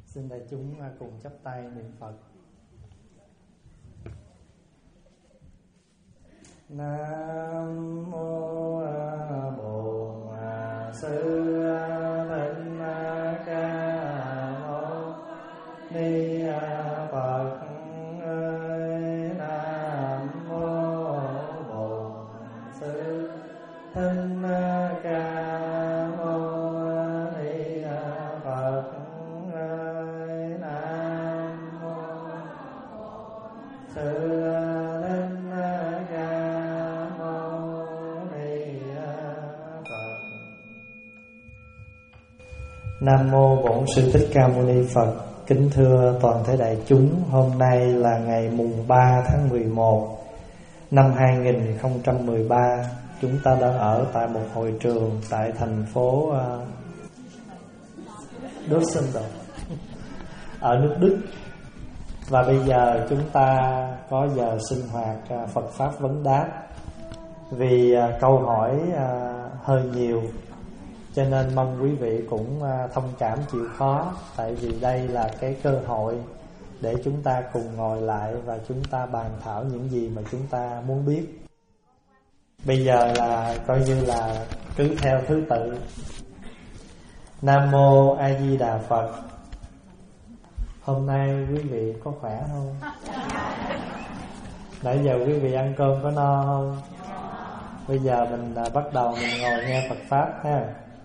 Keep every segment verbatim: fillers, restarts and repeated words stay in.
Xin đại chúng cùng chắp tay niệm Phật. Nam mô Bổn Sư Thích Ca Mâu Ni Phật. Nam mô Bổn Sư Thích Ca Mâu Ni Phật. Nam mô Sư Nam mô Bổn Sư Thích Ca Mâu Ni Phật. Kính thưa toàn thể đại chúng, hôm nay là ngày mùng ba tháng mười một năm hai nghìn không trăm mười ba. Chúng ta đang ở tại một hội trường tại thành phố Düsseldorf ở nước Đức. Và bây giờ chúng ta có giờ sinh hoạt Phật Pháp vấn đáp. Vì câu hỏi hơi nhiều cho nên mong quý vị cũng thông cảm chịu khó. Tại vì đây là cái cơ hội để chúng ta cùng ngồi lại và chúng ta bàn thảo những gì mà chúng ta muốn biết. Bây giờ là coi như là cứ theo thứ tự. Nam mô A Di Đà Phật. Hôm nay quý vị có khỏe không? Nãy giờ quý vị ăn cơm có no không? Bây giờ mình bắt đầu mình ngồi nghe Phật Pháp ha.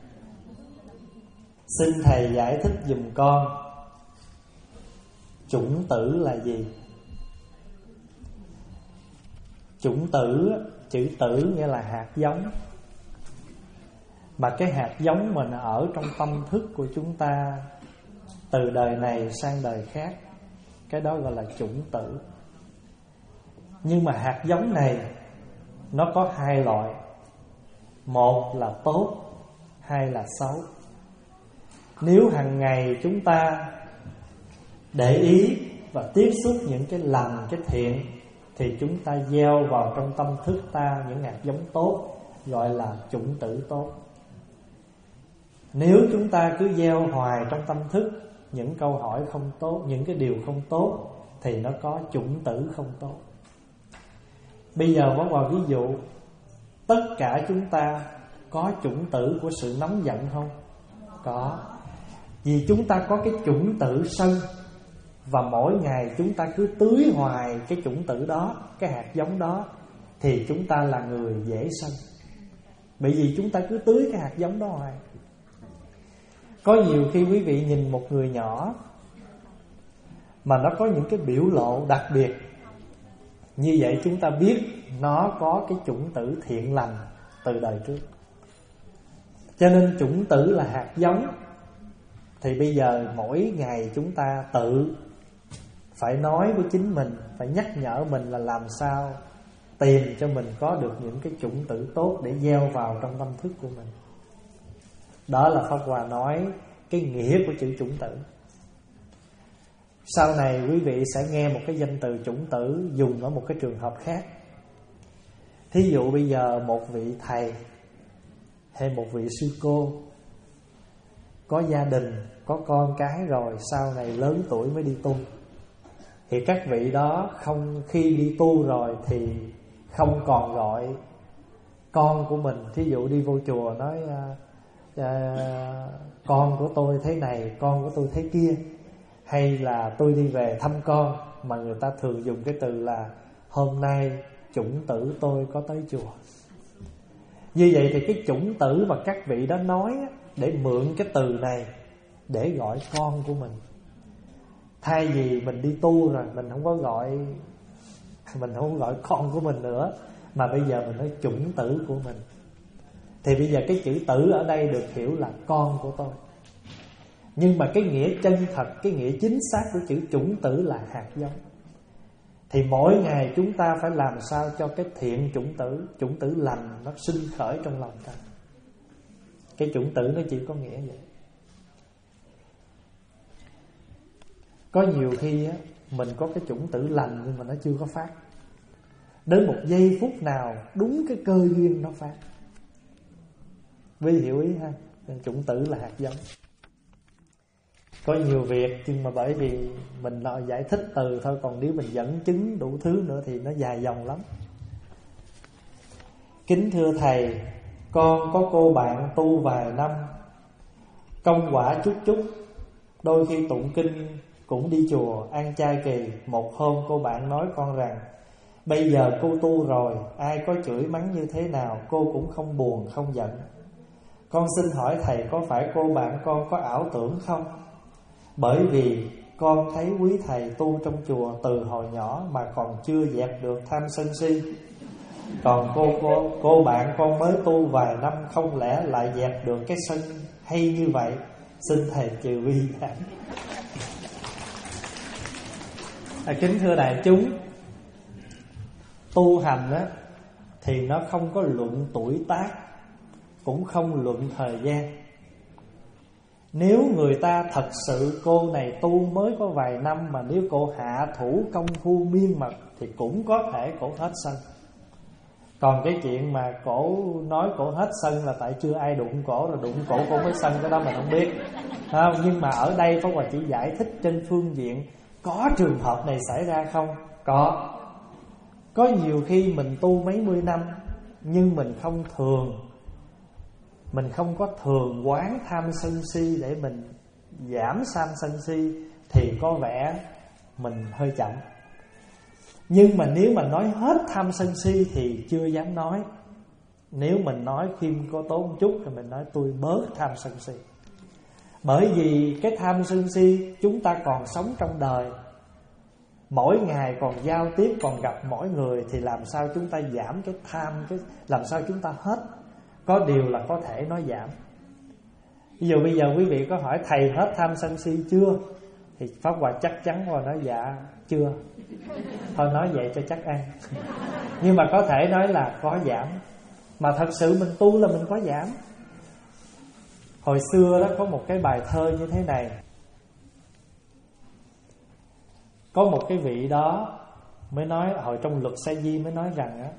Xin Thầy giải thích giùm con chủng tử là gì? Chủng tử, chữ tử nghĩa là hạt giống. Mà cái hạt giống mình ở trong tâm thức của chúng ta từ đời này sang đời khác, cái đó gọi là chủng tử. Nhưng mà hạt giống này nó có hai loại. Một là tốt, hai là xấu. Nếu hàng ngày chúng ta để ý và tiếp xúc những cái lành, cái thiện, thì chúng ta gieo vào trong tâm thức ta những hạt giống tốt, gọi là chủng tử tốt. Nếu chúng ta cứ gieo hoài trong tâm thức những câu hỏi không tốt, những cái điều không tốt, thì nó có chủng tử không tốt. Bây giờ có vào ví dụ, tất cả chúng ta có chủng tử của sự nóng giận không? Có. Vì chúng ta có cái chủng tử sân, và mỗi ngày chúng ta cứ tưới hoài cái chủng tử đó, cái hạt giống đó, thì chúng ta là người dễ sân. Bởi vì chúng ta cứ tưới cái hạt giống đó hoài. Có nhiều khi quý vị nhìn một người nhỏ mà nó có những cái biểu lộ đặc biệt, như vậy chúng ta biết nó có cái chủng tử thiện lành từ đời trước. Cho nên chủng tử là hạt giống. Thì bây giờ mỗi ngày chúng ta tự phải nói với chính mình, phải nhắc nhở mình là làm sao tìm cho mình có được những cái chủng tử tốt để gieo vào trong tâm thức của mình. Đó là Pháp Hòa nói cái nghĩa của chữ chủng tử. Sau này quý vị sẽ nghe một cái danh từ chủng tử dùng ở một cái trường hợp khác. Thí dụ bây giờ một vị thầy hay một vị sư cô có gia đình, có con cái rồi, sau này lớn tuổi mới đi tu, thì các vị đó không, khi đi tu rồi thì không còn gọi con của mình. Thí dụ đi vô chùa nói à, à, con của tôi thế này, con của tôi thế kia, hay là tôi đi về thăm con, mà người ta thường dùng cái từ là hôm nay chủng tử tôi có tới chùa. Như vậy thì cái chủng tử mà các vị đó nói để mượn cái từ này để gọi con của mình. Thay vì mình đi tu rồi mình không có gọi, mình không có gọi con của mình nữa, mà bây giờ mình nói chủng tử của mình. Thì bây giờ cái chữ tử ở đây được hiểu là con của tôi. Nhưng mà cái nghĩa chân thật, cái nghĩa chính xác của chữ chủng tử là hạt giống. Thì mỗi ngày chúng ta phải làm sao cho cái thiện chủng tử, chủng tử lành nó sinh khởi trong lòng ta. Cái chủng tử nó chỉ có nghĩa vậy. Có nhiều khi á, mình có cái chủng tử lành nhưng mà nó chưa có phát. Đến một giây phút nào đúng cái cơ duyên nó phát. Quý hiểu ý ha. Chủng tử là hạt giống. Có nhiều việc, nhưng mà bởi vì mình lo giải thích từ thôi, còn nếu mình dẫn chứng đủ thứ nữa thì nó dài dòng lắm. Kính thưa Thầy, con có cô bạn tu vài năm, công quả chút chút, đôi khi tụng kinh, cũng đi chùa, ăn chay kỳ. Một hôm cô bạn nói con rằng bây giờ cô tu rồi, ai có chửi mắng như thế nào cô cũng không buồn không giận. Con xin hỏi Thầy, có phải cô bạn con có ảo tưởng không? Bởi vì con thấy quý Thầy tu trong chùa từ hồi nhỏ mà còn chưa dẹp được tham sân si. Còn cô, cô, cô bạn con mới tu vài năm, không lẽ lại dẹp được cái sân hay như vậy? Xin Thầy trừ bi giảng. À, kính thưa đại chúng, tu hành á, thì nó không có luận tuổi tác, cũng không luận thời gian. Nếu người ta thật sự cô này tu mới có vài năm, mà nếu cô hạ thủ công phu miên mật thì cũng có thể cổ hết sân. Còn cái chuyện mà cổ nói cổ hết sân là tại chưa ai đụng cổ, rồi đụng cổ cổ mới sân, cái đó mình không biết. Không, nhưng mà ở đây Pháp Hòa chỉ giải thích trên phương diện có trường hợp này xảy ra không? Có. Có nhiều khi mình tu mấy mươi năm nhưng mình không thường Mình không có thường quán tham sân si để mình giảm tham sân si, thì có vẻ mình hơi chậm. Nhưng mà nếu mà nói hết tham sân si thì chưa dám nói. Nếu mình nói khiêm có tốn một chút thì mình nói tôi bớt tham sân si. Bởi vì cái tham sân si chúng ta còn sống trong đời, mỗi ngày còn giao tiếp, còn gặp mỗi người, thì làm sao chúng ta giảm cái tham, cái làm sao chúng ta hết. Có điều là có thể nói giảm. Ví dụ bây giờ quý vị có hỏi Thầy hết tham sân si chưa, thì Pháp Hòa chắc chắn và nói dạ chưa. Thôi nói vậy cho chắc ăn. Nhưng mà có thể nói là có giảm. Mà thật sự mình tu là mình có giảm. Hồi xưa đó có một cái bài thơ như thế này. Có một cái vị đó mới nói, hồi trong luật Sa Di mới nói rằng á,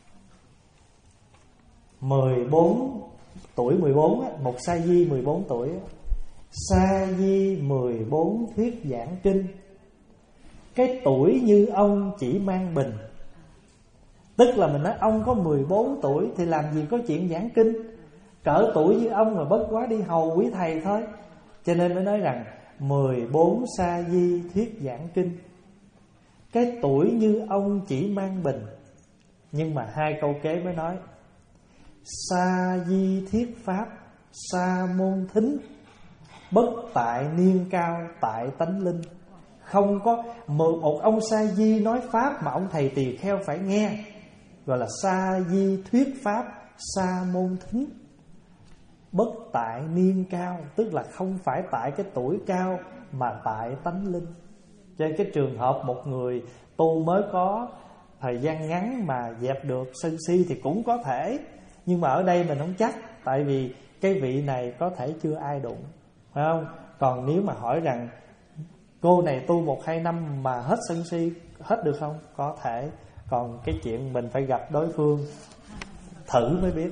mười bốn tuổi mười bốn á, một Sa Di mười bốn tuổi á, Sa Di mười bốn thuyết giảng kinh, cái tuổi như ông chỉ mang bình. Tức là mình nói ông có mười bốn tuổi thì làm gì có chuyện giảng kinh, cỡ tuổi như ông mà bất quá đi hầu quý Thầy thôi. Cho nên mới nói rằng mười bốn Sa Di thuyết giảng kinh, cái tuổi như ông chỉ mang bình. Nhưng mà hai câu kế mới nói Sa Di thuyết pháp sa môn thính, bất tại niên cao tại tánh linh. Không có một ông Sa Di nói pháp mà ông thầy tỳ kheo phải nghe, gọi là Sa Di thuyết pháp sa môn thính. Bất tại niên cao, tức là không phải tại cái tuổi cao mà tại tánh linh. Cho nên cái trường hợp một người tu mới có thời gian ngắn mà dẹp được sân si thì cũng có thể. Nhưng mà ở đây mình không chắc, tại vì cái vị này có thể chưa ai đụng, phải không? Còn nếu mà hỏi rằng cô này tu một hai năm mà hết sân si, hết được không? Có thể. Còn cái chuyện mình phải gặp đối phương thử mới biết.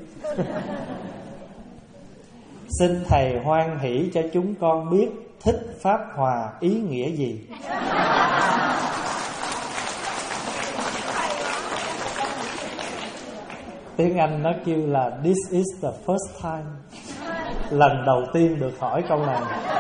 Xin Thầy hoan hỷ cho chúng con biết thích Pháp Hòa ý nghĩa gì? Tiếng Anh nó kêu là This is the first time. Lần đầu tiên được hỏi câu này.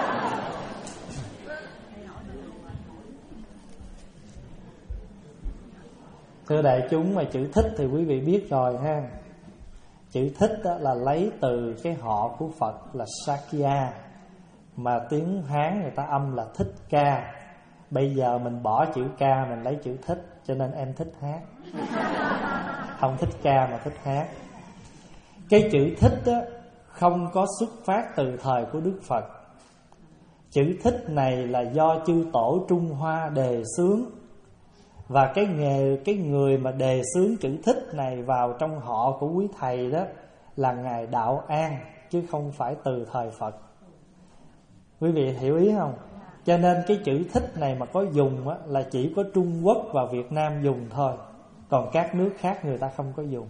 Thưa đại chúng, mà chữ thích thì quý vị biết rồi ha. Chữ thích đó là lấy từ cái họ của Phật là Sakya, mà tiếng Hán người ta âm là thích ca. Bây giờ mình bỏ chữ ca, mình lấy chữ thích, cho nên em thích hát. Không thích ca mà thích hát. Cái chữ thích đó không có xuất phát từ thời của Đức Phật. Chữ thích này là do chư tổ Trung Hoa đề xướng. Và cái nghề cái người mà đề xướng chữ thích này vào trong họ của quý Thầy đó là Ngài Đạo An, chứ không phải từ thời Phật. Quý vị hiểu ý không? Cho nên cái chữ thích này mà có dùng á, là chỉ có Trung Quốc và Việt Nam dùng thôi. Còn các nước khác người ta không có dùng.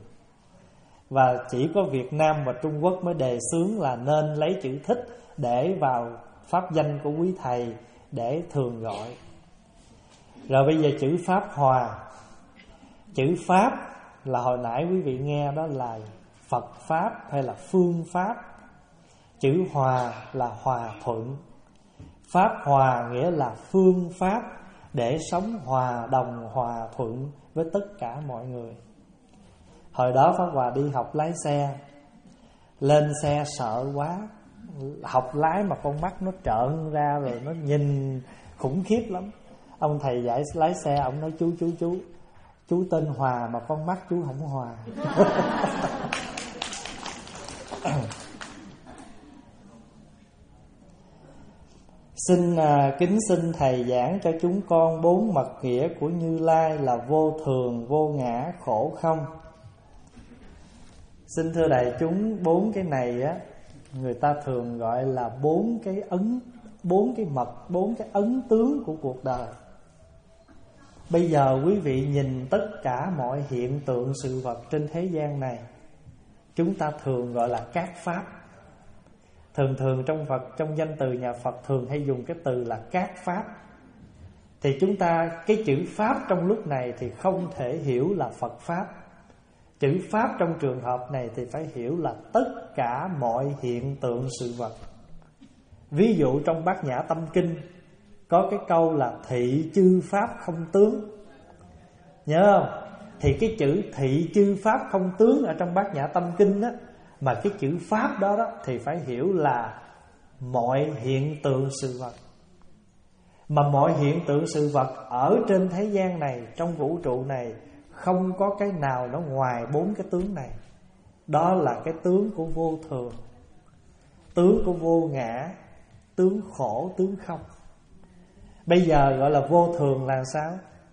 Và chỉ có Việt Nam và Trung Quốc mới đề xướng là nên lấy chữ thích để vào pháp danh của quý thầy để thường gọi. Rồi bây giờ chữ Pháp Hòa. Chữ Pháp là hồi nãy quý vị nghe đó là Phật Pháp hay là phương Pháp. Chữ Hòa là hòa thuận. Pháp Hòa nghĩa là phương pháp để sống hòa đồng hòa thuận với tất cả mọi người. Hồi đó Pháp Hòa đi học lái xe, lên xe sợ quá, học lái mà con mắt nó trợn ra rồi nó nhìn khủng khiếp lắm. Ông thầy dạy lái xe, ông nói chú chú chú chú tên Hòa mà con mắt chú không hòa. Xin à, kính xin thầy giảng cho chúng con bốn mật nghĩa của Như Lai là vô thường, vô ngã, khổ không. Xin thưa đại chúng, bốn cái này á người ta thường gọi là bốn cái ấn, bốn cái mật, bốn cái ấn tướng của cuộc đời. Bây giờ quý vị nhìn tất cả mọi hiện tượng sự vật trên thế gian này, chúng ta thường gọi là các pháp. Thường thường trong Phật, trong danh từ nhà Phật thường hay dùng cái từ là các pháp. Thì chúng ta, cái chữ pháp trong lúc này thì không thể hiểu là Phật pháp. Chữ pháp trong trường hợp này thì phải hiểu là tất cả mọi hiện tượng sự vật. Ví dụ trong Bát Nhã Tâm Kinh có cái câu là thị chư pháp không tướng. Nhớ không? Thì cái chữ thị chư pháp không tướng ở trong Bát Nhã Tâm Kinh đó, mà cái chữ pháp đó, đó thì phải hiểu là mọi hiện tượng sự vật. Mà mọi hiện tượng sự vật ở trên thế gian này, trong vũ trụ này, không có cái nào nó ngoài bốn cái tướng này. Đó là cái tướng của vô thường, tướng của vô ngã, tướng khổ, tướng không. Bây giờ gọi là vô thường là sao?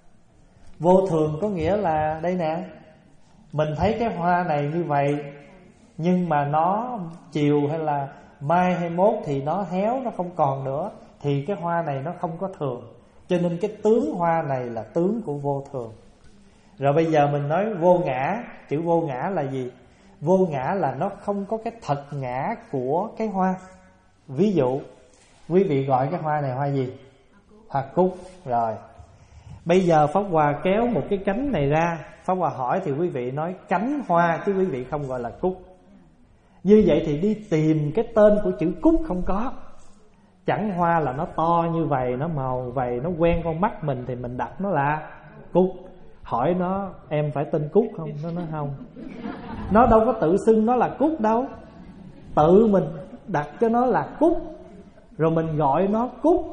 Vô thường có nghĩa là đây nè, mình thấy cái hoa này như vậy, nhưng mà nó chiều hay là mai hay mốt thì nó héo, nó không còn nữa, thì cái hoa này nó không có thường. Cho nên cái tướng hoa này là tướng của vô thường. Rồi bây giờ mình nói vô ngã. Chữ vô ngã là gì? Vô ngã là nó không có cái thật ngã của cái hoa. Ví dụ quý vị gọi cái hoa này hoa gì? Hoa cúc. Rồi bây giờ Pháp Hòa kéo một cái cánh này ra, Pháp Hòa hỏi thì quý vị nói cánh hoa, chứ quý vị không gọi là cúc. Như vậy thì đi tìm cái tên của chữ cúc không có. Chẳng hoa là nó to như vậy, nó màu vậy, nó quen con mắt mình thì mình đặt nó là cúc. Hỏi nó em phải tên Cúc không? Nó nói không. Nó đâu có tự xưng nó là Cúc đâu. Tự mình đặt cho nó là Cúc, rồi mình gọi nó Cúc.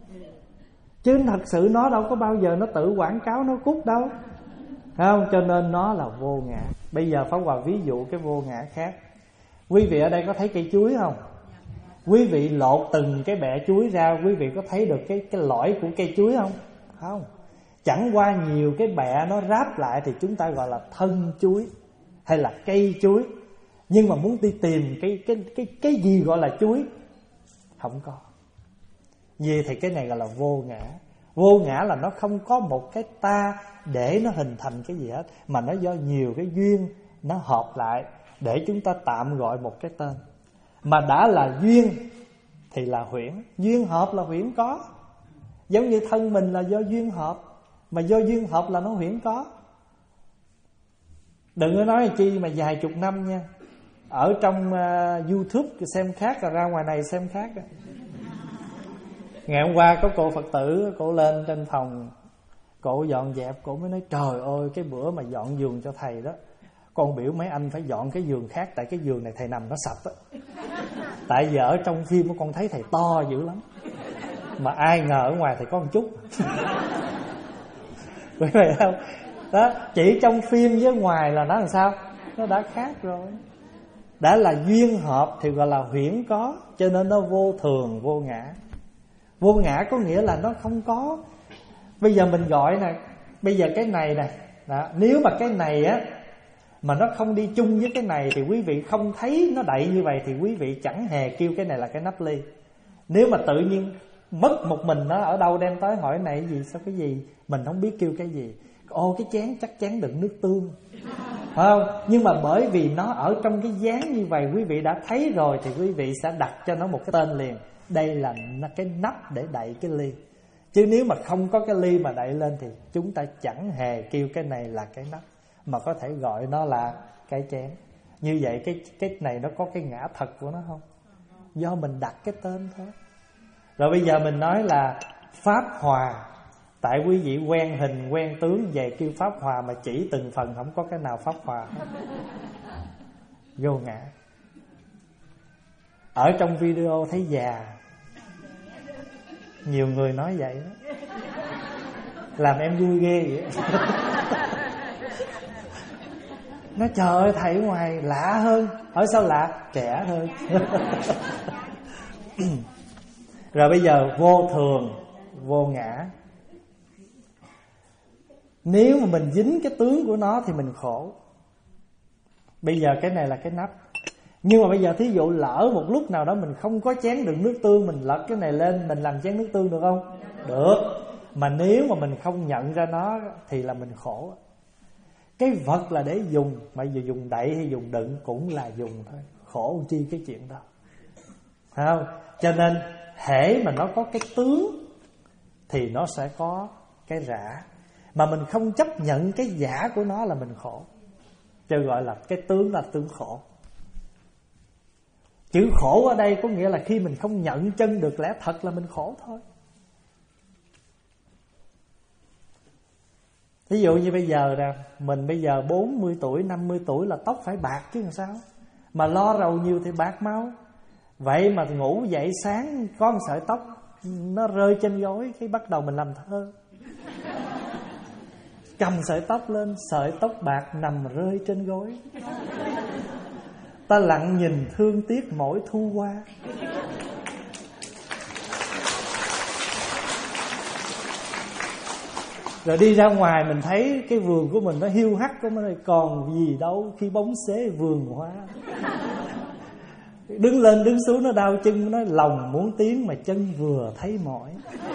Chứ thật sự nó đâu có bao giờ nó tự quảng cáo nó Cúc đâu. Thấy không? Cho nên nó là vô ngã. Bây giờ Pháp Hòa ví dụ cái vô ngã khác. Quý vị ở đây có thấy cây chuối không? Quý vị lột từng cái bẹ chuối ra, quý vị có thấy được cái, cái lõi của cây chuối không? Không. Chẳng qua nhiều cái bẹ nó ráp lại thì chúng ta gọi là thân chuối hay là cây chuối. Nhưng mà muốn đi tìm cái, cái, cái, cái gì gọi là chuối, không có. Vì thì cái này gọi là vô ngã. Vô ngã là nó không có một cái ta để nó hình thành cái gì hết, mà nó do nhiều cái duyên nó hợp lại để chúng ta tạm gọi một cái tên. Mà đã là duyên thì là huyễn. Duyên hợp là huyễn có. Giống như thân mình là do duyên hợp, mà do duyên hợp là nó huyễn có. Đừng có nói chi mà vài chục năm nha. Ở trong uh, YouTube xem khác, rồi ra ngoài này xem khác. Ngày hôm qua có cô Phật tử, cổ lên trên phòng, cổ dọn dẹp, cổ mới nói trời ơi, cái bữa mà dọn giường cho thầy đó, con biểu mấy anh phải dọn cái giường khác, tại cái giường này thầy nằm nó sập á. Tại giờ ở trong phim con thấy thầy to dữ lắm, mà ai ngờ ở ngoài thầy có một chút. Bởi vậy không? Đó, chỉ trong phim với ngoài là nó làm sao? Nó đã khác rồi. Đã là duyên hợp thì gọi là huyễn có, cho nên nó vô thường, vô ngã. Vô ngã có nghĩa là nó không có. Bây giờ mình gọi nè, bây giờ cái này nè, đó, nếu mà cái này á mà nó không đi chung với cái này thì quý vị không thấy nó đậy như vậy thì quý vị chẳng hề kêu cái này là cái nắp ly. Nếu mà tự nhiên mất một mình nó ở đâu đem tới hỏi này cái gì, sao cái gì, mình không biết kêu cái gì. Ô cái chén chắc chắn đựng nước tương, phải không? Nhưng mà bởi vì nó ở trong cái dáng như vậy, quý vị đã thấy rồi thì quý vị sẽ đặt cho nó một cái tên liền. đây là cái nắp để đậy cái ly. Chứ nếu mà không có cái ly mà đậy lên thì chúng ta chẳng hề kêu cái này là cái nắp, mà có thể gọi nó là cái chén. Như vậy cái cái này nó có cái ngã thật của nó không? Do mình đặt cái tên thôi. Rồi bây giờ mình nói là pháp hòa. Tại quý vị quen hình quen tướng về kêu pháp hòa, mà chỉ từng phần không có cái nào pháp hòa hết. Vô ngã. Ở trong video thấy già, nhiều người nói vậy đó, làm em vui ghê vậy. Nói trời ơi thầy ngoài lạ hơn. Hỏi sao lạ? Trẻ hơn. Rồi bây giờ vô thường, vô ngã. Nếu mà mình dính cái tướng của nó thì mình khổ. Bây giờ cái này là cái nắp. Nhưng mà bây giờ thí dụ lỡ một lúc nào đó mình không có chén đựng nước tương, mình lật cái này lên, mình làm chén nước tương được không? Được. Mà nếu mà mình không nhận ra nó thì là mình khổ. Cái vật là để dùng, mà giờ dùng đậy hay dùng đựng cũng là dùng thôi. Khổ chi cái chuyện đó. Phải không? Cho nên hễ mà nó có cái tướng thì nó sẽ có cái rã. Mà mình không chấp nhận cái giả của nó là mình khổ. Cho gọi là cái tướng là tướng khổ. Chữ khổ ở đây có nghĩa là khi mình không nhận chân được lẽ thật là mình khổ thôi. Ví dụ như bây giờ nè, mình bây giờ bốn mươi tuổi, năm mươi tuổi là tóc phải bạc chứ làm sao. Mà lo rầu nhiều thì bạc mau. Vậy mà ngủ dậy sáng có một sợi tóc nó rơi trên gối, cái bắt đầu mình làm thơ. Cầm sợi tóc lên, sợi tóc bạc nằm rơi trên gối. Ta lặng nhìn thương tiếc mỗi thu qua. Rồi đi ra ngoài mình thấy cái vườn của mình nó hiu hắt, của mình còn gì đâu khi bóng xế vườn hoa. Đứng lên đứng xuống nó đau chân, nó nói lòng muốn tiến mà chân vừa thấy mỏi.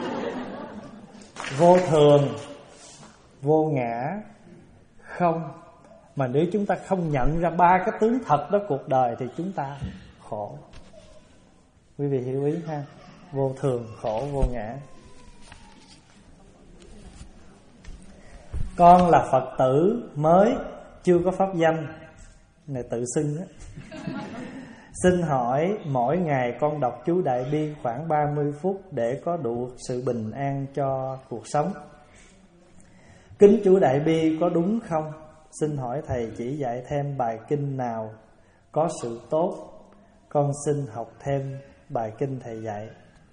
Vô thường, vô ngã, không. Mà nếu chúng ta không nhận ra ba cái tướng thật đó cuộc đời thì chúng ta khổ. Quý vị hiểu ý ha? Vô thường, khổ, vô ngã. Con là Phật tử mới, chưa có pháp danh. Này tự xưng á. Xin hỏi mỗi ngày con đọc chú Đại Bi khoảng ba mươi phút để có đủ sự bình an cho cuộc sống. Kính chú Đại Bi có đúng không? Xin hỏi thầy chỉ dạy thêm bài kinh nào có sự tốt. Con xin học thêm bài kinh thầy dạy.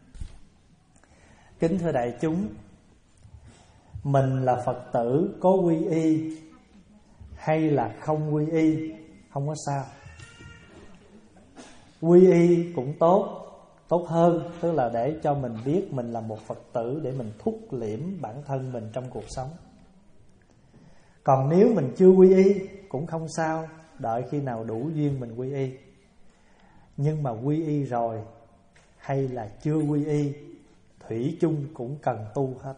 Kính thưa đại chúng, mình là Phật tử có quy y hay là không quy y không có sao. Quy y cũng tốt, tốt hơn, tức là để cho mình biết mình là một Phật tử, để mình thúc liễm bản thân mình trong cuộc sống. Còn nếu mình chưa quy y cũng không sao, đợi khi nào đủ duyên mình quy y. Nhưng mà quy y rồi hay là chưa quy y, thủy chung cũng cần tu hết.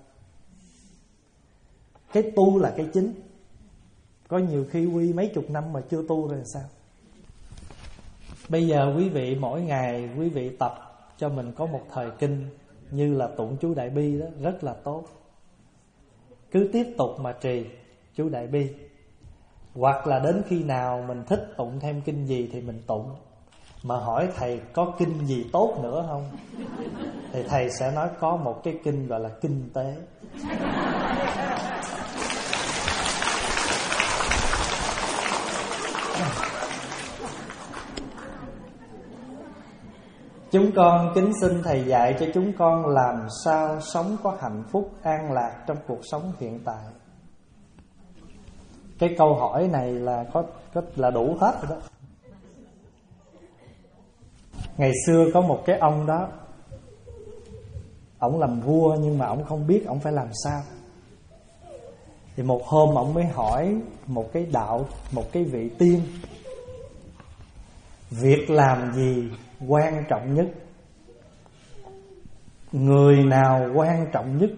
Cái tu là cái chính. Có nhiều khi quy mấy chục năm mà chưa tu rồi sao? Bây giờ quý vị mỗi ngày quý vị tập cho mình có một thời kinh như là tụng chú Đại Bi đó, rất là tốt. Cứ tiếp tục mà trì chú Đại Bi. Hoặc là đến khi nào mình thích tụng thêm kinh gì thì mình tụng. Mà hỏi thầy có kinh gì tốt nữa không, thì thầy sẽ nói có một cái kinh gọi là kinh tế. Chúng con kính xin thầy dạy cho chúng con làm sao sống có hạnh phúc an lạc trong cuộc sống hiện tại. Cái câu hỏi này là có, có là đủ hết rồi đó. Ngày xưa có một cái ông đó, ổng làm vua nhưng mà ổng không biết ổng phải làm sao. Thì một hôm ổng mới hỏi một cái đạo, một cái vị tiên, việc làm gì quan trọng nhất, người nào quan trọng nhất,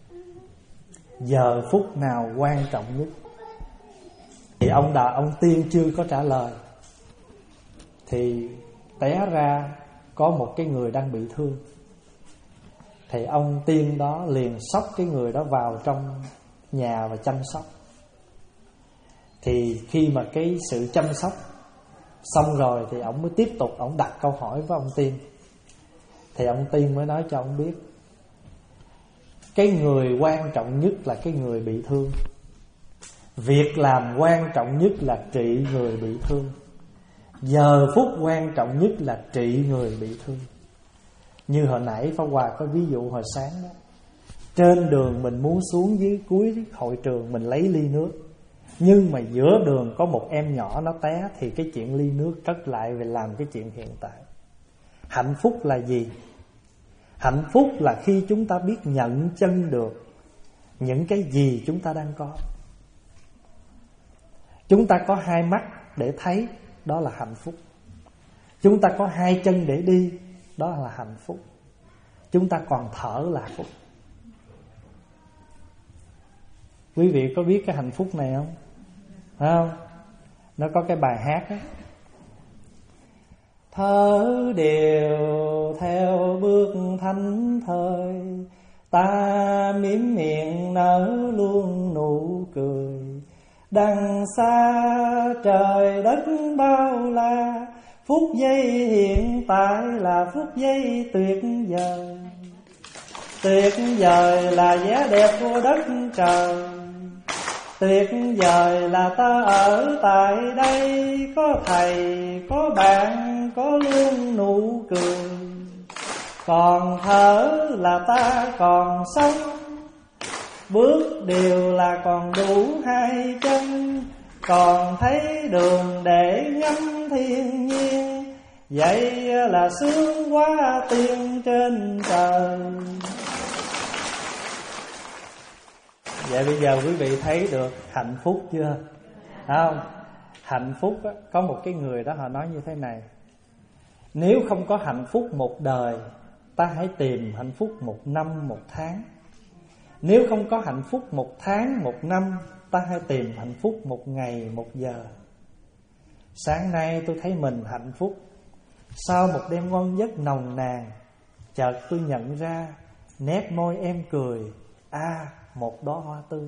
giờ phút nào quan trọng nhất. Thì ông đạo ông tiên chưa có trả lời, thì té ra có một cái người đang bị thương. Thì ông tiên đó liền xốc cái người đó vào trong nhà và chăm sóc. Thì khi mà cái sự chăm sóc xong rồi thì ông mới tiếp tục ông đặt câu hỏi với ông tiên. Thì ông tiên mới nói cho ông biết, cái người quan trọng nhất là cái người bị thương. Việc làm quan trọng nhất là trị người bị thương. Giờ phút quan trọng nhất là trị người bị thương. Như hồi nãy Pháp Hòa có ví dụ hồi sáng đó. Trên đường mình muốn xuống dưới cuối hội trường mình lấy ly nước, nhưng mà giữa đường có một em nhỏ nó té, thì cái chuyện ly nước cất lại về làm cái chuyện hiện tại. Hạnh phúc là gì? Hạnh phúc là khi chúng ta biết nhận chân được những cái gì chúng ta đang có. Chúng ta có hai mắt để thấy, đó là hạnh phúc. Chúng ta có hai chân để đi, đó là hạnh phúc. Chúng ta còn thở là hạnh phúc. Quý vị có biết cái hạnh phúc này không? Phải không? Nó có cái bài hát đó. Thở đều theo bước thánh thời, ta mím miệng nở luôn nụ cười. Đằng xa trời đất bao la, phút giây hiện tại là phút giây tuyệt vời. Tuyệt vời là vẻ đẹp của đất trời. Tuyệt vời là ta ở tại đây, có thầy, có bạn, có luôn nụ cười. Còn thở là ta còn sống, bước đều là còn đủ hai chân. Còn thấy đường để ngắm thiên nhiên, vậy là sướng quá tiên trên trời. Vậy bây giờ quý vị thấy được hạnh phúc chưa? Không? Hạnh phúc á, có một cái người đó họ nói như thế này: nếu không có hạnh phúc một đời, ta hãy tìm hạnh phúc một năm một tháng. Nếu không có hạnh phúc một tháng một năm, ta hãy tìm hạnh phúc một ngày một giờ. Sáng nay tôi thấy mình hạnh phúc. Sau một đêm ngon giấc nồng nàn, chợt tôi nhận ra nét môi em cười, a à, một đóa hoa tươi.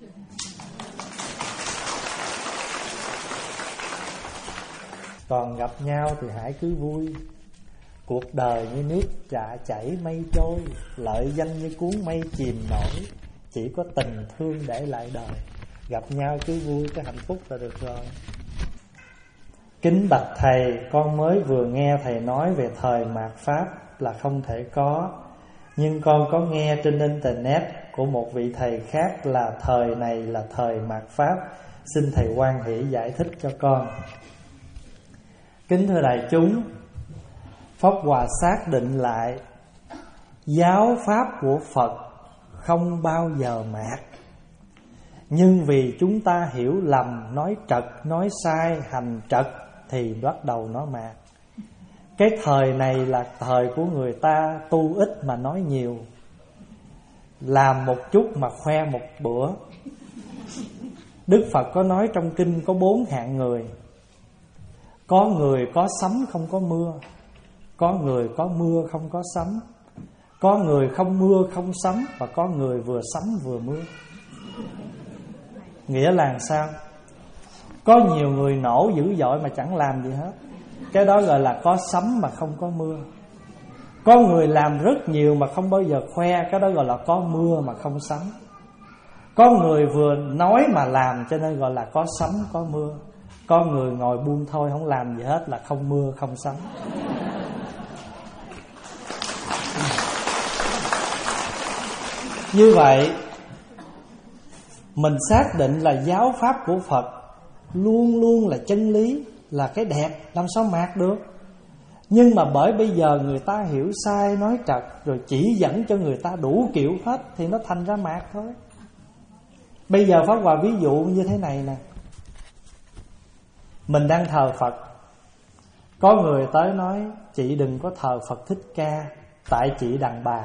Còn gặp nhau thì hãy cứ vui. Cuộc đời như nước chả chảy mây trôi, lợi danh như cuốn mây chìm nổi. Chỉ có tình thương để lại đời. Gặp nhau cứ vui, cái hạnh phúc là được rồi. Kính bạch thầy, con mới vừa nghe thầy nói về thời mạt Pháp là không thể có. Nhưng con có nghe trên internet của một vị thầy khác là thời này là thời mạt Pháp. Xin thầy hoan hỷ giải thích cho con. Kính thưa đại chúng, Pháp Hòa xác định lại, giáo pháp của Phật không bao giờ mạt. Nhưng vì chúng ta hiểu lầm, nói trật, nói sai, hành trật thì bắt đầu nó mạt. Cái thời này là thời của người ta tu ít mà nói nhiều, làm một chút mà khoe một bữa. Đức Phật có nói trong kinh có bốn hạng người. Có người có sấm không có mưa, có người có mưa không có sấm, có người không mưa không sấm, và có người vừa sấm vừa mưa. Nghĩa là sao? Có nhiều người nổ dữ dội mà chẳng làm gì hết, cái đó gọi là có sấm mà không có mưa. Có người làm rất nhiều mà không bao giờ khoe, cái đó gọi là có mưa mà không sấm. Có người vừa nói mà làm, cho nên gọi là có sấm có mưa. Có người ngồi buông thôi không làm gì hết là không mưa không sấm. Như vậy mình xác định là giáo pháp của Phật luôn luôn là chân lý, là cái đẹp, làm sao mạt được. Nhưng mà bởi bây giờ người ta hiểu sai, nói trật, rồi chỉ dẫn cho người ta đủ kiểu hết, thì nó thành ra mạt thôi. Bây giờ Pháp Hòa ví dụ như thế này nè. Mình đang thờ Phật, có người tới nói chị đừng có thờ Phật Thích Ca, tại chị đàn bà.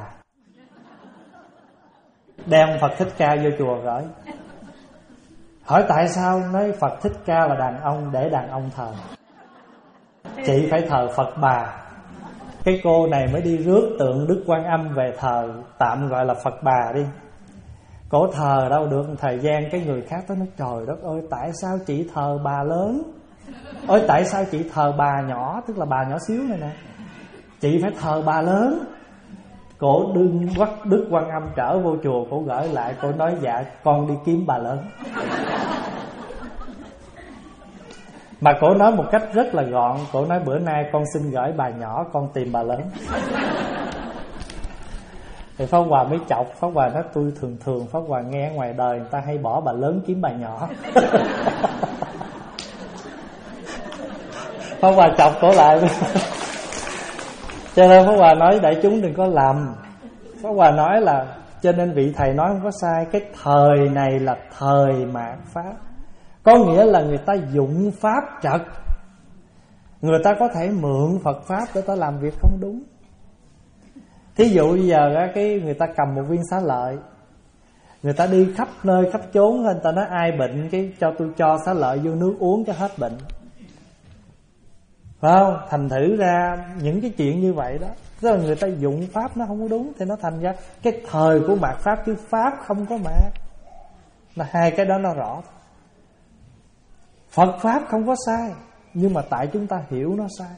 Đem Phật Thích Ca vô chùa gửi. Hỏi tại sao? Nói Phật Thích Ca là đàn ông, để đàn ông thờ, chị phải thờ Phật bà. Cái cô này mới đi rước tượng Đức Quan Âm về thờ, tạm gọi là Phật Bà đi. Cổ thờ đâu được một thời gian, cái người khác tới nói trời đất ơi, tại sao chị thờ bà lớn? Ôi tại sao chị thờ bà nhỏ, tức là bà nhỏ xíu này nè, chị phải thờ bà lớn. Cổ đương quắc Đức Quan Âm trở vô chùa, cổ gửi lại, cổ nói dạ con đi kiếm bà lớn. Mà cổ nói một cách rất là gọn, cổ nói bữa nay con xin gửi bà nhỏ, con tìm bà lớn. Thì Pháp Hòa mới chọc. Pháp Hòa nói tôi thường thường Pháp Hòa nghe ngoài đời người ta hay bỏ bà lớn kiếm bà nhỏ. Pháp Hòa chọc cổ lại. Cho nên Pháp Hòa nói đại chúng đừng có lầm. Pháp Hòa nói là, cho nên vị thầy nói không có sai. Cái thời này là thời mạt Pháp, có nghĩa là người ta dụng Pháp trật. Người ta có thể mượn Phật Pháp để ta làm việc không đúng. Thí dụ bây giờ cái người ta cầm một viên xá lợi, người ta đi khắp nơi khắp chốn, người ta nói ai bệnh cái cho tôi cho xá lợi vô nước uống cho hết bệnh, phải không? Thành thử ra những cái chuyện như vậy đó, tức là người ta dụng Pháp nó không có đúng, thì nó thành ra cái thời của mạt Pháp, chứ Pháp không có mạt. Là hai cái đó nó rõ. Phật Pháp không có sai, nhưng mà tại chúng ta hiểu nó sai.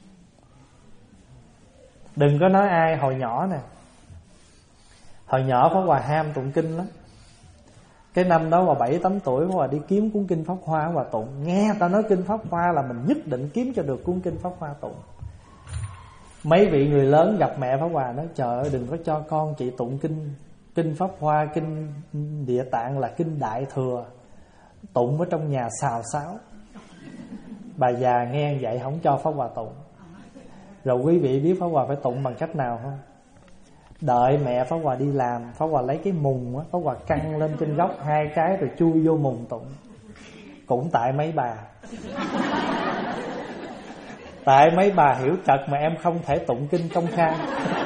Đừng có nói ai. Hồi nhỏ nè, hồi nhỏ Pháp Hòa ham tụng kinh lắm. Cái năm đó vào bảy tám tuổi, Pháp Hòa đi kiếm cuốn kinh Pháp Hoa và tụng. Nghe ta nói kinh Pháp Hoa là mình nhất định kiếm cho được cuốn kinh Pháp Hoa tụng. Mấy vị người lớn gặp mẹ Pháp Hòa nói trời ơi đừng có cho con chị tụng kinh Kinh Pháp Hoa, kinh Địa Tạng là kinh Đại Thừa, tụng ở trong nhà xào xáo. Bà già nghe vậy không cho Pháp Hòa tụng. Rồi quý vị biết Pháp Hòa phải tụng bằng cách nào không? Đợi mẹ Pháp Hòa đi làm, Pháp Hòa lấy cái mùng á, Pháp Hòa căng lên trên góc hai cái rồi chui vô mùng tụng. Cũng tại mấy bà. Tại mấy bà hiểu trật mà em không thể tụng kinh công khai.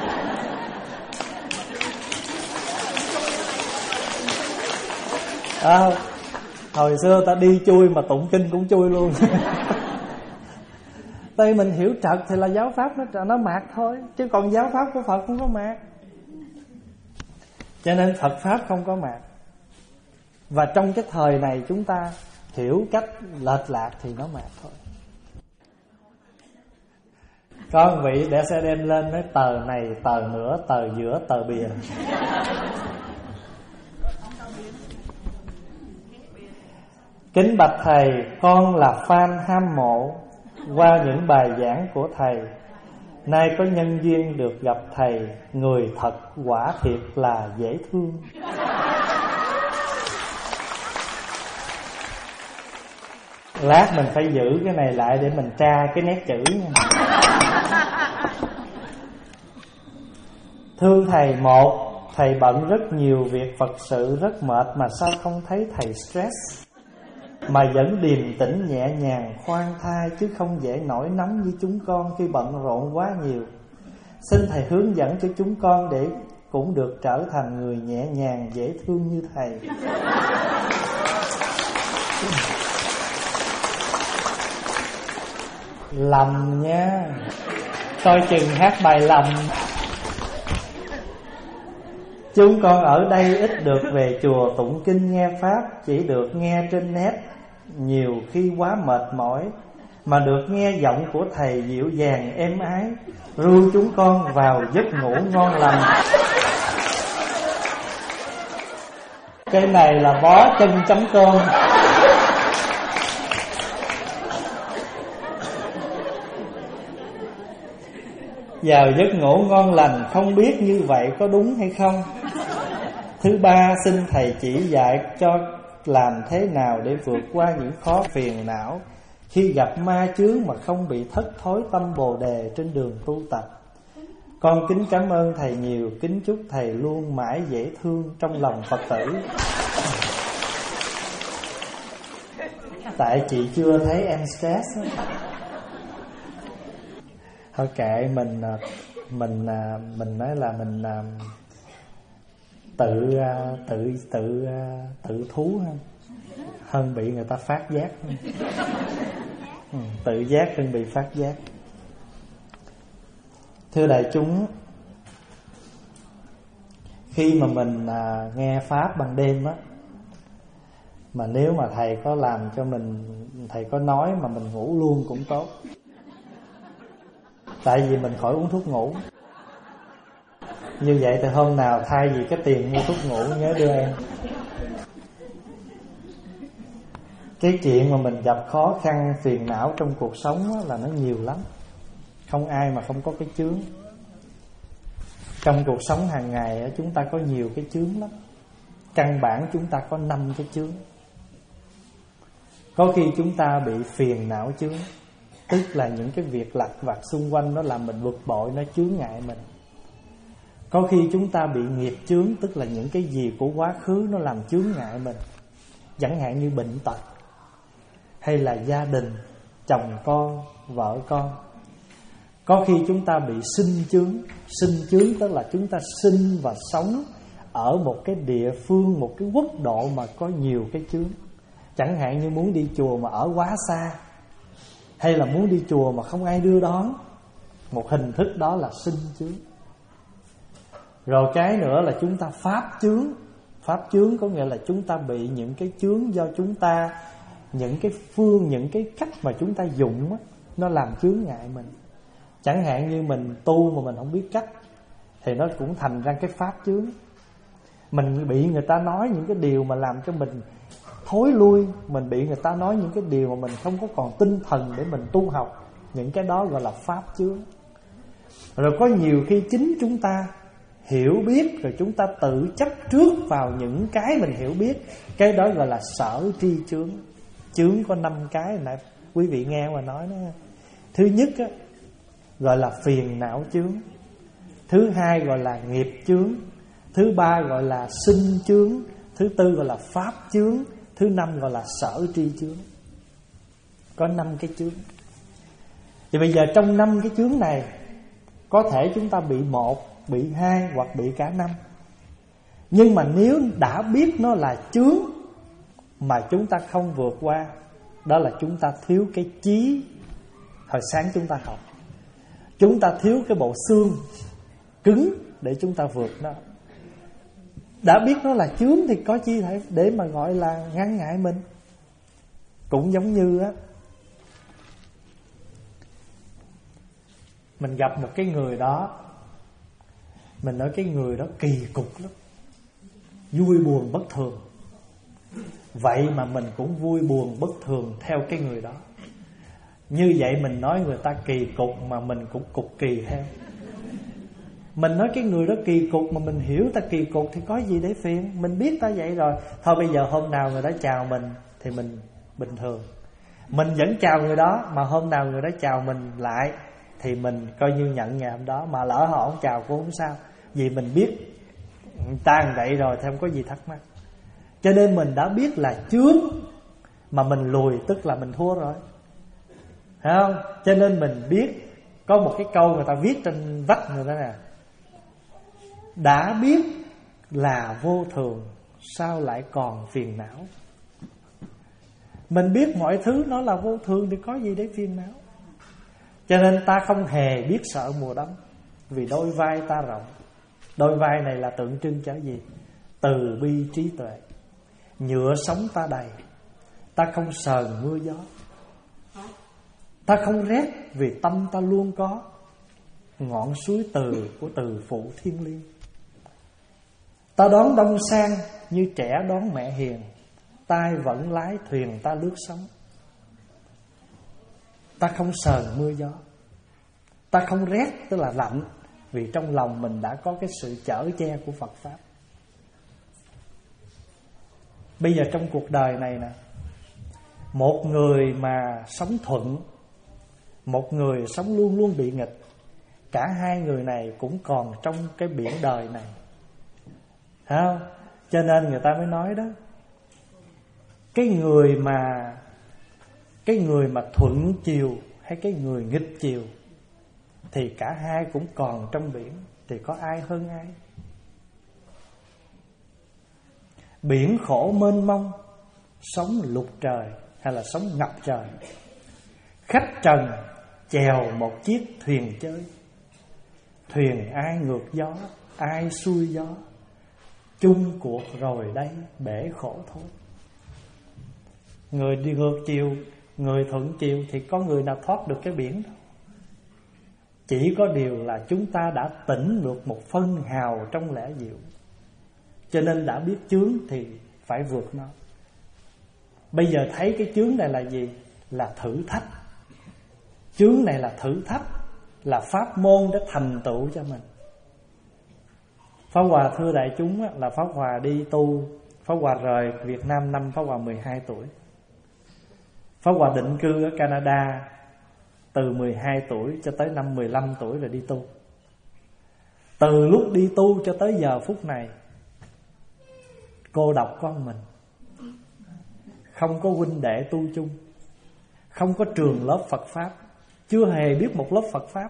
À, hồi xưa ta đi chui mà tụng kinh cũng chui luôn. Tại mình hiểu trật thì là giáo pháp nó nó mạt thôi, chứ còn giáo pháp của Phật không có mạt. Cho nên Phật pháp không có mạt. Và trong cái thời này chúng ta hiểu cách lệch lạc thì nó mạt thôi. Có một vị để sẽ đem lên nói tờ này, tờ nữa, tờ giữa, tờ bìa. Kính bạch thầy, con là fan hâm mộ qua những bài giảng của thầy. Nay có nhân duyên được gặp thầy, người thật quả thiệt là dễ thương. Lát mình phải giữ cái này lại để mình tra cái nét chữ nha. Thưa thầy, một, thầy bận rất nhiều việc Phật sự rất mệt mà sao không thấy thầy stress, mà vẫn điềm tĩnh nhẹ nhàng khoan thai, chứ không dễ nổi nóng như chúng con khi bận rộn quá nhiều. Xin thầy hướng dẫn cho chúng con để cũng được trở thành người nhẹ nhàng dễ thương như thầy. Lầm nha, coi chừng hát bài lầm. Chúng con ở đây ít được về chùa tụng kinh nghe pháp, chỉ được nghe trên net, nhiều khi quá mệt mỏi, mà được nghe giọng của thầy dịu dàng êm ái, ru chúng con vào giấc ngủ ngon lành. Cái này là bó chân chấm cơm. Vào giấc ngủ ngon lành, không biết như vậy có đúng hay không. Thứ ba, xin thầy chỉ dạy cho làm thế nào để vượt qua những khó phiền não khi gặp ma chướng mà không bị thất thối tâm bồ đề trên đường tu tập. Con kính cảm ơn thầy nhiều, kính chúc thầy luôn mãi dễ thương trong lòng Phật tử. Tại chị chưa thấy em stress. Thôi kệ, mình mình mình nói là mình tự tự tự tự thú hơn hơn bị người ta phát giác. Ừ, tự giác hơn bị phát giác. Thưa đại chúng, khi mà mình à, nghe Pháp ban đêm á, mà nếu mà thầy có làm cho mình, thầy có nói mà mình ngủ luôn cũng tốt. Tại vì mình khỏi uống thuốc ngủ. Như vậy thì hôm nào thay vì cái tiền mua thuốc ngủ, nhớ đưa em. Cái chuyện mà mình gặp khó khăn, phiền não trong cuộc sống á, là nó nhiều lắm. Không ai mà không có cái chướng. Trong cuộc sống hàng ngày á, chúng ta có nhiều cái chướng lắm. Căn bản chúng ta có năm cái chướng. Có khi chúng ta bị phiền não chướng, tức là những cái việc lặt vặt xung quanh nó làm mình bực bội, nó chướng ngại mình. Có khi chúng ta bị nghiệp chướng, tức là những cái gì của quá khứ nó làm chướng ngại mình. Chẳng hạn như bệnh tật, hay là gia đình, chồng con, vợ con. Có khi chúng ta bị sinh chướng. Sinh chướng tức là chúng ta sinh và sống ở một cái địa phương, một cái quốc độ mà có nhiều cái chướng. Chẳng hạn như muốn đi chùa mà ở quá xa, hay là muốn đi chùa mà không ai đưa đón. Một hình thức đó là sinh chướng. Rồi cái nữa là chúng ta pháp chướng. Pháp chướng có nghĩa là chúng ta bị những cái chướng do chúng ta, những cái phương, những cái cách mà chúng ta dùng á, nó làm chướng ngại mình. Chẳng hạn như mình tu mà mình không biết cách, thì nó cũng thành ra cái pháp chướng. Mình bị người ta nói những cái điều mà làm cho mình thối lui. Mình bị người ta nói những cái điều mà mình không có còn tinh thần để mình tu học. Những cái đó gọi là pháp chướng. Rồi có nhiều khi chính chúng ta hiểu biết, rồi chúng ta tự chấp trước vào những cái mình hiểu biết. Cái đó gọi là sở tri chướng. Chướng có năm cái, nãy quý vị nghe mà nói đó. Thứ nhất á, gọi là phiền não chướng. Thứ hai gọi là nghiệp chướng. Thứ ba gọi là sinh chướng. Thứ tư gọi là pháp chướng. Thứ năm gọi là sở tri chướng. Có năm cái chướng. Thì bây giờ trong năm cái chướng này, có thể chúng ta bị một, bị hai hoặc bị cả năm. Nhưng mà nếu đã biết nó là chướng mà chúng ta không vượt qua, đó là chúng ta thiếu cái chí. Hồi sáng chúng ta học, chúng ta thiếu cái bộ xương cứng để chúng ta vượt nó. Đã biết nó là chướng thì có chi thể để mà gọi là ngăn ngại mình. Cũng giống như á, mình gặp một cái người đó, mình nói cái người đó kỳ cục lắm, vui buồn bất thường. Vậy mà mình cũng vui buồn bất thường theo cái người đó. Như vậy mình nói người ta kỳ cục mà mình cũng cục kỳ theo. Mình nói cái người đó kỳ cục mà mình hiểu ta kỳ cục thì có gì để phiền. Mình biết ta vậy rồi. Thôi bây giờ hôm nào người đó chào mình thì mình bình thường. Mình vẫn chào người đó, mà hôm nào người đó chào mình lại thì mình coi như nhận ngày hôm đó. Mà lỡ họ không chào cũng không sao, vì mình biết ta như vậy rồi thì không có gì thắc mắc. Cho nên mình đã biết là chướng mà mình lùi, tức là mình thua rồi, thấy không? Cho nên mình biết. Có một cái câu người ta viết trên vách người đó nè: đã biết là vô thường, sao lại còn phiền não? Mình biết mọi thứ nó là vô thường thì có gì để phiền não. Cho nên ta không hề biết sợ mùa đông, vì đôi vai ta rộng. Đôi vai này là tượng trưng cho gì? Từ bi trí tuệ. Nhựa sống ta đầy, ta không sờn mưa gió. Ta không rét vì tâm ta luôn có ngọn suối từ của từ phụ thiên liêng. Ta đón đông sang như trẻ đón mẹ hiền, tay vẫn lái thuyền ta lướt sóng. Ta không sờn mưa gió, ta không rét tức là lạnh, vì trong lòng mình đã có cái sự chở che của Phật Pháp. Bây giờ trong cuộc đời này nè, một người mà sống thuận, một người sống luôn luôn bị nghịch, cả hai người này cũng còn trong cái biển đời này, thấy không? Cho nên người ta mới nói đó, cái người mà Cái người mà thuận chiều hay cái người nghịch chiều thì cả hai cũng còn trong biển, thì có ai hơn ai? Biển khổ mênh mông, sống lục trời hay là sống ngập trời. Khách trần chèo một chiếc thuyền chơi, Thuyền ai ngược gió, ai xuôi gió, chung cuộc rồi đây bể khổ thôi. Người đi ngược chiều, người thuận chiều thì có người nào thoát được cái biển đâu. Chỉ có điều là chúng ta đã tỉnh được một phân hào trong lẽ diệu, cho nên đã biết chướng thì phải vượt nó. Bây giờ thấy cái chướng này là gì? Là thử thách. Chướng này là thử thách, là pháp môn để thành tựu cho mình. Pháp Hòa thưa đại chúng là Pháp Hòa đi tu. Pháp Hòa rời Việt Nam năm Pháp Hòa mười hai tuổi. Pháp Hòa định cư ở Canada từ mười hai tuổi cho tới năm mười lăm tuổi rồi đi tu. Từ lúc đi tu cho tới giờ phút này, cô độc con mình, không có huynh đệ tu chung, không có trường lớp Phật Pháp, chưa hề biết một lớp Phật Pháp.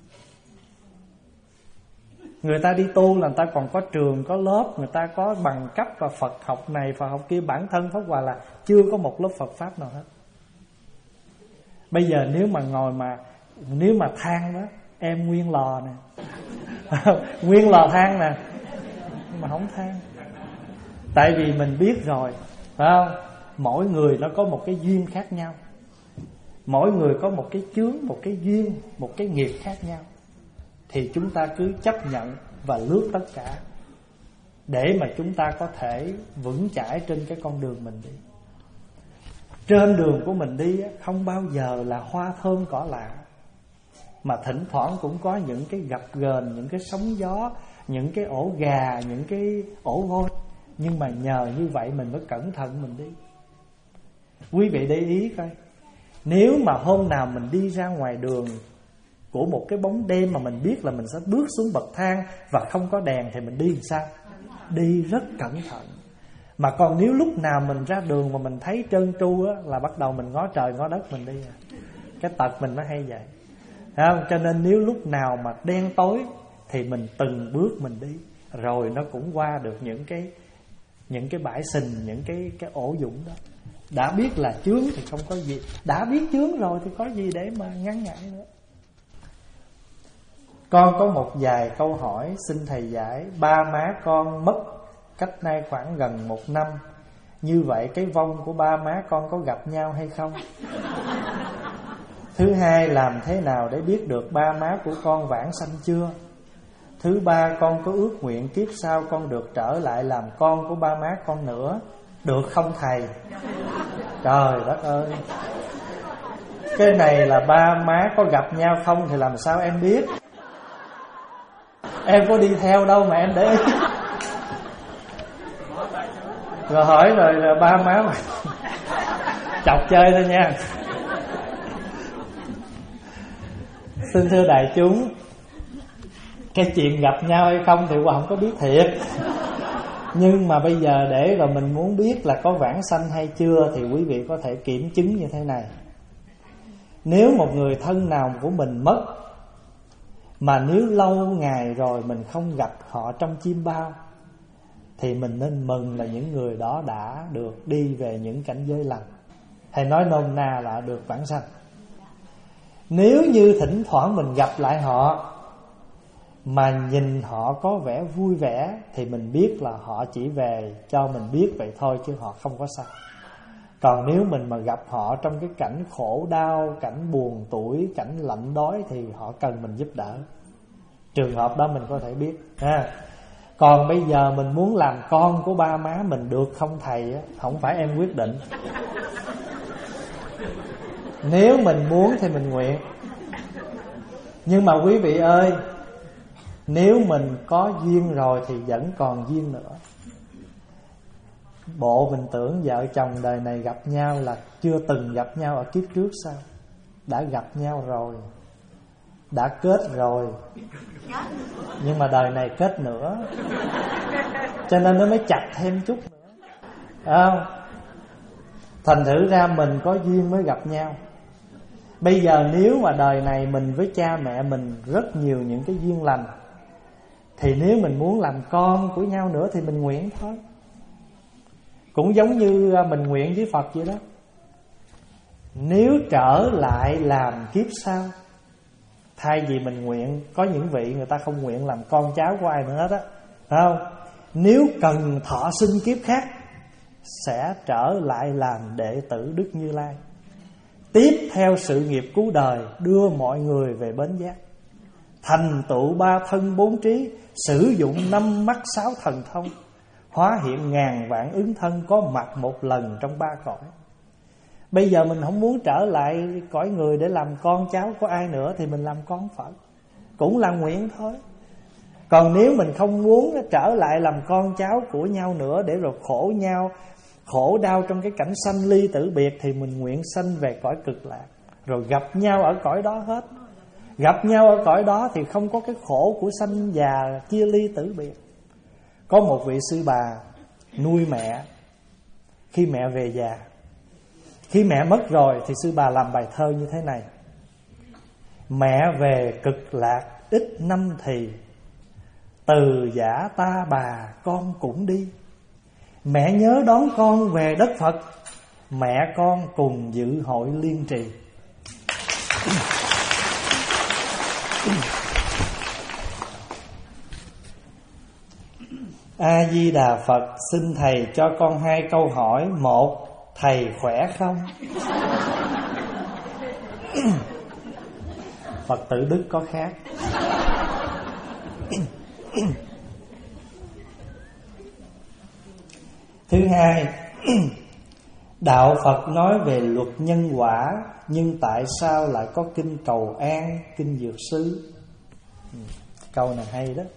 Người ta đi tu là người ta còn có trường, có lớp, người ta có bằng cấp và Phật học này, Phật học kia. Bản thân Pháp Hòa là chưa có một lớp Phật Pháp nào hết. Bây giờ nếu mà ngồi mà Nếu mà than đó, em nguyên lò nè nguyên lò than nè, mà không than. Tại vì mình biết rồi, phải không? Mỗi người nó có một cái duyên khác nhau, mỗi người có một cái chướng, một cái duyên, một cái nghiệp khác nhau. Thì chúng ta cứ chấp nhận và lướt tất cả, để mà chúng ta có thể vững chãi trên cái con đường mình đi. Trên đường của mình đi không bao giờ là hoa thơm cỏ lạ, mà thỉnh thoảng cũng có những cái gập ghềnh, những cái sóng gió, những cái ổ gà, những cái ổ vôi. Nhưng mà nhờ như vậy mình mới cẩn thận mình đi. Quý vị để ý coi, nếu mà hôm nào mình đi ra ngoài đường của một cái bóng đêm mà mình biết là mình sẽ bước xuống bậc thang và không có đèn thì mình đi làm sao? Đi rất cẩn thận. Mà còn nếu lúc nào mình ra đường mà mình thấy trơn tru á, là bắt đầu mình ngó trời ngó đất mình đi à. Cái tật mình nó hay vậy, thấy không? Cho nên nếu lúc nào mà đen tối thì mình từng bước mình đi, rồi nó cũng qua được những cái những cái bãi sình, những cái cái ổ dũng đó. Đã biết là chướng thì không có gì, đã biết chướng rồi thì có gì để mà ngăn ngại nữa. Con có một vài câu hỏi xin thầy giải. Ba má con mất cách nay khoảng gần một năm. Như vậy cái vong của ba má con có gặp nhau hay không? Thứ hai, làm thế nào để biết được ba má của con vãng sanh chưa? Thứ ba, con có ước nguyện kiếp sau con được trở lại làm con của ba má con nữa, được không thầy? Trời đất ơi, cái này là ba má có gặp nhau không thì làm sao em biết? Em có đi theo đâu mà em để ý. Rồi hỏi rồi là ba má mà chọc chơi thôi nha. Xin thưa đại chúng, cái chuyện gặp nhau hay không thì Hòa không có biết thiệt. Nhưng mà bây giờ để rồi mình muốn biết là có vãng sanh hay chưa thì quý vị có thể kiểm chứng như thế này. Nếu một người thân nào của mình mất, mà nếu lâu ngày rồi mình không gặp họ trong chim bao, thì mình nên mừng là những người đó đã được đi về những cảnh giới lành, hay nói nôm na là được vãng sanh. Nếu như thỉnh thoảng mình gặp lại họ mà nhìn họ có vẻ vui vẻ thì mình biết là họ chỉ về cho mình biết vậy thôi, chứ họ không có sao. Còn nếu mình mà gặp họ trong cái cảnh khổ đau, cảnh buồn tủi, cảnh lạnh đói thì họ cần mình giúp đỡ. Trường hợp đó mình có thể biết ha. Còn bây giờ mình muốn làm con của ba má mình được không thầy? Không phải em quyết định. Nếu mình muốn thì mình nguyện. Nhưng mà quý vị ơi, nếu mình có duyên rồi thì vẫn còn duyên nữa. Bộ mình tưởng vợ chồng đời này gặp nhau là chưa từng gặp nhau ở kiếp trước sao? Đã gặp nhau rồi, đã kết rồi, nhưng mà đời này kết nữa, cho nên nó mới chặt thêm chút nữa, phải không? Thành thử ra mình có duyên mới gặp nhau. Bây giờ nếu mà đời này mình với cha mẹ mình rất nhiều những cái duyên lành, thì nếu mình muốn làm con của nhau nữa thì mình nguyện thôi. Cũng giống như mình nguyện với Phật vậy đó. Nếu trở lại làm kiếp sau Thay vì mình nguyện, có những vị người ta không nguyện làm con cháu của ai nữa hết á, phải không? Nếu cần thọ sinh kiếp khác sẽ trở lại làm đệ tử Đức Như Lai, tiếp theo sự nghiệp cứu đời, đưa mọi người về bến giác, thành tựu ba thân bốn trí, sử dụng năm mắt sáu thần thông, hóa hiện ngàn vạn ứng thân, có mặt một lần trong ba cõi. Bây giờ mình không muốn trở lại cõi người để làm con cháu của ai nữa, thì mình làm con Phật, cũng là nguyện thôi. Còn nếu mình không muốn trở lại làm con cháu của nhau nữa, để rồi khổ nhau, khổ đau trong cái cảnh sanh ly tử biệt, thì mình nguyện sanh về cõi cực lạc, rồi gặp nhau ở cõi đó hết. Gặp nhau ở cõi đó thì không có cái khổ của sanh già chia ly tử biệt. Có một vị sư bà nuôi mẹ khi mẹ về già. Khi mẹ mất rồi thì sư bà làm bài thơ như thế này: mẹ về cực lạc ít năm thì, từ giả ta bà con cũng đi. Mẹ nhớ đón con về đất Phật, mẹ con cùng dự hội liên trì. A Di Đà Phật, xin thầy cho con hai câu hỏi. Một, thầy khỏe không? Phật tử Đức có khác. Thứ hai, đạo Phật nói về luật nhân quả, nhưng tại sao lại có kinh cầu an, kinh dược sư? Câu này hay đó.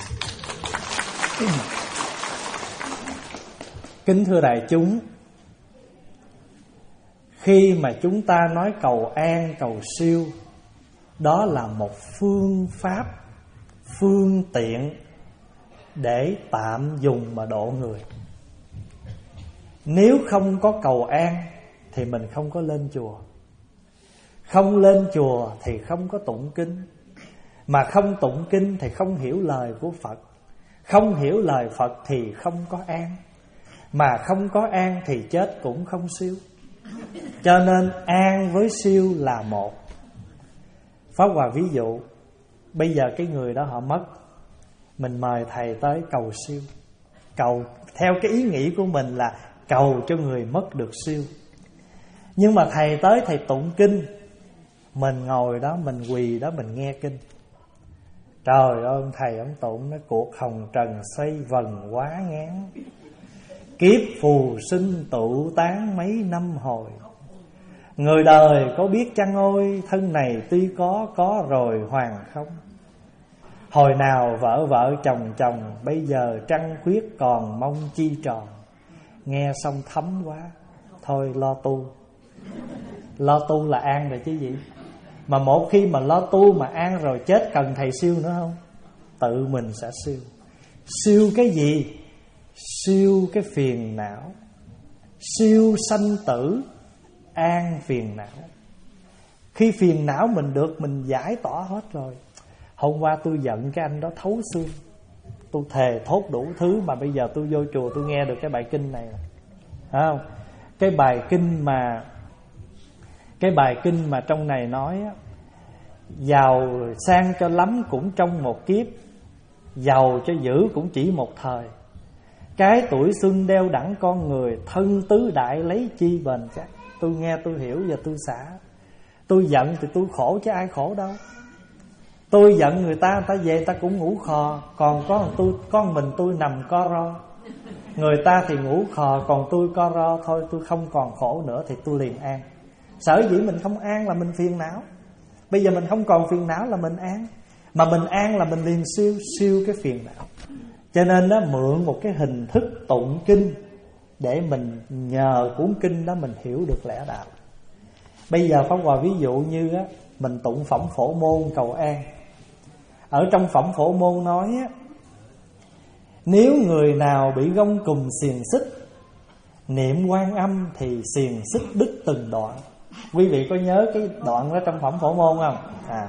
Kính thưa đại chúng, khi mà chúng ta nói cầu an, cầu siêu, đó là một phương pháp, phương tiện để tạm dùng mà độ người. Nếu không có cầu an thì mình không có lên chùa. Không lên chùa thì không có tụng kinh. Mà không tụng kinh thì không hiểu lời của Phật. Không hiểu lời Phật thì không có an. Mà không có an thì chết cũng không siêu. Cho nên an với siêu là một. Pháp Hòa ví dụ, bây giờ cái người đó họ mất, mình mời thầy tới cầu siêu. Cầu theo cái ý nghĩ của mình là cầu cho người mất được siêu. Nhưng mà thầy tới thầy tụng kinh, mình ngồi đó, mình quỳ đó, mình nghe kinh. Trời ơi, thầy ông tụng nó cuộc hồng trần xoay vần quá ngán, kiếp phù sinh tụ tán mấy năm hồi. Người đời có biết chăng ôi, thân này tuy có, có rồi hoàn không. Hồi nào vợ vợ chồng chồng, bây giờ trăng khuyết còn mong chi tròn. Nghe xong thấm quá, thôi lo tu. Lo tu là an rồi chứ gì. Mà một khi mà lo tu mà an rồi, chết cần thầy siêu nữa không? Tự mình sẽ siêu. Siêu cái gì? Siêu cái phiền não, siêu sanh tử, an phiền não. Khi phiền não mình được, mình giải tỏa hết rồi. Hôm qua tôi giận cái anh đó thấu xương, tôi thề thốt đủ thứ, mà bây giờ tôi vô chùa tôi nghe được cái bài kinh này, phải không? Cái bài kinh mà Cái bài kinh mà trong này nói á, giàu sang cho lắm cũng trong một kiếp, giàu cho dữ cũng chỉ một thời. Cái tuổi xuân đeo đẳng con người, thân tứ đại lấy chi bền chắc. Tôi nghe tôi hiểu và tôi xả. Tôi giận thì tôi khổ chứ ai khổ đâu. Tôi giận người ta, người ta về người ta cũng ngủ khò, còn có tôi, con mình tôi nằm co ro. Người ta thì ngủ khò, còn tôi co ro. Thôi tôi không còn khổ nữa thì tôi liền an. Sở dĩ mình không an là mình phiền não. Bây giờ mình không còn phiền não là mình an. Mà mình an là mình liền siêu, siêu cái phiền não. Cho nên đó, mượn một cái hình thức tụng kinh để mình nhờ cuốn kinh đó mình hiểu được lẽ đạo. Bây giờ Pháp Hòa ví dụ như á, mình tụng phẩm Phổ Môn cầu an. Ở trong phẩm Phổ Môn nói á, nếu người nào bị gông cùm xiềng xích, niệm Quan Âm thì xiềng xích đứt từng đoạn. Quý vị có nhớ cái đoạn đó trong phẩm Phổ Môn không? À,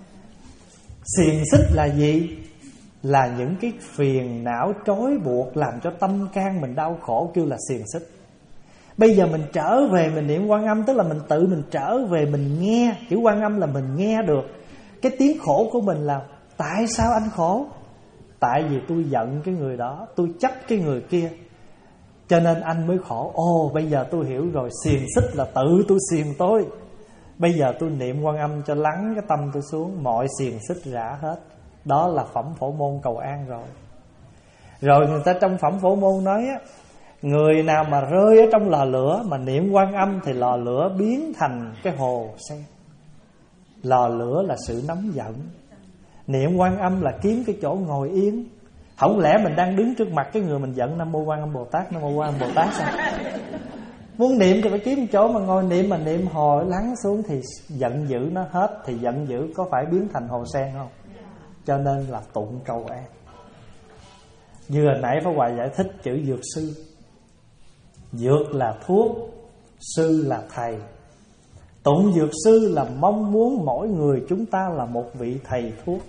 xiềng xích là gì? Là những cái phiền não trói buộc làm cho tâm can mình đau khổ, kêu là xiềng xích. Bây giờ mình trở về mình niệm Quan Âm, tức là mình tự mình trở về mình nghe. Chữ Quan Âm là mình nghe được. Cái tiếng khổ của mình là tại sao anh khổ? Tại vì tôi giận cái người đó, tôi chấp cái người kia, cho nên anh mới khổ. Ồ, bây giờ tôi hiểu rồi, xiềng xích là tự tôi xiềng tôi. Bây giờ tôi niệm Quan Âm cho lắng cái tâm tôi xuống, mọi xiềng xích rã hết. Đó là phẩm Phổ Môn cầu an rồi. Rồi người ta trong phẩm Phổ Môn nói á, người nào mà rơi ở trong lò lửa mà niệm Quan Âm thì lò lửa biến thành cái hồ sen. Lò lửa là sự nóng giận, niệm Quan Âm là kiếm cái chỗ ngồi yên. Không lẽ mình đang đứng trước mặt cái người mình giận, Nam Mô Quan Âm Bồ Tát, Nam Mô Quan Âm Bồ Tát sao? Muốn niệm thì phải kiếm chỗ mà ngồi niệm, mà niệm hồi lắng xuống thì giận dữ nó hết. Thì giận dữ có phải biến thành hồ sen không? Cho nên là tụng cầu an. Như hồi nãy Pháp Hòa giải thích chữ dược sư. Dược là thuốc, sư là thầy. Tụng dược sư là mong muốn mỗi người chúng ta là một vị thầy thuốc.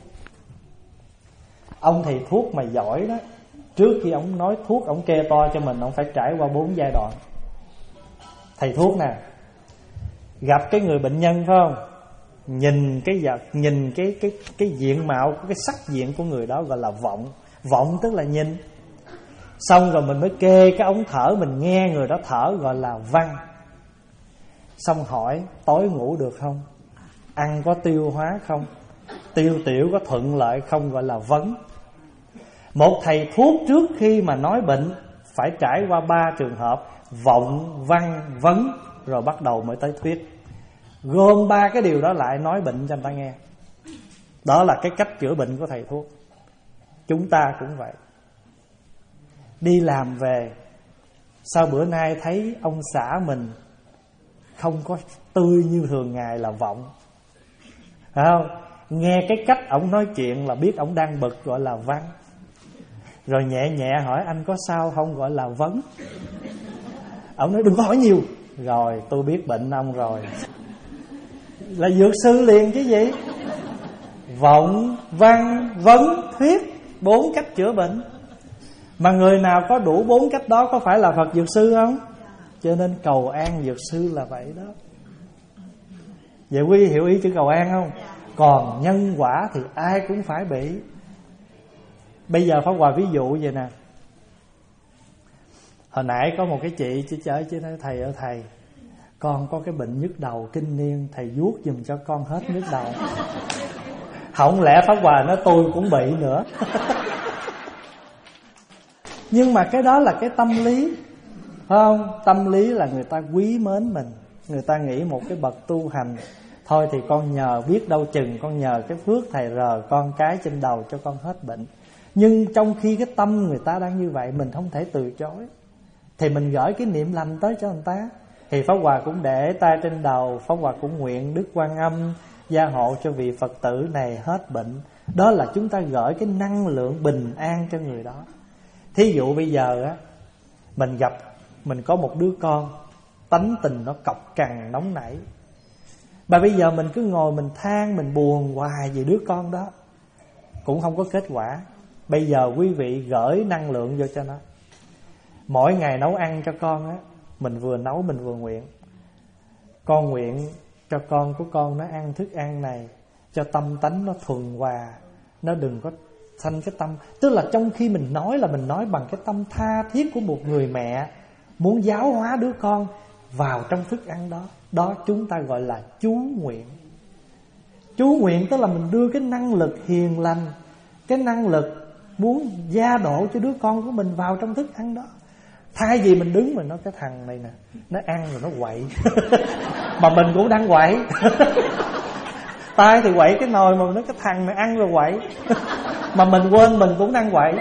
Ông thầy thuốc mà giỏi đó, trước khi ông nói thuốc, ông kê to cho mình, ông phải trải qua bốn giai đoạn. Thầy thuốc nè, gặp cái người bệnh nhân phải không? Nhìn cái vật, nhìn cái cái cái diện mạo, cái sắc diện của người đó gọi là vọng. Vọng tức là nhìn. Xong rồi mình mới kê cái ống thở, mình nghe người đó thở gọi là văn. Xong hỏi tối ngủ được không? Ăn có tiêu hóa không? Tiêu tiểu có thuận lợi không? Gọi là vấn. Một thầy thuốc trước khi mà nói bệnh phải trải qua ba trường hợp: vọng, văn, vấn, rồi bắt đầu mới tới thuyết. Gom ba cái điều đó lại nói bệnh cho người ta nghe. Đó là cái cách chữa bệnh của thầy thuốc. Chúng ta cũng vậy. Đi làm về, sau bữa nay thấy ông xã mình không có tươi như thường ngày là vọng, phải không? Nghe cái cách ổng nói chuyện là biết ổng đang bực, gọi là văn. Rồi nhẹ nhẹ hỏi anh có sao không, gọi là vấn. Ổng nói đừng có hỏi nhiều. Rồi tôi biết bệnh ông rồi. Là dược sư liền chứ gì. Vọng, văn, vấn, thuyết, bốn cách chữa bệnh. Mà người nào có đủ bốn cách đó có phải là Phật dược sư không? Cho nên cầu an dược sư là vậy đó. Vậy quý hiểu ý chữ cầu an không? Còn nhân quả thì ai cũng phải bị. Bây giờ Pháp Hòa ví dụ vậy nè. Hồi nãy có một cái chị chỉ chở chứ nói thầy ơi thầy, con có cái bệnh nhức đầu kinh niên, thầy vuốt giùm cho con hết nhức đầu. Không lẽ Pháp Hòa nói tôi cũng bị nữa. Nhưng mà cái đó là cái tâm lý, phải không? Tâm lý là người ta quý mến mình, người ta nghĩ một cái bậc tu hành, thôi thì con nhờ, biết đâu chừng con nhờ cái phước thầy rờ con cái trên đầu cho con hết bệnh. Nhưng trong khi cái tâm người ta đang như vậy, mình không thể từ chối, thì mình gửi cái niệm lành tới cho người ta. Thì Pháp Hòa cũng để tay trên đầu, Pháp Hòa cũng nguyện Đức Quan Âm gia hộ cho vị Phật tử này hết bệnh. Đó là chúng ta gửi cái năng lượng bình an cho người đó. Thí dụ bây giờ á, mình gặp, mình có một đứa con tánh tình nó cọc cằn nóng nảy, mà bây giờ mình cứ ngồi mình than, mình buồn hoài về đứa con đó cũng không có kết quả. Bây giờ quý vị gửi năng lượng vô cho nó. Mỗi ngày nấu ăn cho con á, mình vừa nấu mình vừa nguyện: con nguyện cho con của con nó ăn thức ăn này, cho tâm tánh nó thuần hòa, nó đừng có sanh cái tâm. Tức là trong khi mình nói là mình nói bằng cái tâm tha thiết của một người mẹ muốn giáo hóa đứa con vào trong thức ăn đó. Đó chúng ta gọi là chú nguyện. Chú nguyện tức là mình đưa cái năng lực hiền lành, cái năng lực muốn gia độ cho đứa con của mình vào trong thức ăn đó. Thay vì mình đứng mình nói cái thằng này nè, nó ăn rồi nó quậy. Mà mình cũng đang quậy. Tai thì quậy cái nồi, mà nói cái thằng này ăn rồi quậy. Mà mình quên mình cũng đang quậy.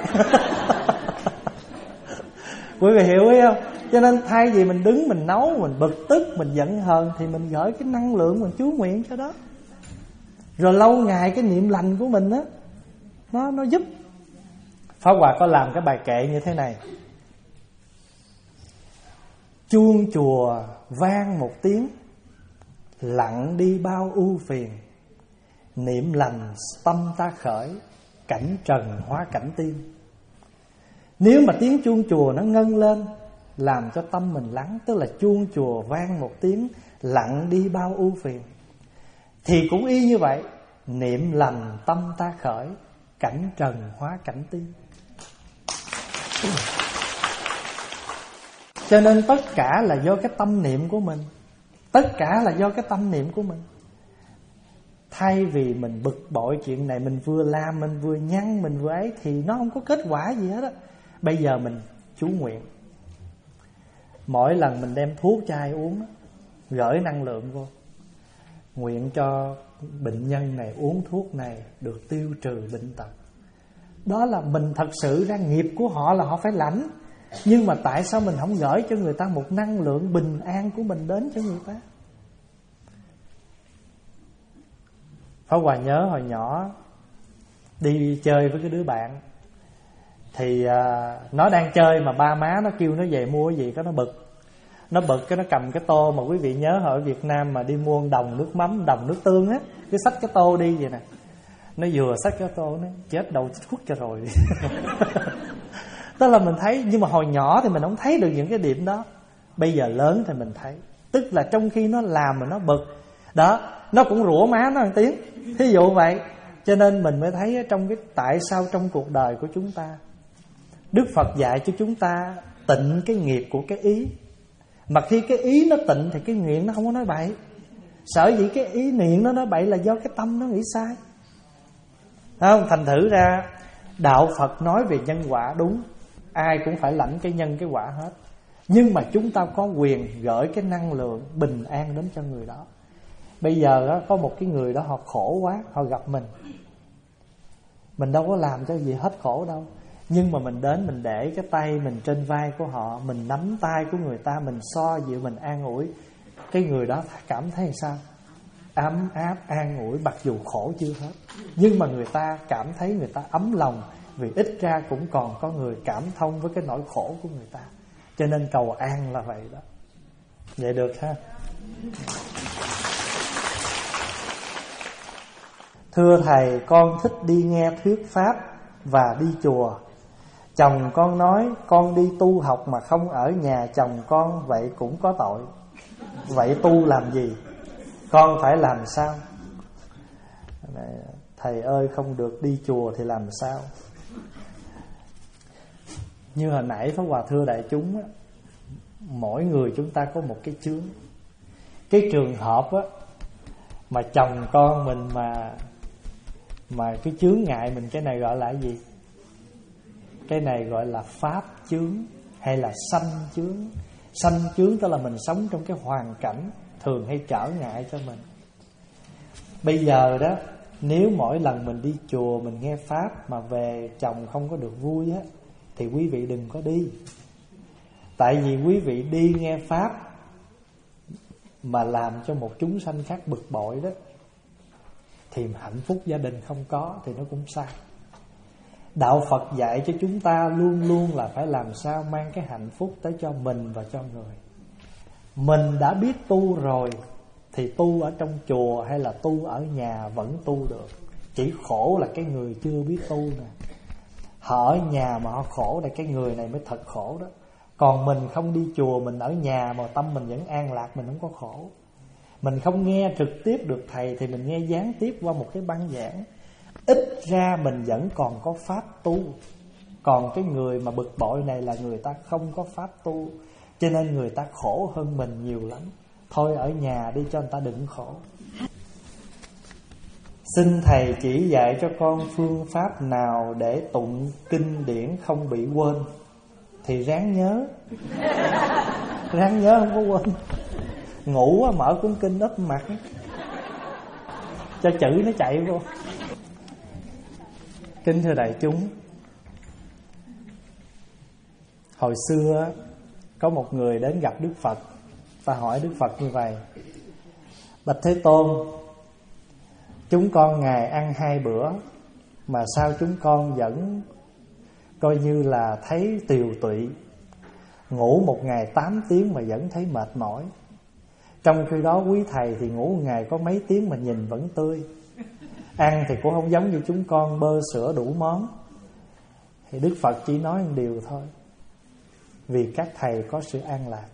Quý vị hiểu ý không? Cho nên thay vì mình đứng mình nấu, mình bực tức, mình giận hờn, thì mình gửi cái năng lượng mình chú nguyện cho đó. Rồi lâu ngày cái niệm lành của mình á, Nó nó giúp. Pháp Hòa có làm cái bài kệ như thế này: chuông chùa vang một tiếng, lặng đi bao ưu phiền. Niệm lành tâm ta khởi, cảnh trần hóa cảnh tiên. Nếu mà tiếng chuông chùa nó ngân lên, làm cho tâm mình lắng, tức là chuông chùa vang một tiếng, lặng đi bao ưu phiền, thì cũng y như vậy. niệm lành tâm ta khởi, cảnh trần hóa cảnh tiên. Cho nên tất cả là do cái tâm niệm của mình. Tất cả là do cái tâm niệm của mình. Thay vì mình bực bội chuyện này, mình vừa làm, mình vừa nhăn, mình vừa ấy, thì nó không có kết quả gì hết á. Bây giờ mình chú nguyện. Mỗi lần mình đem thuốc chai uống, gửi năng lượng vô, nguyện cho bệnh nhân này uống thuốc này được tiêu trừ bệnh tật. Đó là mình thật sự ra nghiệp của họ là họ phải lãnh. Nhưng mà tại sao mình không gửi cho người ta một năng lượng bình an của mình đến cho người ta? Pháp Hòa nhớ hồi nhỏ đi chơi với cái đứa bạn, thì à, nó đang chơi mà ba má nó kêu nó về mua cái gì, cái nó bực. Nó bực cái nó cầm cái tô mà quý vị nhớ ở Việt Nam mà đi mua đồng nước mắm, đồng nước tương á, cứ xách cái tô đi vậy nè. Nó vừa xách cái tô nó chết đầu chết khuất cho rồi. Tức là mình thấy, nhưng mà hồi nhỏ thì mình không thấy được những cái điểm đó. Bây giờ lớn thì mình thấy. Tức là trong khi nó làm mà nó bực đó, nó cũng rủa má nó một tiếng, thí dụ vậy. Cho nên mình mới thấy trong cái tại sao trong cuộc đời của chúng ta, Đức Phật dạy cho chúng ta tịnh cái nghiệp của cái ý. Mà khi cái ý nó tịnh thì cái nguyện nó không có nói bậy. Sở dĩ cái ý niệm nó nói bậy là do cái tâm nó nghĩ sai. Không? Thành thử ra đạo Phật nói về nhân quả đúng, ai cũng phải lãnh cái nhân cái quả hết. Nhưng mà chúng ta có quyền gửi cái năng lượng bình an đến cho người đó. Bây giờ đó, có một cái người đó họ khổ quá, họ gặp mình, mình đâu có làm cho gì hết khổ đâu. Nhưng mà mình đến mình để cái tay mình trên vai của họ, mình nắm tay của người ta, mình xoa dịu, mình an ủi. Cái người đó cảm thấy sao? Ấm áp, an ủi, mặc dù khổ chưa hết. Nhưng mà người ta cảm thấy người ta ấm lòng, vì ít ra cũng còn có người cảm thông với cái nỗi khổ của người ta. Cho nên cầu an là vậy đó. Vậy được ha? Thưa Thầy, con thích đi nghe thuyết pháp và đi chùa. Chồng con nói con đi tu học mà không ở nhà chồng con, vậy cũng có tội. Vậy tu làm gì? Con phải làm sao? Thầy ơi, không được đi chùa thì làm sao? Như hồi nãy Pháp Hòa thưa đại chúng, mỗi người chúng ta có một cái chướng. Cái trường hợp á, mà chồng con mình mà Mà cái chướng ngại mình, cái này gọi là cái gì? Cái này gọi là pháp chướng hay là sanh chướng. Sanh chướng tức là mình sống trong cái hoàn cảnh thường hay trở ngại cho mình. Bây giờ đó, nếu mỗi lần mình đi chùa mình nghe pháp mà về chồng không có được vui á, thì quý vị đừng có đi. Tại vì quý vị đi nghe pháp mà làm cho một chúng sanh khác bực bội đó, thì hạnh phúc gia đình không có, thì nó cũng sai. Đạo Phật dạy cho chúng ta luôn luôn là phải làm sao mang cái hạnh phúc tới cho mình và cho người. Mình đã biết tu rồi thì tu ở trong chùa hay là tu ở nhà vẫn tu được. Chỉ khổ là cái người chưa biết tu nè. Họ ở nhà mà họ khổ là cái người này mới thật khổ đó. Còn mình không đi chùa, mình ở nhà mà tâm mình vẫn an lạc, mình không có khổ. Mình không nghe trực tiếp được thầy thì mình nghe gián tiếp qua một cái băng giảng. Ít ra mình vẫn còn có pháp tu. Còn cái người mà bực bội này là người ta không có pháp tu, cho nên người ta khổ hơn mình nhiều lắm. Thôi ở nhà đi cho người ta đừng khổ. Xin thầy chỉ dạy cho con phương pháp nào để tụng kinh điển không bị quên. Thì ráng nhớ. Ráng nhớ không có quên. Ngủ á, mở cuốn kinh úp mặt cho chữ nó chạy vô. Kính thưa đại chúng, hồi xưa có một người đến gặp Đức Phật. Ta hỏi Đức Phật như vậy: Bạch Thế Tôn, chúng con ngày ăn hai bữa mà sao chúng con vẫn coi như là thấy tiều tụy, ngủ một ngày tám tiếng mà vẫn thấy mệt mỏi. Trong khi đó quý thầy thì ngủ một ngày có mấy tiếng mà nhìn vẫn tươi. Ăn thì cũng không giống như chúng con bơ sữa đủ món. Thì Đức Phật chỉ nói một điều thôi: vì các thầy có sự an lạc.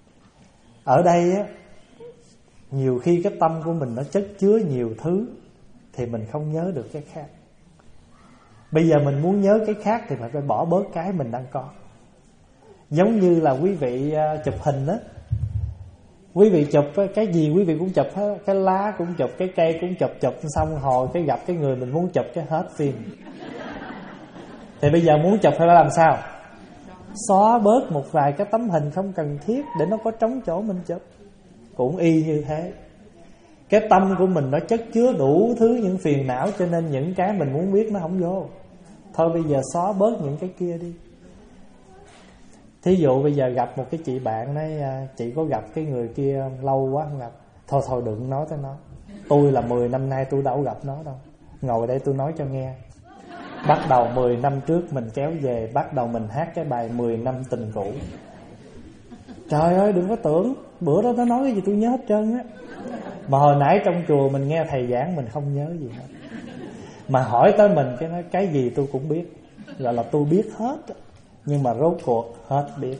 Ở đây á, nhiều khi cái tâm của mình nó chất chứa nhiều thứ, thì mình không nhớ được cái khác. Bây giờ mình muốn nhớ cái khác thì phải bỏ bớt cái mình đang có. Giống như là quý vị chụp hình đó, quý vị chụp cái gì quý vị cũng chụp hết, cái lá cũng chụp, cái cây cũng chụp, chụp xong hồi cái gặp cái người mình muốn chụp cái hết phim. Thì bây giờ muốn chụp phải làm sao? Xóa bớt một vài cái tấm hình không cần thiết để nó có trống chỗ mình chụp. Cũng y như thế, cái tâm của mình nó chất chứa đủ thứ những phiền não, cho nên những cái mình muốn biết nó không vô. Thôi bây giờ xóa bớt những cái kia đi. Thí dụ bây giờ gặp một cái chị bạn nói, chị có gặp cái người kia lâu quá không gặp. Thôi thôi đừng nói tới nó, tôi là mười năm nay tôi đâu gặp nó đâu. Ngồi đây tôi nói cho nghe. Bắt đầu mười năm trước mình kéo về, bắt đầu mình hát cái bài mười năm tình cũ. Trời ơi đừng có tưởng bữa đó nó nói cái gì tôi nhớ hết trơn á. Mà hồi nãy trong chùa mình nghe thầy giảng mình không nhớ gì hết. Mà hỏi tới mình cái nói cái gì tôi cũng biết, gọi là tôi biết hết. Nhưng mà rốt cuộc hết biết.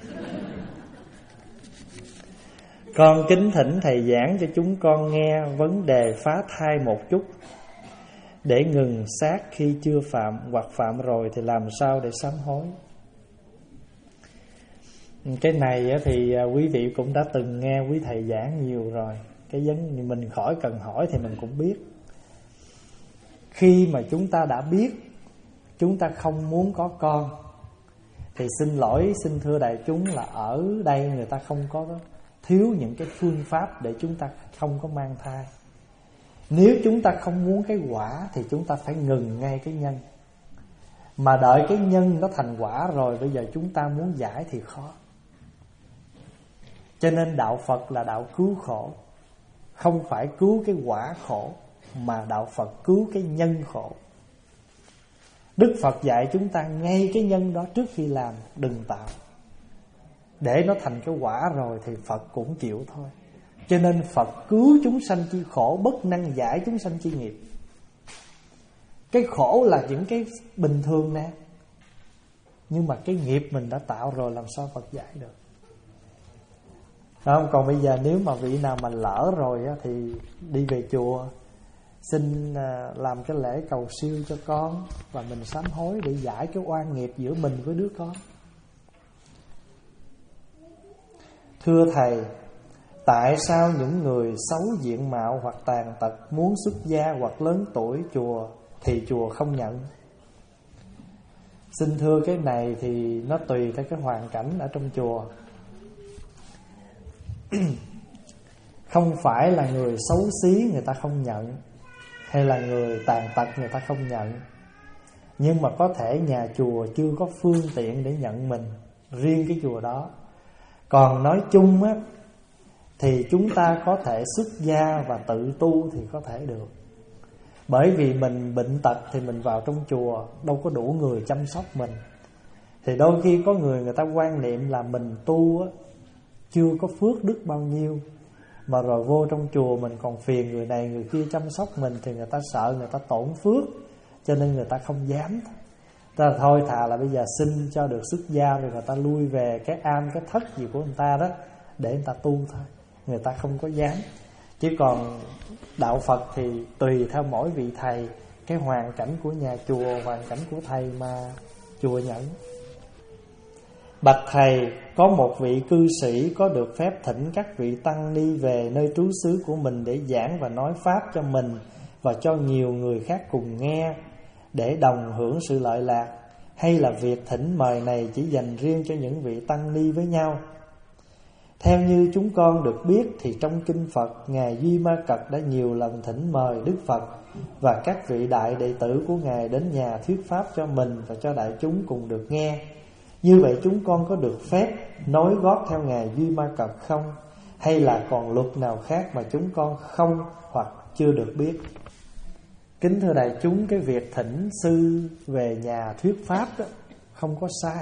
Con kính thỉnh thầy giảng cho chúng con nghe vấn đề phá thai một chút, để ngừng sát khi chưa phạm, hoặc phạm rồi thì làm sao để sám hối. Cái này thì quý vị cũng đã từng nghe quý thầy giảng nhiều rồi. Cái vấn mình khỏi cần hỏi thì mình cũng biết. Khi mà chúng ta đã biết chúng ta không muốn có con, thì xin lỗi xin thưa đại chúng là ở đây người ta không có thiếu những cái phương pháp để chúng ta không có mang thai. Nếu chúng ta không muốn cái quả thì chúng ta phải ngừng ngay cái nhân. Mà đợi cái nhân nó thành quả rồi, bây giờ chúng ta muốn giải thì khó. Cho nên đạo Phật là đạo cứu khổ, không phải cứu cái quả khổ, mà đạo Phật cứu cái nhân khổ. Đức Phật dạy chúng ta ngay cái nhân đó trước khi làm đừng tạo. Để nó thành cái quả rồi thì Phật cũng chịu thôi. Cho nên Phật cứu chúng sanh chi khổ, bất năng giải chúng sanh chi nghiệp. Cái khổ là những cái bình thường nè, nhưng mà cái nghiệp mình đã tạo rồi làm sao Phật giải được. Không? Còn bây giờ nếu mà vị nào mà lỡ rồi á, thì đi về chùa xin làm cái lễ cầu siêu cho con, và mình sám hối để giải cái oan nghiệp giữa mình với đứa con. Thưa thầy, tại sao những người xấu diện mạo hoặc tàn tật muốn xuất gia hoặc lớn tuổi chùa thì chùa không nhận? Xin thưa cái này thì nó tùy theo cái hoàn cảnh ở trong chùa. Không phải là người xấu xí người ta không nhận, hay là người tàn tật người ta không nhận. Nhưng mà có thể nhà chùa chưa có phương tiện để nhận mình, riêng cái chùa đó. Còn nói chung á, thì chúng ta có thể xuất gia và tự tu thì có thể được. Bởi vì mình bệnh tật thì mình vào trong chùa đâu có đủ người chăm sóc mình. Thì đôi khi có người người ta quan niệm là mình tu á, chưa có phước đức bao nhiêu, mà rồi vô trong chùa mình còn phiền người này người kia chăm sóc mình, thì người ta sợ người ta tổn phước, cho nên người ta không dám. Thế là thôi thà là bây giờ xin cho được xuất gia, rồi người ta lui về cái am cái thất gì của người ta đó để người ta tu thôi. Người ta không có dám. Chứ còn đạo Phật thì tùy theo mỗi vị thầy, cái hoàn cảnh của nhà chùa, hoàn cảnh của thầy mà chùa nhận. Bạch thầy, có một vị cư sĩ có được phép thỉnh các vị tăng ni về nơi trú xứ của mình để giảng và nói pháp cho mình và cho nhiều người khác cùng nghe, để đồng hưởng sự lợi lạc, hay là việc thỉnh mời này chỉ dành riêng cho những vị tăng ni với nhau? Theo như chúng con được biết thì trong kinh Phật, Ngài Duy Ma Cật đã nhiều lần thỉnh mời Đức Phật và các vị đại đệ tử của Ngài đến nhà thuyết pháp cho mình và cho đại chúng cùng được nghe. Như vậy chúng con có được phép nối gót theo Ngài Duy Ma Cật không? Hay là còn luật nào khác mà chúng con không hoặc chưa được biết? Kính thưa đại chúng, cái việc thỉnh sư về nhà thuyết pháp đó không có sai.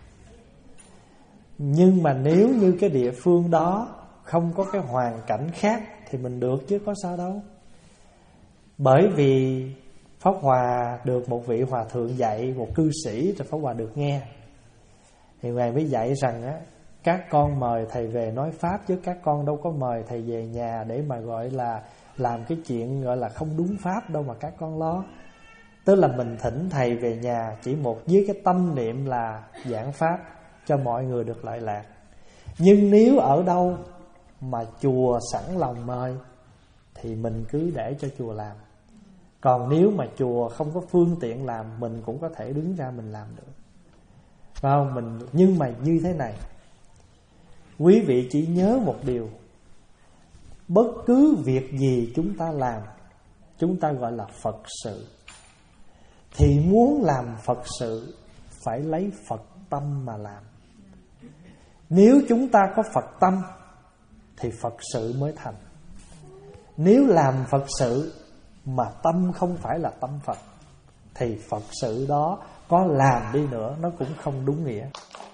Nhưng mà nếu như cái địa phương đó không có cái hoàn cảnh khác thì mình được chứ có sao đâu. Bởi vì Pháp Hòa được một vị hòa thượng dạy, một cư sĩ, rồi Pháp Hòa được nghe. Thì Ngài mới dạy rằng á, các con mời thầy về nói pháp, chứ các con đâu có mời thầy về nhà để mà gọi là làm cái chuyện gọi là không đúng pháp đâu mà các con lo. Tức là mình thỉnh thầy về nhà chỉ một với cái tâm niệm là giảng pháp cho mọi người được lợi lạc. Nhưng nếu ở đâu mà chùa sẵn lòng mời thì mình cứ để cho chùa làm. Còn nếu mà chùa không có phương tiện làm, mình cũng có thể đứng ra mình làm được, phải không? Mình, nhưng mà như thế này, quý vị chỉ nhớ một điều: bất cứ việc gì chúng ta làm, chúng ta gọi là Phật sự, thì muốn làm Phật sự phải lấy Phật tâm mà làm. Nếu chúng ta có Phật tâm thì Phật sự mới thành. Nếu làm Phật sự mà tâm không phải là tâm Phật thì Phật sự đó có làm đi nữa nó cũng không đúng nghĩa.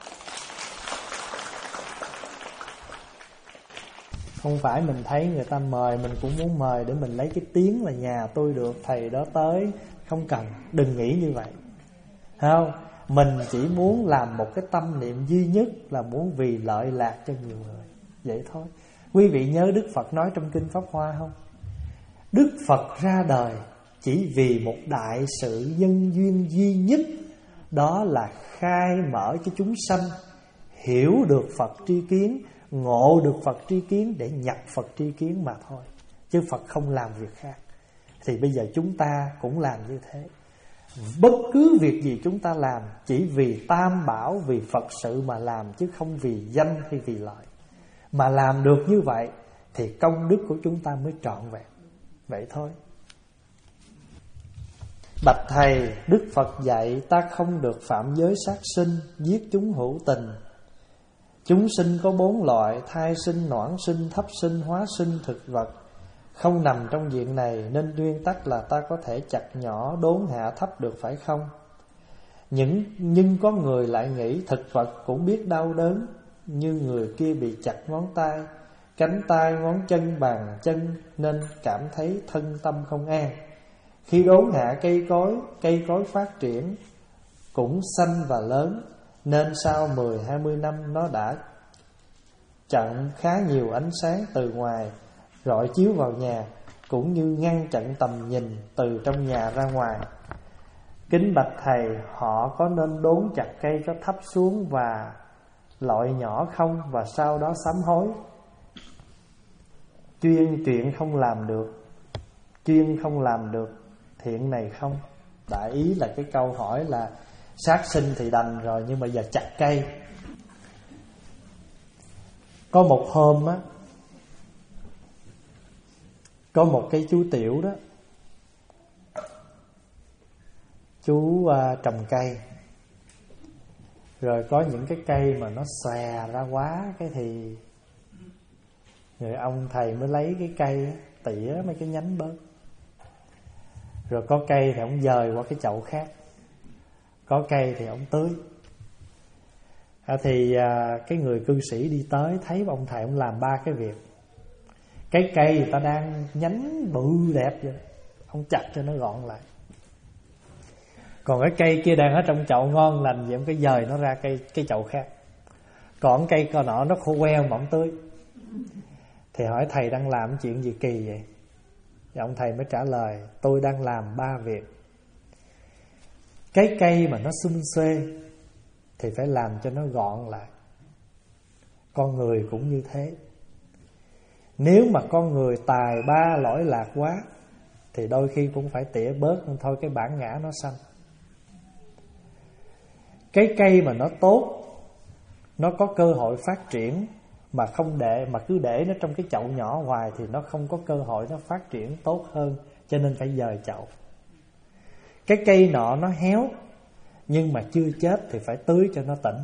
Không phải mình thấy người ta mời mình cũng muốn mời để mình lấy cái tiếng là nhà tôi được thầy đó tới. Không cần, đừng nghĩ như vậy, thấy không? Mình chỉ muốn làm một cái tâm niệm duy nhất là muốn vì lợi lạc cho nhiều người, vậy thôi. Quý vị nhớ Đức Phật nói trong Kinh Pháp Hoa không? Đức Phật ra đời chỉ vì một đại sự nhân duyên duy nhất, đó là khai mở cho chúng sanh hiểu được Phật tri kiến, ngộ được Phật tri kiến để nhập Phật tri kiến mà thôi. Chứ Phật không làm việc khác. Thì bây giờ chúng ta cũng làm như thế. Bất cứ việc gì chúng ta làm chỉ vì Tam Bảo, vì Phật sự mà làm, chứ không vì danh hay vì lợi. Mà làm được như vậy thì công đức của chúng ta mới trọn vẹn. Vậy thôi. Bạch thầy, Đức Phật dạy ta không được phạm giới sát sinh, giết chúng hữu tình. Chúng sinh có bốn loại: thai sinh, noãn sinh, thấp sinh, hóa sinh, thực vật. Không nằm trong diện này nên nguyên tắc là ta có thể chặt nhỏ, đốn hạ thấp được, phải không? Nhưng, nhưng có người lại nghĩ thực vật cũng biết đau đớn, như người kia bị chặt ngón tay, cánh tay, ngón chân, bàn chân, nên cảm thấy thân tâm không an. Khi đốn hạ cây cối, cây cối phát triển cũng xanh và lớn, nên sau mười hai mươi năm nó đã chặn khá nhiều ánh sáng từ ngoài rọi chiếu vào nhà, cũng như ngăn chặn tầm nhìn từ trong nhà ra ngoài. Kính bạch thầy, họ có nên đốn chặt cây cho thấp xuống và loại nhỏ không, và sau đó sám hối? Chuyên chuyện không làm được, chuyên không làm được thiện này không? Đại ý là cái câu hỏi là sát sinh thì đành rồi, nhưng mà giờ chặt cây. Có một hôm á, có một cái chú Tiểu đó, chú uh, trồng cây. Rồi có những cái cây mà nó xòe ra quá, cái thì người ông thầy mới lấy cái cây tỉa mấy cái nhánh bớt. Rồi có cây thì ông dời qua cái chậu khác, có cây thì ông tưới. à, Thì à, cái người cư sĩ đi tới thấy ông thầy ông làm ba cái việc. Cái cây người ta đang nhánh bự đẹp vậy, ông chặt cho nó gọn lại. Còn cái cây kia đang ở trong chậu ngon lành vậy, ông cái dời nó ra cây cái chậu khác. Còn cây cò nọ nó khô queo mà ông tưới. Thì hỏi thầy đang làm chuyện gì kỳ vậy? Thì ông thầy mới trả lời: tôi đang làm ba việc. Cái cây mà nó xum xuê thì phải làm cho nó gọn lại. Con người cũng như thế. Nếu mà con người tài ba lỗi lạc quá thì đôi khi cũng phải tỉa bớt, thôi cái bản ngã nó xanh. Cái cây mà nó tốt, nó có cơ hội phát triển, mà không để mà cứ để nó trong cái chậu nhỏ hoài thì nó không có cơ hội nó phát triển tốt hơn, cho nên phải dời chậu. Cái cây nọ nó héo nhưng mà chưa chết thì phải tưới cho nó tỉnh.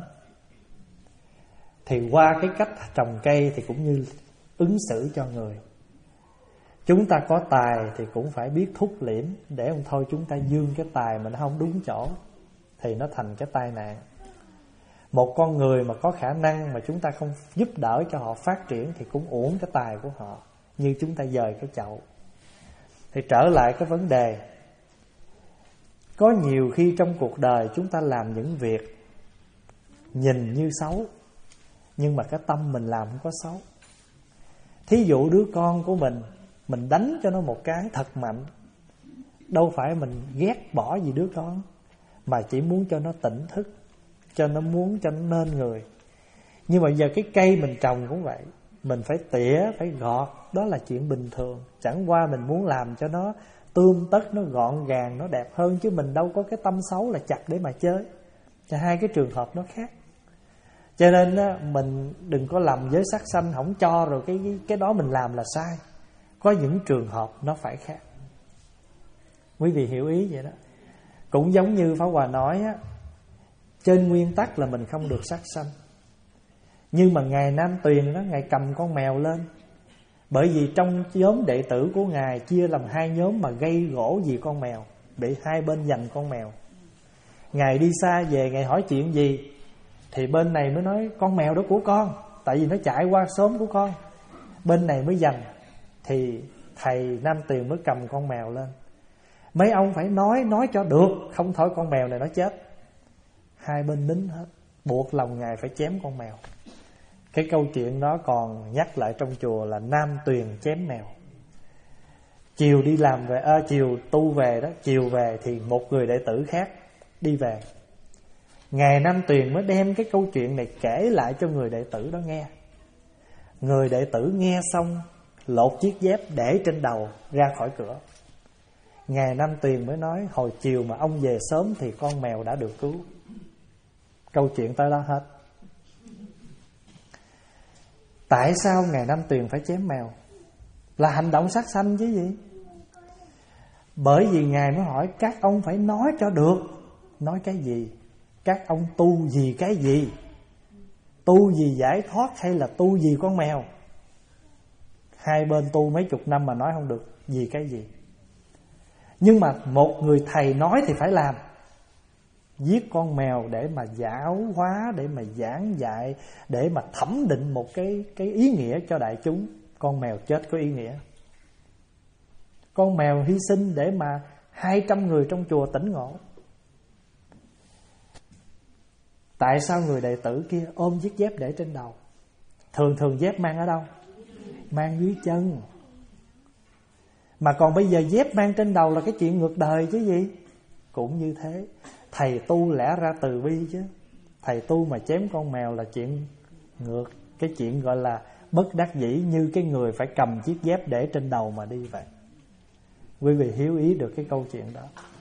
Thì qua cái cách trồng cây thì cũng như ứng xử cho người. Chúng ta có tài thì cũng phải biết thúc liễm, để không thôi chúng ta dương cái tài mà nó không đúng chỗ thì nó thành cái tai nạn. Một con người mà có khả năng mà chúng ta không giúp đỡ cho họ phát triển thì cũng uổng cái tài của họ, như chúng ta dời cái chậu. Thì trở lại cái vấn đề, có nhiều khi trong cuộc đời chúng ta làm những việc nhìn như xấu, nhưng mà cái tâm mình làm không có xấu. Thí dụ đứa con của mình mình đánh cho nó một cái thật mạnh. Đâu phải mình ghét bỏ gì đứa con, mà chỉ muốn cho nó tỉnh thức, cho nó muốn cho nó nên người. Nhưng mà giờ cái cây mình trồng cũng vậy, mình phải tỉa, phải gọt, đó là chuyện bình thường. Chẳng qua mình muốn làm cho nó tươm tất, nó gọn gàng, nó đẹp hơn, chứ mình đâu có cái tâm xấu là chặt để mà chơi. Cho hai cái trường hợp nó khác. Cho nên á, mình đừng có làm giới sát sanh, không cho rồi cái, cái, cái đó mình làm là sai. Có những trường hợp nó phải khác. Quý vị hiểu ý vậy đó. Cũng giống như Pháp Hòa nói á, trên nguyên tắc là mình không được sát sanh. Nhưng mà Ngài Nam Tuyền đó, Ngài cầm con mèo lên. Bởi vì trong nhóm đệ tử của Ngài chia làm hai nhóm mà gây gỗ vì con mèo, bị hai bên giành con mèo. Ngài đi xa về, Ngài hỏi chuyện gì, thì bên này mới nói con mèo đó của con, tại vì nó chạy qua xóm của con. Bên này mới giành. Thì thầy Nam Tuyền mới cầm con mèo lên. Mấy ông phải nói, nói cho được, không thôi con mèo này nó chết. Hai bên nín hết, buộc lòng Ngài phải chém con mèo. Cái câu chuyện đó còn nhắc lại trong chùa là Nam Tuyền chém mèo. Chiều đi làm về, à, chiều tu về đó, chiều về thì một người đệ tử khác đi về. Ngài Nam Tuyền mới đem cái câu chuyện này kể lại cho người đệ tử đó nghe. Người đệ tử nghe xong lột chiếc dép để trên đầu ra khỏi cửa. Ngài Nam Tuyền mới nói hồi chiều mà ông về sớm thì con mèo đã được cứu. Câu chuyện tới đó hết. Tại sao Ngài Nam Tuyền phải chém mèo? Là hành động sát sanh chứ gì. Bởi vì Ngài mới hỏi các ông phải nói cho được. Nói cái gì? Các ông tu gì cái gì? Tu gì giải thoát hay là tu gì con mèo? Hai bên tu mấy chục năm mà nói không được gì cái gì. Nhưng mà một người thầy nói thì phải làm. Giết con mèo để mà giáo hóa, để mà giảng dạy, để mà thẩm định một cái, cái ý nghĩa cho đại chúng. Con mèo chết có ý nghĩa. Con mèo hy sinh để mà hai trăm người trong chùa tỉnh ngộ. Tại sao người đệ tử kia ôm chiếc dép để trên đầu? Thường thường dép mang ở đâu? Mang dưới chân. Mà còn bây giờ dép mang trên đầu là cái chuyện ngược đời chứ gì. Cũng như thế. Thầy tu lẽ ra từ bi chứ. Thầy tu mà chém con mèo là chuyện ngược. Cái chuyện gọi là bất đắc dĩ, như cái người phải cầm chiếc dép để trên đầu mà đi vậy. Quý vị hiểu ý được cái câu chuyện đó.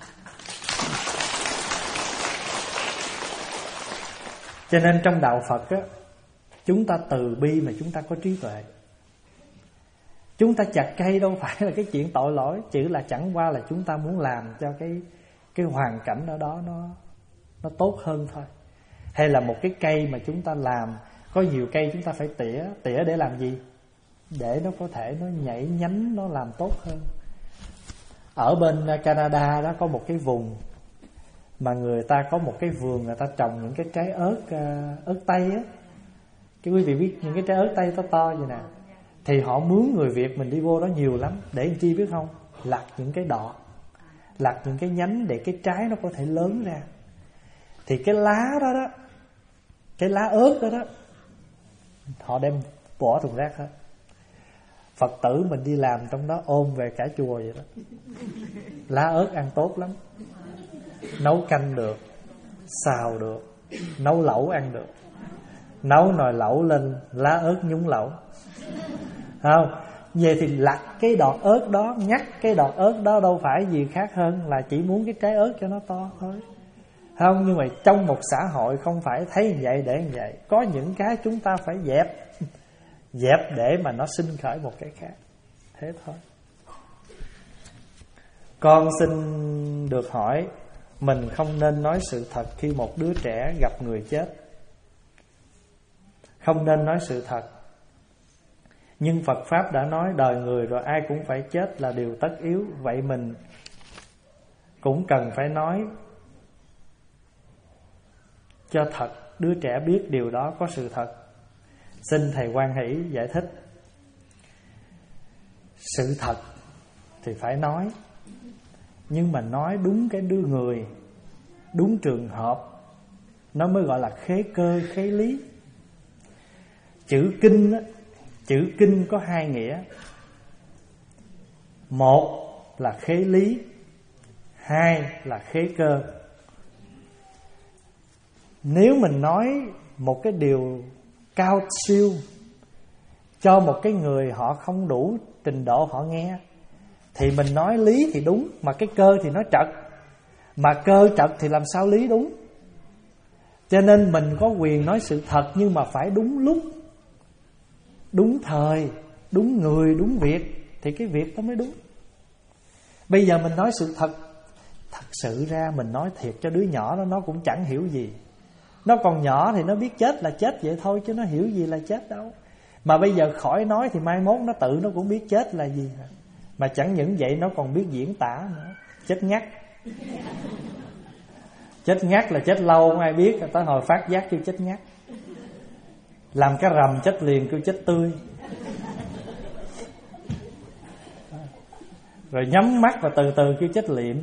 Cho nên trong đạo Phật á, chúng ta từ bi mà chúng ta có trí tuệ. Chúng ta chặt cây đâu phải là cái chuyện tội lỗi, chỉ là chẳng qua là chúng ta muốn làm cho cái cái hoàn cảnh ở đó nó nó tốt hơn thôi. Hay là một cái cây mà chúng ta làm, có nhiều cây chúng ta phải tỉa, tỉa để làm gì? Để nó có thể nó nhảy nhánh, nó làm tốt hơn. Ở bên Canada đó có một cái vùng mà người ta có một cái vườn, người ta trồng những cái trái ớt ớt tây á. Cái quý vị biết những cái trái ớt tây to to vậy nè. Thì họ mướn người Việt mình đi vô đó nhiều lắm. Để làm chi biết không? Lặt những cái đọt, lặt những cái nhánh để cái trái nó có thể lớn ra. Thì cái lá đó đó, cái lá ớt đó đó, họ đem bỏ thùng rác hết. Phật tử mình đi làm trong đó ôm về cả chùa vậy đó. Lá ớt ăn tốt lắm. Nấu canh được, xào được, nấu lẩu ăn được. Nấu nồi lẩu lên lá ớt nhúng lẩu. Không? Về thì lặt cái đọt ớt đó, nhắc cái đọt ớt đó đâu phải gì khác hơn là chỉ muốn cái trái ớt cho nó to thôi. Không, nhưng mà trong một xã hội không phải thấy như vậy để như vậy. Có những cái chúng ta phải dẹp, dẹp để mà nó sinh khởi một cái khác. Thế thôi. Con xin được hỏi, mình không nên nói sự thật khi một đứa trẻ gặp người chết. Không nên nói sự thật. Nhưng Phật Pháp đã nói đời người rồi ai cũng phải chết là điều tất yếu. Vậy mình cũng cần phải nói cho thật đứa trẻ biết điều đó có sự thật. Xin Thầy Quan Hỷ giải thích. Sự thật thì phải nói, nhưng mà nói đúng cái đứa người, đúng trường hợp, nó mới gọi là khế cơ, khế lý. Chữ kinh á, chữ kinh có hai nghĩa. Một là khế lý, hai là khế cơ. Nếu mình nói một cái điều cao siêu cho một cái người họ không đủ trình độ họ nghe, thì mình nói lý thì đúng, mà cái cơ thì nói trật. Mà cơ trật thì làm sao lý đúng? Cho nên mình có quyền nói sự thật, nhưng mà phải đúng lúc, đúng thời, đúng người, đúng việc, thì cái việc nó mới đúng. Bây giờ mình nói sự thật, thật sự ra mình nói thiệt cho đứa nhỏ đó, nó cũng chẳng hiểu gì. Nó còn nhỏ thì nó biết chết là chết vậy thôi, chứ nó hiểu gì là chết đâu. Mà bây giờ khỏi nói thì mai mốt nó tự nó cũng biết chết là gì. Mà chẳng những vậy nó còn biết diễn tả nữa. Chết ngắt. Chết ngắt là chết lâu không ai biết, tới hồi phát giác kêu chết ngắt. Làm cái rầm chết liền kêu chết tươi. Rồi nhắm mắt và từ từ kêu chết liệm.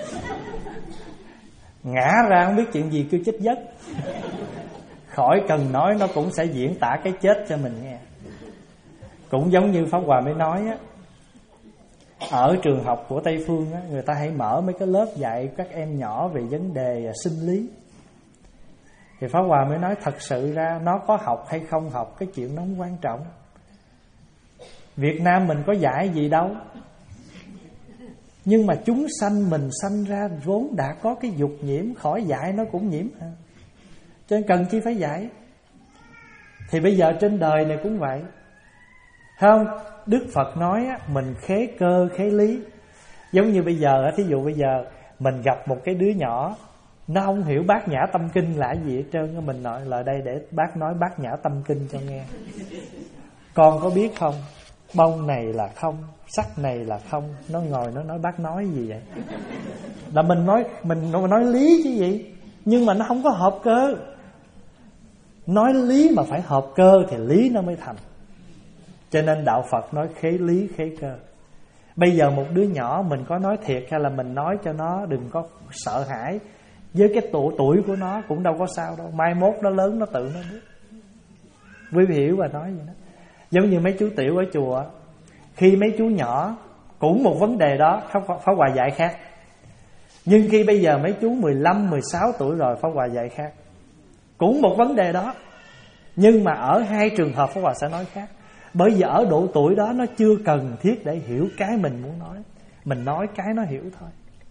Ngã ra không biết chuyện gì kêu chết giấc. Khỏi cần nói nó cũng sẽ diễn tả cái chết cho mình nghe. Cũng giống như Pháp Hòa mới nói á, ở trường học của Tây Phương á, người ta hay mở mấy cái lớp dạy các em nhỏ về vấn đề sinh lý. Thì Pháp Hòa mới nói thật sự ra nó có học hay không học, cái chuyện đó không quan trọng. Việt Nam mình có dạy gì đâu. Nhưng mà chúng sanh mình sanh ra vốn đã có cái dục nhiễm, khỏi dạy nó cũng nhiễm. Cho nên cần chi phải dạy. Thì bây giờ trên đời này cũng vậy. Không, Đức Phật nói á, mình khế cơ khế lý. Giống như bây giờ, thí dụ bây giờ mình gặp một cái đứa nhỏ, nó không hiểu bát nhã tâm kinh là gì hết trơn. Mình nói lại đây để bác nói bát nhã tâm kinh cho nghe. Con có biết không, bông này là không, sắc này là không. Nó ngồi nó nói bác nói gì vậy? Là mình nói, mình nói lý chứ gì. Nhưng mà nó không có hợp cơ. Nói lý mà phải hợp cơ thì lý nó mới thành. Cho nên đạo Phật nói khế lý khế cơ. Bây giờ một đứa nhỏ mình có nói thiệt hay là mình nói cho nó đừng có sợ hãi. Với cái tuổi tuổi của nó cũng đâu có sao đâu. Mai mốt nó lớn nó tự nó biết. Quý vị hiểu và nói vậy đó. Giống như mấy chú tiểu ở chùa, khi mấy chú nhỏ cũng một vấn đề đó, Pháp Hòa dạy khác. Nhưng khi bây giờ mấy chú mười lăm, mười sáu tuổi rồi, Pháp Hòa dạy khác. Cũng một vấn đề đó, nhưng mà ở hai trường hợp Pháp Hòa sẽ nói khác. Bởi vì ở độ tuổi đó nó chưa cần thiết để hiểu cái mình muốn nói. Mình nói cái nó hiểu thôi.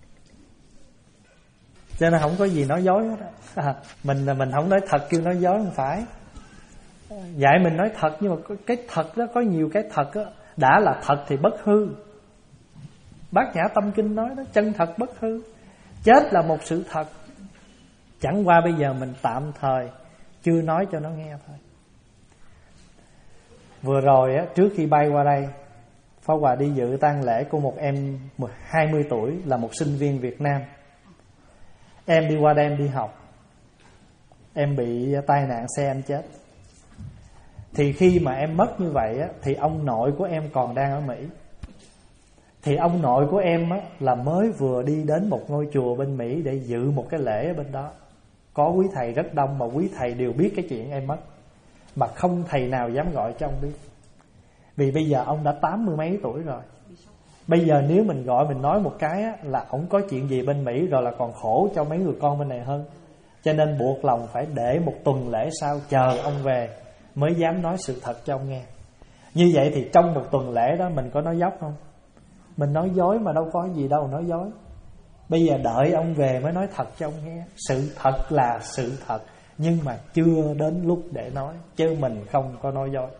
Cho nên không có gì nói dối hết á. À, mình là mình không nói thật kêu nói dối không phải. Dạy mình nói thật, nhưng mà cái thật đó có nhiều cái thật đó. Đã là thật thì bất hư. Bát Nhã Tâm Kinh nói đó, chân thật bất hư. Chết là một sự thật. Chẳng qua bây giờ mình tạm thời chưa nói cho nó nghe thôi. Vừa rồi á, trước khi bay qua đây, Pháp Hòa đi dự tang lễ của một em hai mươi tuổi, là một sinh viên Việt Nam. Em đi qua đây em đi học, em bị tai nạn xe em chết. Thì khi mà em mất như vậy á, thì ông nội của em còn đang ở Mỹ. Thì ông nội của em á, là mới vừa đi đến một ngôi chùa bên Mỹ để dự một cái lễ ở bên đó. Có quý thầy rất đông, mà quý thầy đều biết cái chuyện em mất, mà không thầy nào dám gọi cho ông biết. Vì bây giờ ông đã tám mươi mấy tuổi rồi. Bây giờ nếu mình gọi mình nói một cái á, là ông có chuyện gì bên Mỹ rồi là còn khổ cho mấy người con bên này hơn. Cho nên buộc lòng phải để một tuần lễ sau chờ ông về mới dám nói sự thật cho ông nghe. Như vậy thì trong một tuần lễ đó mình có nói dốc không? Mình nói dối mà đâu có gì đâu nói dối. Bây giờ đợi ông về mới nói thật cho ông nghe. Sự thật là sự thật, nhưng mà chưa đến lúc để nói, chứ mình không có nói dối.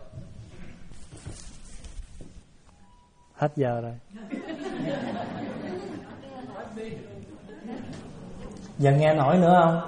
Hết giờ rồi. Giờ nghe nổi nữa không?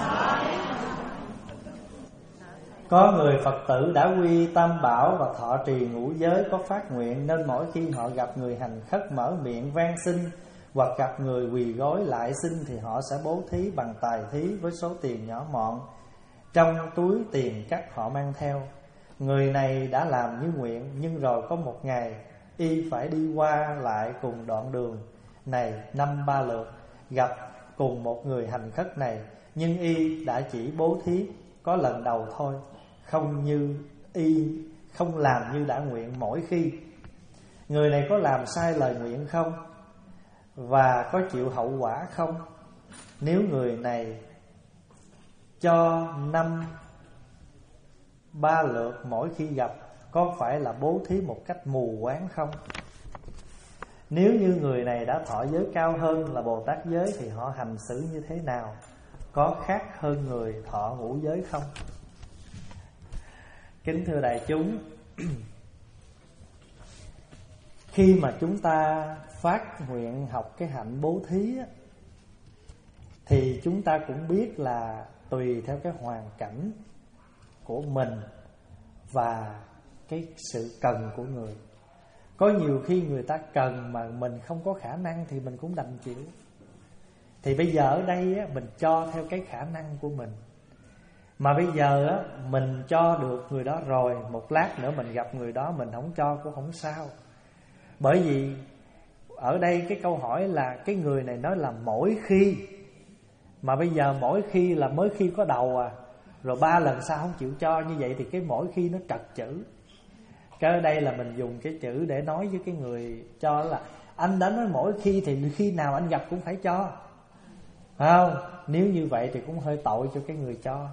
Có người Phật tử đã quy tam bảo và thọ trì ngũ giới, có phát nguyện, nên mỗi khi họ gặp người hành khất mở miệng van xin, hoặc gặp người quỳ gối lại xin, thì họ sẽ bố thí bằng tài thí với số tiền nhỏ mọn trong túi tiền cắt họ mang theo. Người này đã làm như nguyện, nhưng rồi có một ngày y phải đi qua lại cùng đoạn đường này năm ba lượt, gặp cùng một người hành khất này, nhưng y đã chỉ bố thí có lần đầu thôi, không như y không làm như đã nguyện mỗi khi. người này có làm sai lời nguyện không, và có chịu hậu quả không. Nếu người này cho năm ba lượt mỗi khi gặp, có phải là bố thí một cách mù quáng không? Nếu như người này đã thọ giới cao hơn là Bồ Tát giới, thì họ hành xử như thế nào? Có khác hơn người thọ ngũ giới không? Kính thưa đại chúng, khi mà chúng ta phát nguyện học cái hạnh bố thí á, thì chúng ta cũng biết là tùy theo cái hoàn cảnh của mình và cái sự cần của người. Có nhiều khi người ta cần mà mình không có khả năng thì mình cũng đành chịu. Thì bây giờ ở đây á, mình cho theo cái khả năng của mình. Mà bây giờ á, mình cho được người đó rồi, một lát nữa mình gặp người đó mình không cho cũng không sao. Bởi vì ở đây cái câu hỏi là cái người này nói là mỗi khi, mà bây giờ mỗi khi là mới khi có đầu à, rồi ba lần sau không chịu cho, như vậy thì cái mỗi khi nó trật chữ. Cái ở đây là mình dùng cái chữ để nói với cái người cho là anh đã nói mỗi khi thì khi nào anh gặp cũng phải cho, phải không? Nếu như vậy thì cũng hơi tội cho cái người cho.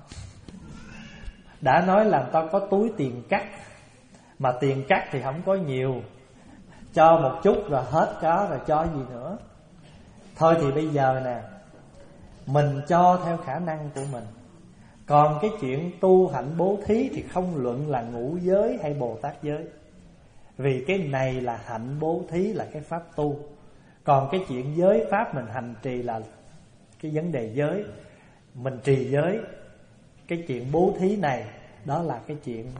Đã nói là người ta có túi tiền cắt, mà tiền cắt thì không có nhiều, cho một chút rồi hết có rồi cho gì nữa. Thôi thì bây giờ nè, mình cho theo khả năng của mình. Còn cái chuyện tu hạnh bố thí thì không luận là ngũ giới hay Bồ Tát giới, vì cái này là hạnh bố thí, là cái pháp tu. Còn cái chuyện giới pháp mình hành trì là cái vấn đề giới, mình trì giới. Cái chuyện bố thí này, đó là cái chuyện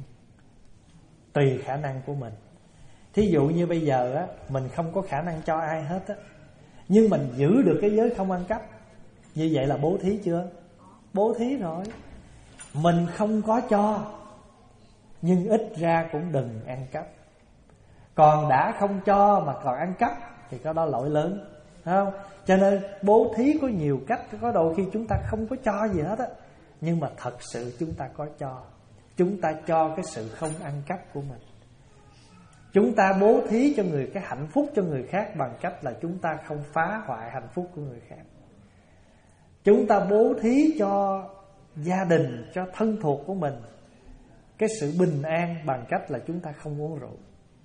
tùy khả năng của mình. Thí dụ như bây giờ á, mình không có khả năng cho ai hết á, nhưng mình giữ được cái giới không ăn cắp, như vậy là bố thí chưa? Bố thí rồi. Mình không có cho, nhưng ít ra cũng đừng ăn cắp. Còn đã không cho mà còn ăn cắp thì có đó lỗi lớn, phải không? Cho nên bố thí có nhiều cách. Có đôi khi chúng ta không có cho gì hết á, nhưng mà thật sự chúng ta có cho. Chúng ta cho cái sự không ăn cắp của mình. Chúng ta bố thí cho người, cái hạnh phúc cho người khác, bằng cách là chúng ta không phá hoại hạnh phúc của người khác. Chúng ta bố thí cho gia đình, cho thân thuộc của mình cái sự bình an, bằng cách là chúng ta không uống rượu.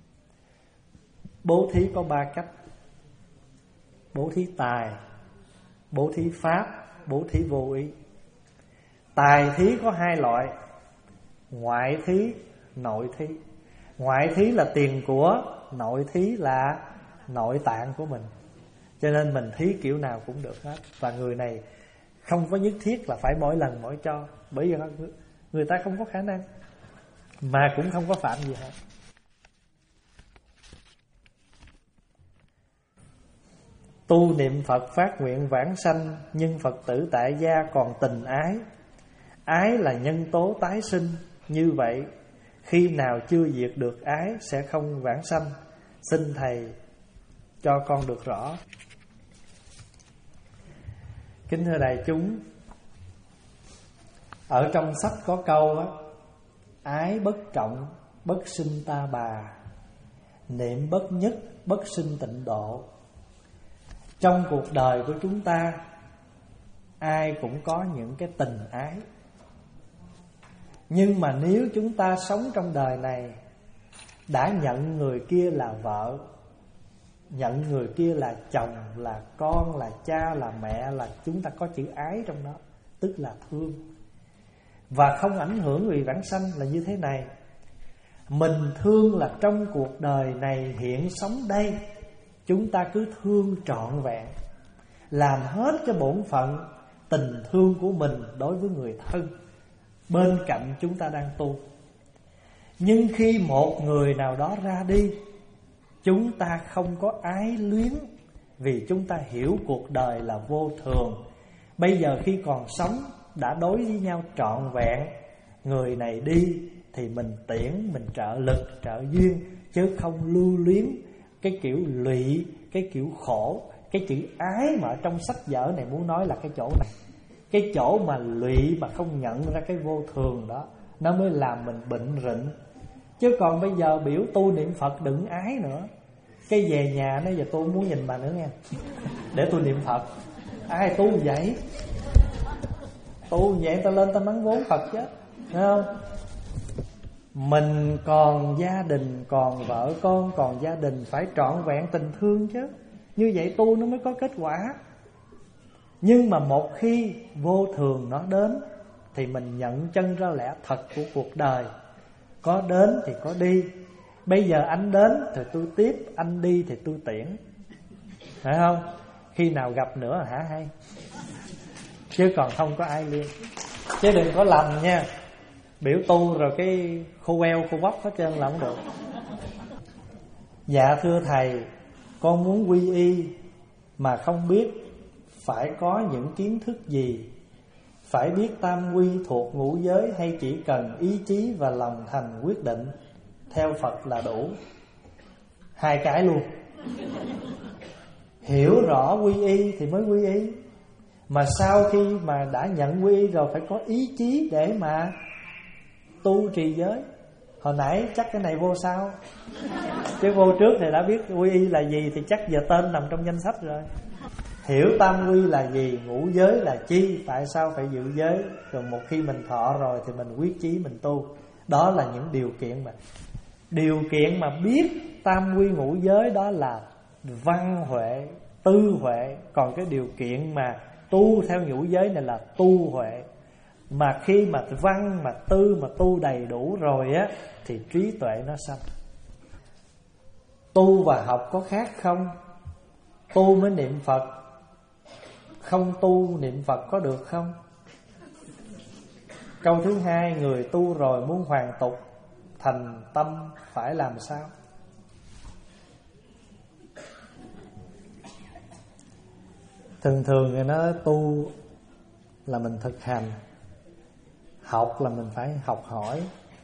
Bố thí có ba cách: bố thí tài, bố thí pháp, bố thí vô ý. Tài thí có hai loại: ngoại thí, nội thí. Ngoại thí là tiền của, nội thí là nội tạng của mình. Cho nên mình thí kiểu nào cũng được hết. Và người này không có nhất thiết là phải mỗi lần mỗi cho, bởi vì người ta không có khả năng, mà cũng không có phạm gì hết. Tu niệm Phật phát nguyện vãng sanh, nhưng Phật tử tại gia còn tình ái. Ái là nhân tố tái sinh. Như vậy khi nào chưa diệt được ái sẽ không vãng sanh. Xin Thầy cho con được rõ. Kính thưa đại chúng, ở trong sách có câu á: ái bất trọng, bất sinh ta bà, niệm bất nhất, bất sinh tịnh độ. Trong cuộc đời của chúng ta, ai cũng có những cái tình ái. Nhưng mà nếu chúng ta sống trong đời này đã nhận người kia là vợ, nhận người kia là chồng, là con, là cha, là mẹ, là chúng ta có chữ ái trong đó, tức là thương. Và không ảnh hưởng người vãng sanh là như thế này: mình thương là trong cuộc đời này hiện sống đây, chúng ta cứ thương trọn vẹn, làm hết cái bổn phận tình thương của mình đối với người thân bên cạnh chúng ta đang tu. Nhưng khi một người nào đó ra đi, chúng ta không có ái luyến, vì chúng ta hiểu cuộc đời là vô thường. Bây giờ khi còn sống đã đối với nhau trọn vẹn. Người này đi thì mình tiễn, mình trợ lực, trợ duyên, chứ không lưu luyến cái kiểu lụy, cái kiểu khổ. Cái chữ ái mà ở trong sách vở này muốn nói là cái chỗ này, cái chỗ mà lụy mà không nhận ra cái vô thường đó, nó mới làm mình bệnh rịnh. Chứ còn bây giờ biểu tu niệm Phật đừng ái nữa. Cái về nhà nói giờ tôi không muốn nhìn bà nữa nha, để tôi niệm Phật. Ai tu vậy? Tu vậy ta lên ta mắng vốn Phật chứ, thấy không? Mình còn gia đình, còn vợ con, còn gia đình, phải trọn vẹn tình thương chứ. Như vậy tu nó mới có kết quả. Nhưng mà một khi vô thường nó đến thì mình nhận chân ra lẽ thật của cuộc đời. Có đến thì có đi. Bây giờ anh đến thì tôi tiếp, anh đi thì tôi tiễn, phải không? Khi nào gặp nữa hả hay, chứ còn không có ai liên. Chứ đừng có lầm nha, biểu tu rồi cái khô queo khô vóc hết trơn là không được. Dạ thưa thầy, con muốn quy y mà không biết phải có những kiến thức gì. Phải biết tam quy thuộc ngũ giới, hay chỉ cần ý chí và lòng thành quyết định theo Phật là đủ? Hai cái luôn. Hiểu rõ quy y thì mới quy y. Mà sau khi mà đã nhận quy y rồi phải có ý chí để mà tu trì giới. Hồi nãy chắc cái này vô sau, chứ vô trước thì đã biết quy y là gì thì chắc giờ tên nằm trong danh sách rồi. Hiểu tam quy là gì, ngũ giới là chi, tại sao phải giữ giới. Rồi một khi mình thọ rồi thì mình quyết chí mình tu. Đó là những điều kiện mà Điều kiện mà biết tam quy ngũ giới đó là văn huệ, tư huệ. Còn cái điều kiện mà tu theo ngũ giới này là tu huệ. Mà khi mà văn mà tư mà tu đầy đủ rồi á thì trí tuệ nó sanh. Tu và học có khác không? Tu mới niệm Phật, không tu niệm Phật có được không? Câu thứ hai, người tu rồi muốn hoàn tục thành tâm phải làm sao? Thường thường người nói tu là mình thực hành, học là mình phải học hỏi.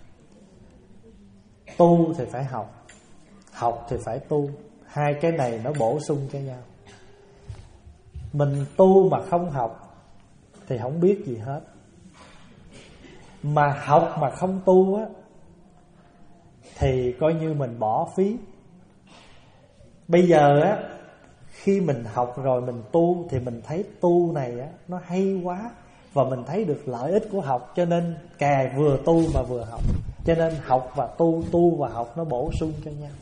Tu thì phải học, học thì phải tu. Hai cái này nó bổ sung cho nhau. Mình tu mà không học thì không biết gì hết. Mà học mà không tu á thì coi như mình bỏ phí. Bây giờ á, khi mình học rồi mình tu thì mình thấy tu này á nó hay quá, và mình thấy được lợi ích của học, cho nên càng vừa tu mà vừa học. Cho nên học và tu, tu và học nó bổ sung cho nhau.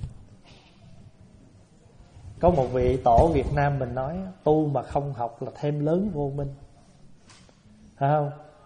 Có một vị tổ Việt Nam mình nói, tu mà không học là thêm lớn vô minh, phải không?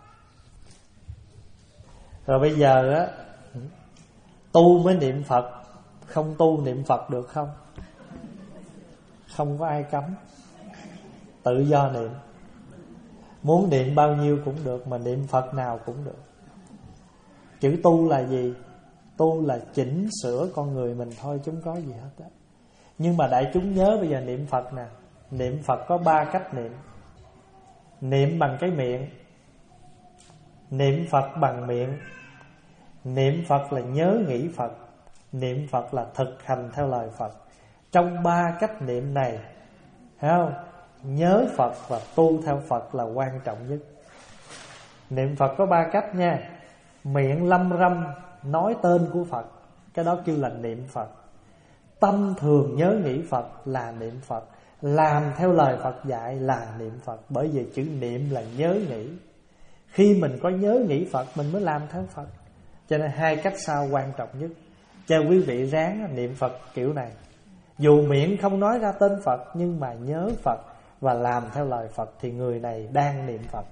Rồi bây giờ á, tu mới niệm Phật, không tu niệm Phật được không? Không có ai cấm, tự do niệm. Muốn niệm bao nhiêu cũng được, mà niệm Phật nào cũng được. Chữ tu là gì? Tu là chỉnh sửa con người mình thôi, chứ không có gì hết đó. Nhưng mà đại chúng nhớ bây giờ niệm Phật nè. Niệm Phật có ba cách niệm. Niệm bằng cái miệng, niệm Phật bằng miệng, niệm Phật là nhớ nghĩ Phật, niệm Phật là thực hành theo lời Phật. Trong ba cách niệm này, thấy không? Nhớ Phật và tu theo Phật là quan trọng nhất. Niệm Phật có ba cách nha. Miệng lâm râm nói tên của Phật, cái đó kêu là niệm Phật. Tâm thường nhớ nghĩ Phật là niệm Phật. Làm theo lời Phật dạy là niệm Phật. Bởi vì chữ niệm là nhớ nghĩ. Khi mình có nhớ nghĩ Phật mình mới làm theo Phật. Cho nên hai cách sau quan trọng nhất. Cho quý vị ráng niệm Phật kiểu này. Dù miệng không nói ra tên Phật, nhưng mà nhớ Phật và làm theo lời Phật thì người này đang niệm Phật.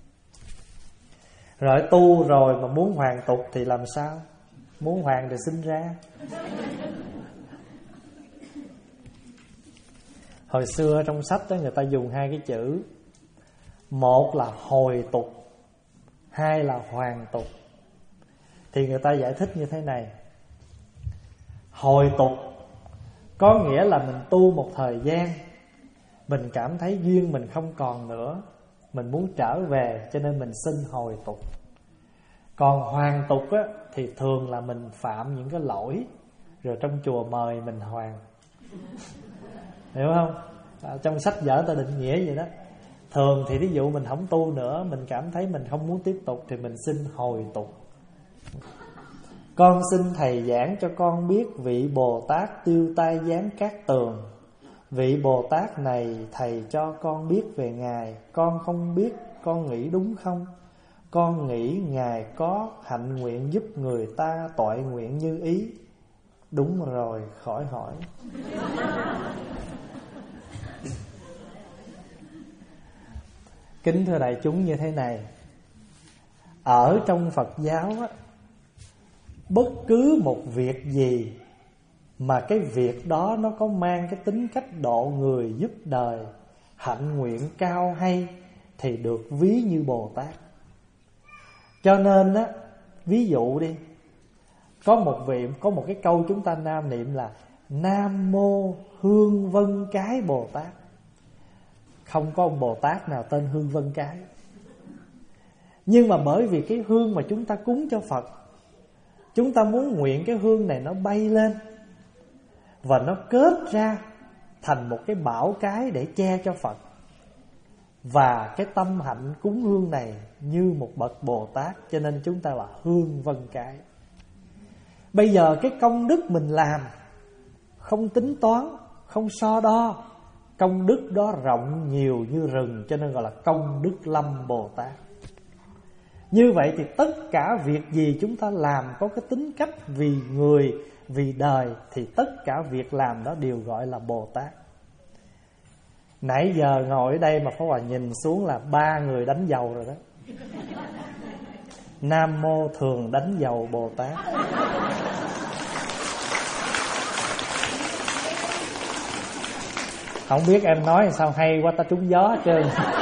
Rồi tu rồi mà muốn hoàn tục thì làm sao? Muốn hoàn thì sinh ra. Hồi xưa trong sách đó người ta dùng hai cái chữ. Một là hồi tục, hai là hoàn tục. Thì người ta giải thích như thế này. Hồi tục có nghĩa là mình tu một thời gian, mình cảm thấy duyên mình không còn nữa, mình muốn trở về, cho nên mình xin hồi tục. Còn hoàn tục á, thì thường là mình phạm những cái lỗi, rồi trong chùa mời mình hoàn. Hiểu không? À, trong sách vở ta định nghĩa vậy đó. Thường thì ví dụ mình không tu nữa, mình cảm thấy mình không muốn tiếp tục thì mình xin hồi tục. Con xin thầy giảng cho con biết vị Bồ Tát tiêu tai giáng cát tường. Vị Bồ Tát này thầy cho con biết về Ngài. Con không biết, con nghĩ đúng không? Con nghĩ Ngài có hạnh nguyện giúp người ta toại nguyện như ý. Đúng rồi, khỏi hỏi. Kính thưa đại chúng, như thế này, ở trong Phật giáo á, bất cứ một việc gì mà cái việc đó nó có mang cái tính cách độ người, giúp đời, hạnh nguyện cao hay, thì được ví như Bồ Tát. Cho nên á, ví dụ đi, có một vị, có một cái câu chúng ta nam niệm là Nam Mô Hương Vân Cái Bồ Tát. Không có ông Bồ Tát nào tên Hương Vân Cái. Nhưng mà bởi vì cái hương mà chúng ta cúng cho Phật, chúng ta muốn nguyện cái hương này nó bay lên và nó kết ra thành một cái bảo cái để che cho Phật. Và cái tâm hạnh cúng hương này như một bậc Bồ Tát, cho nên chúng ta là Hương Vân Cái. Bây giờ cái công đức mình làm không tính toán, không so đo, công đức đó rộng nhiều như rừng, cho nên gọi là công đức lâm Bồ Tát. Như vậy thì tất cả việc gì chúng ta làm có cái tính cách vì người, vì đời, thì tất cả việc làm đó đều gọi là Bồ Tát. Nãy giờ ngồi ở đây mà Pháp Hòa nhìn xuống là ba người đánh dầu rồi đó. Nam Mô Thường Đánh Dầu Bồ Tát. Không biết em nói sao hay quá, ta trúng gió hết trơn.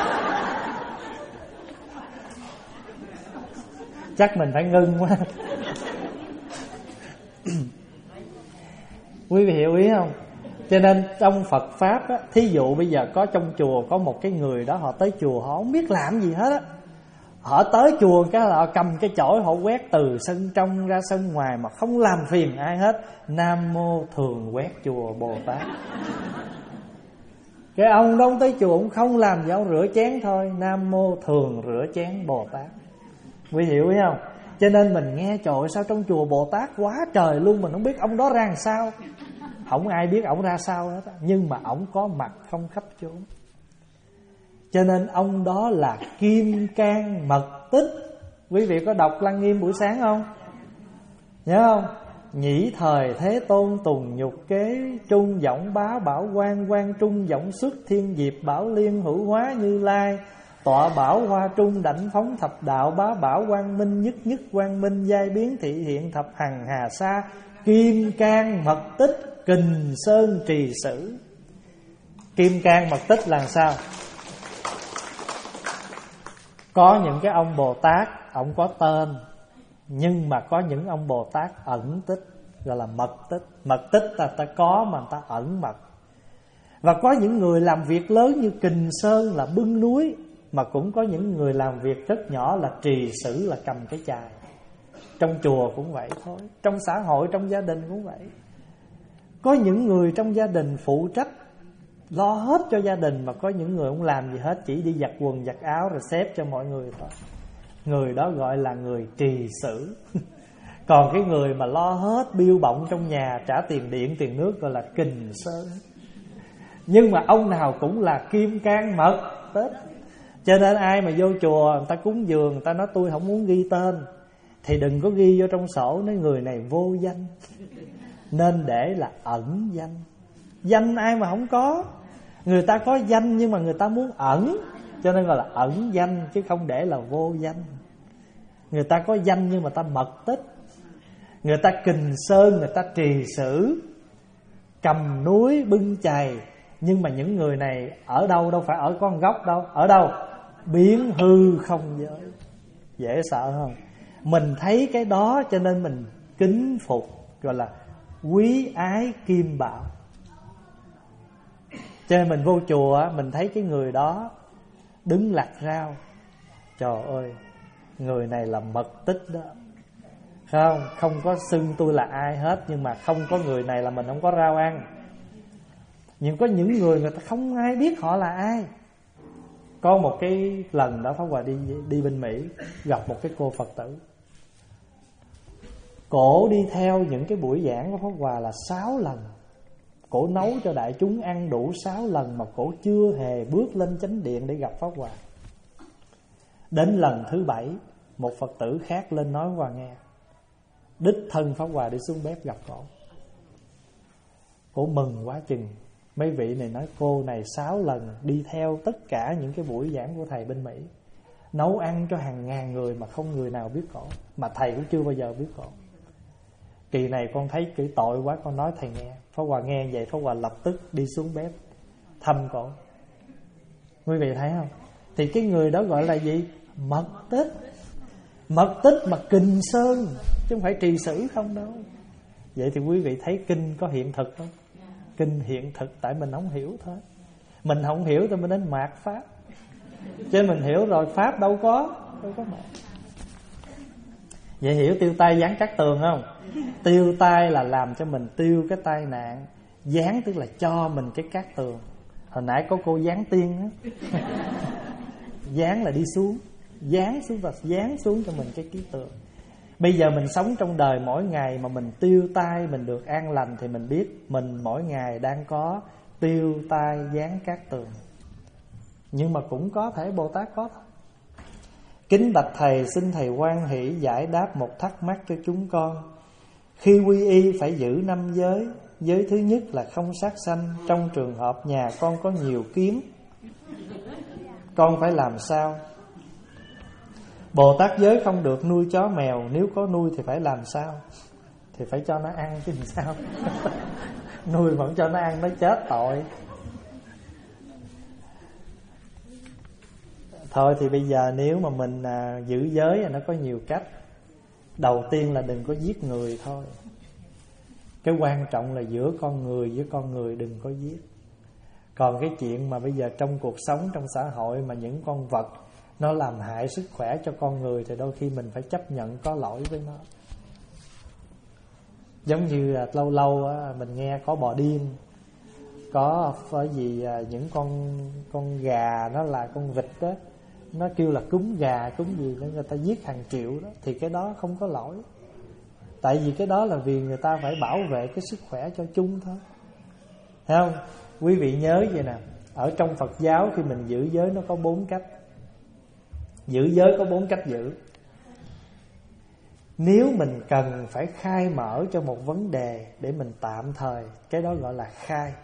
Chắc mình phải ngưng quá. Quý vị hiểu ý không? Cho nên trong Phật Pháp á, thí dụ bây giờ có trong chùa có một cái người đó, họ tới chùa họ không biết làm gì hết á. Họ tới chùa cái họ cầm cái chổi, họ quét từ sân trong ra sân ngoài mà không làm phiền ai hết. Nam Mô Thường Quét Chùa Bồ Tát. Cái ông đó tới chùa cũng không làm gì, ông rửa chén thôi. Nam Mô Thường Rửa Chén Bồ Tát. Quý hiểu ý không? Cho nên mình nghe trời ơi, sao trong chùa Bồ Tát quá trời luôn, mình không biết ông đó ra làm sao. Không ai biết ổng ra sao hết, nhưng mà ổng có mặt không khắp chốn. Cho nên ông đó là Kim Cang Mật Tích. Quý vị có đọc Lăng Nghiêm buổi sáng không? Nhớ không? Nhĩ thời Thế Tôn tùng nhục kế, trung giọng bá bảo quan, quan trung giọng xuất thiên diệp, bảo liên hữu hóa Như Lai, tọa bảo hoa trung đảnh phóng thập đạo, bá bảo quang minh nhất nhất quang minh, giai biến thị hiện thập hằng hà sa, Kim Cang Mật Tích, Kình Sơn Trì Sử. Kim Cang Mật Tích là sao? Có những cái ông Bồ Tát ông có tên, nhưng mà có những ông Bồ Tát ẩn tích, gọi là mật tích. Mật tích ta ta có mà ta ẩn mật. Và có những người làm việc lớn như Kình Sơn là bưng núi, mà cũng có những người làm việc rất nhỏ là Trì Sử là cầm cái chài. Trong chùa cũng vậy thôi, trong xã hội, trong gia đình cũng vậy. Có những người trong gia đình phụ trách lo hết cho gia đình, mà có những người không làm gì hết, chỉ đi giặt quần giặt áo rồi xếp cho mọi người thôi. Người đó gọi là người Trì Sử. Còn cái người mà lo hết bill bọng trong nhà, trả tiền điện tiền nước gọi là Kình Sơn. Nhưng mà ông nào cũng là Kim Cang Mật Tích. Cho nên ai mà vô chùa người ta cúng dường, người ta nói tôi không muốn ghi tên, thì đừng có ghi vô trong sổ nói người này vô danh. Nên để là ẩn danh. Danh ai mà không có. Người ta có danh nhưng mà người ta muốn ẩn, cho nên gọi là ẩn danh, chứ không để là vô danh. Người ta có danh nhưng mà ta mật tích. Người ta Kình Sơn, người ta Trì Sử, cầm núi bưng chày. Nhưng mà những người này ở đâu? Đâu phải ở con góc đâu. Ở đâu? Biến hư không giới. Dễ sợ không? Mình thấy cái đó cho nên mình kính phục, gọi là quý ái kim bảo. Cho nên mình vô chùa, mình thấy cái người đó đứng lặt rau, trời ơi, người này là mật tích đó. Không, không có xưng tôi là ai hết, nhưng mà không có người này là mình không có rau ăn. Nhưng có những người người ta không ai biết họ là ai. Có một cái lần đó Pháp Hòa đi đi bên Mỹ, gặp một cái cô Phật tử. Cổ đi theo những cái buổi giảng của Pháp Hòa là sáu lần. Cổ nấu cho đại chúng ăn đủ sáu lần mà cổ chưa hề bước lên chánh điện để gặp Pháp Hòa. Đến lần thứ bảy, một Phật tử khác lên nói Hòa nghe. Đích thân Pháp Hòa đi xuống bếp gặp cổ. Cổ mừng quá chừng. Mấy vị này nói cô này sáu lần đi theo tất cả những cái buổi giảng của thầy bên Mỹ, nấu ăn cho hàng ngàn người mà không người nào biết cổ, mà thầy cũng chưa bao giờ biết cổ. Kỳ này con thấy cái tội quá, con nói thầy nghe. Pháp Hòa nghe vậy, Pháp Hòa lập tức đi xuống bếp thăm cổ. Quý vị thấy không? Thì cái người đó gọi là gì? Mật tích. Mật tích mà kình sơn, chứ không phải trì sử không đâu. Vậy thì quý vị thấy kinh có hiện thực không? Kinh hiện thực, tại mình không hiểu thôi. Mình không hiểu thì mình đến mạt Pháp, chứ mình hiểu rồi Pháp đâu có Đâu có mạt. Vậy hiểu tiêu tai dán cắt tường không? Tiêu tai là làm cho mình tiêu cái tai nạn. Dán tức là cho mình cái cát tường. Hồi nãy có cô dán tiên á. Dán là đi xuống, dán xuống và dán xuống cho mình cái ký tường. Bây giờ mình sống trong đời mỗi ngày mà mình tiêu tai, mình được an lành, thì mình biết mình mỗi ngày đang có tiêu tai dán cát tường. Nhưng mà cũng có thể Bồ Tát có thôi. Kính bạch thầy, xin thầy hoan hỷ giải đáp một thắc mắc cho chúng con. Khi quy y phải giữ năm giới. Giới thứ nhất là không sát sanh. Trong trường hợp nhà con có nhiều kiến, con phải làm sao? Bồ Tát giới không được nuôi chó mèo. Nếu có nuôi thì phải làm sao? Thì phải cho nó ăn chứ làm sao. Nuôi vẫn cho nó ăn, nó chết tội. Thôi thì bây giờ nếu mà mình à, giữ giới thì nó có nhiều cách. Đầu tiên là đừng có giết người thôi. Cái quan trọng là giữa con người với con người đừng có giết. Còn cái chuyện mà bây giờ trong cuộc sống, trong xã hội mà những con vật nó làm hại sức khỏe cho con người, thì đôi khi mình phải chấp nhận có lỗi với nó. Giống như là lâu lâu á, mình nghe có bò điên, có phải gì à, những con con gà nó là con vịt đó, nó kêu là cúm gà cúm gì đó, người ta giết hàng triệu đó, thì cái đó không có lỗi. Tại vì cái đó là vì người ta phải bảo vệ cái sức khỏe cho chung thôi. Thấy không? Quý vị nhớ vậy nè, ở trong Phật giáo khi mình giữ giới nó có bốn cách. Giữ giới có bốn cách giữ. Nếu mình cần phải khai mở cho một vấn đề để mình tạm thời, cái đó gọi là khai.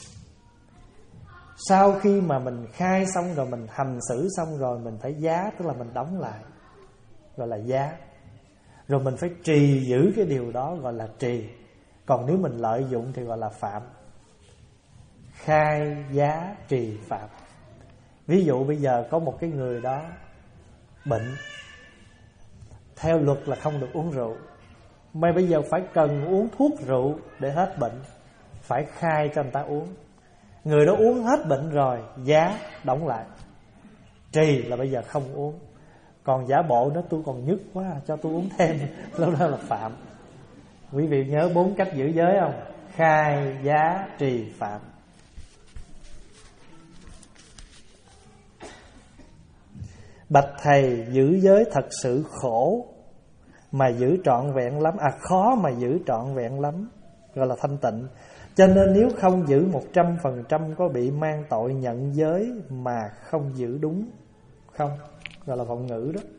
Sau khi mà mình khai xong rồi, mình hành xử xong rồi, mình phải giá, tức là mình đóng lại, gọi là giá. Rồi mình phải trì giữ cái điều đó, gọi là trì. Còn nếu mình lợi dụng thì gọi là phạm. Khai, giá, trì, phạm. Ví dụ bây giờ có một cái người đó bệnh, theo luật là không được uống rượu, mà bây giờ phải cần uống thuốc rượu để hết bệnh, phải khai cho người ta uống. Người đó uống hết bệnh rồi, giá đóng lại. Trì là bây giờ không uống. Còn giả bộ nó tôi còn nhức quá, cho tôi uống thêm, lúc đó là phạm. Quý vị nhớ bốn cách giữ giới không? Khai, giá, trì, phạm. Bạch thầy, giữ giới thật sự khổ mà giữ trọn vẹn lắm. À khó mà giữ trọn vẹn lắm, gọi là thanh tịnh. Cho nên nếu không giữ một trăm phần trăm có bị mang tội nhận giới mà không giữ đúng không? Gọi là vọng ngữ đó.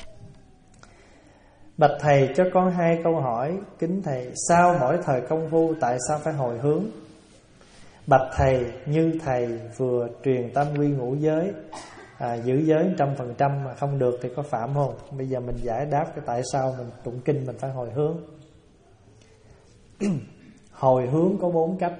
Bạch thầy, cho con hai câu hỏi. Kính thầy, sau mỗi thời công phu tại sao phải hồi hướng? Bạch thầy, như thầy vừa truyền tam quy ngũ giới, à, giữ giới một trăm phần trăm mà không được thì có phạm không? Bây giờ mình giải đáp cái tại sao mình tụng kinh mình phải hồi hướng. Hồi hướng có bốn cách.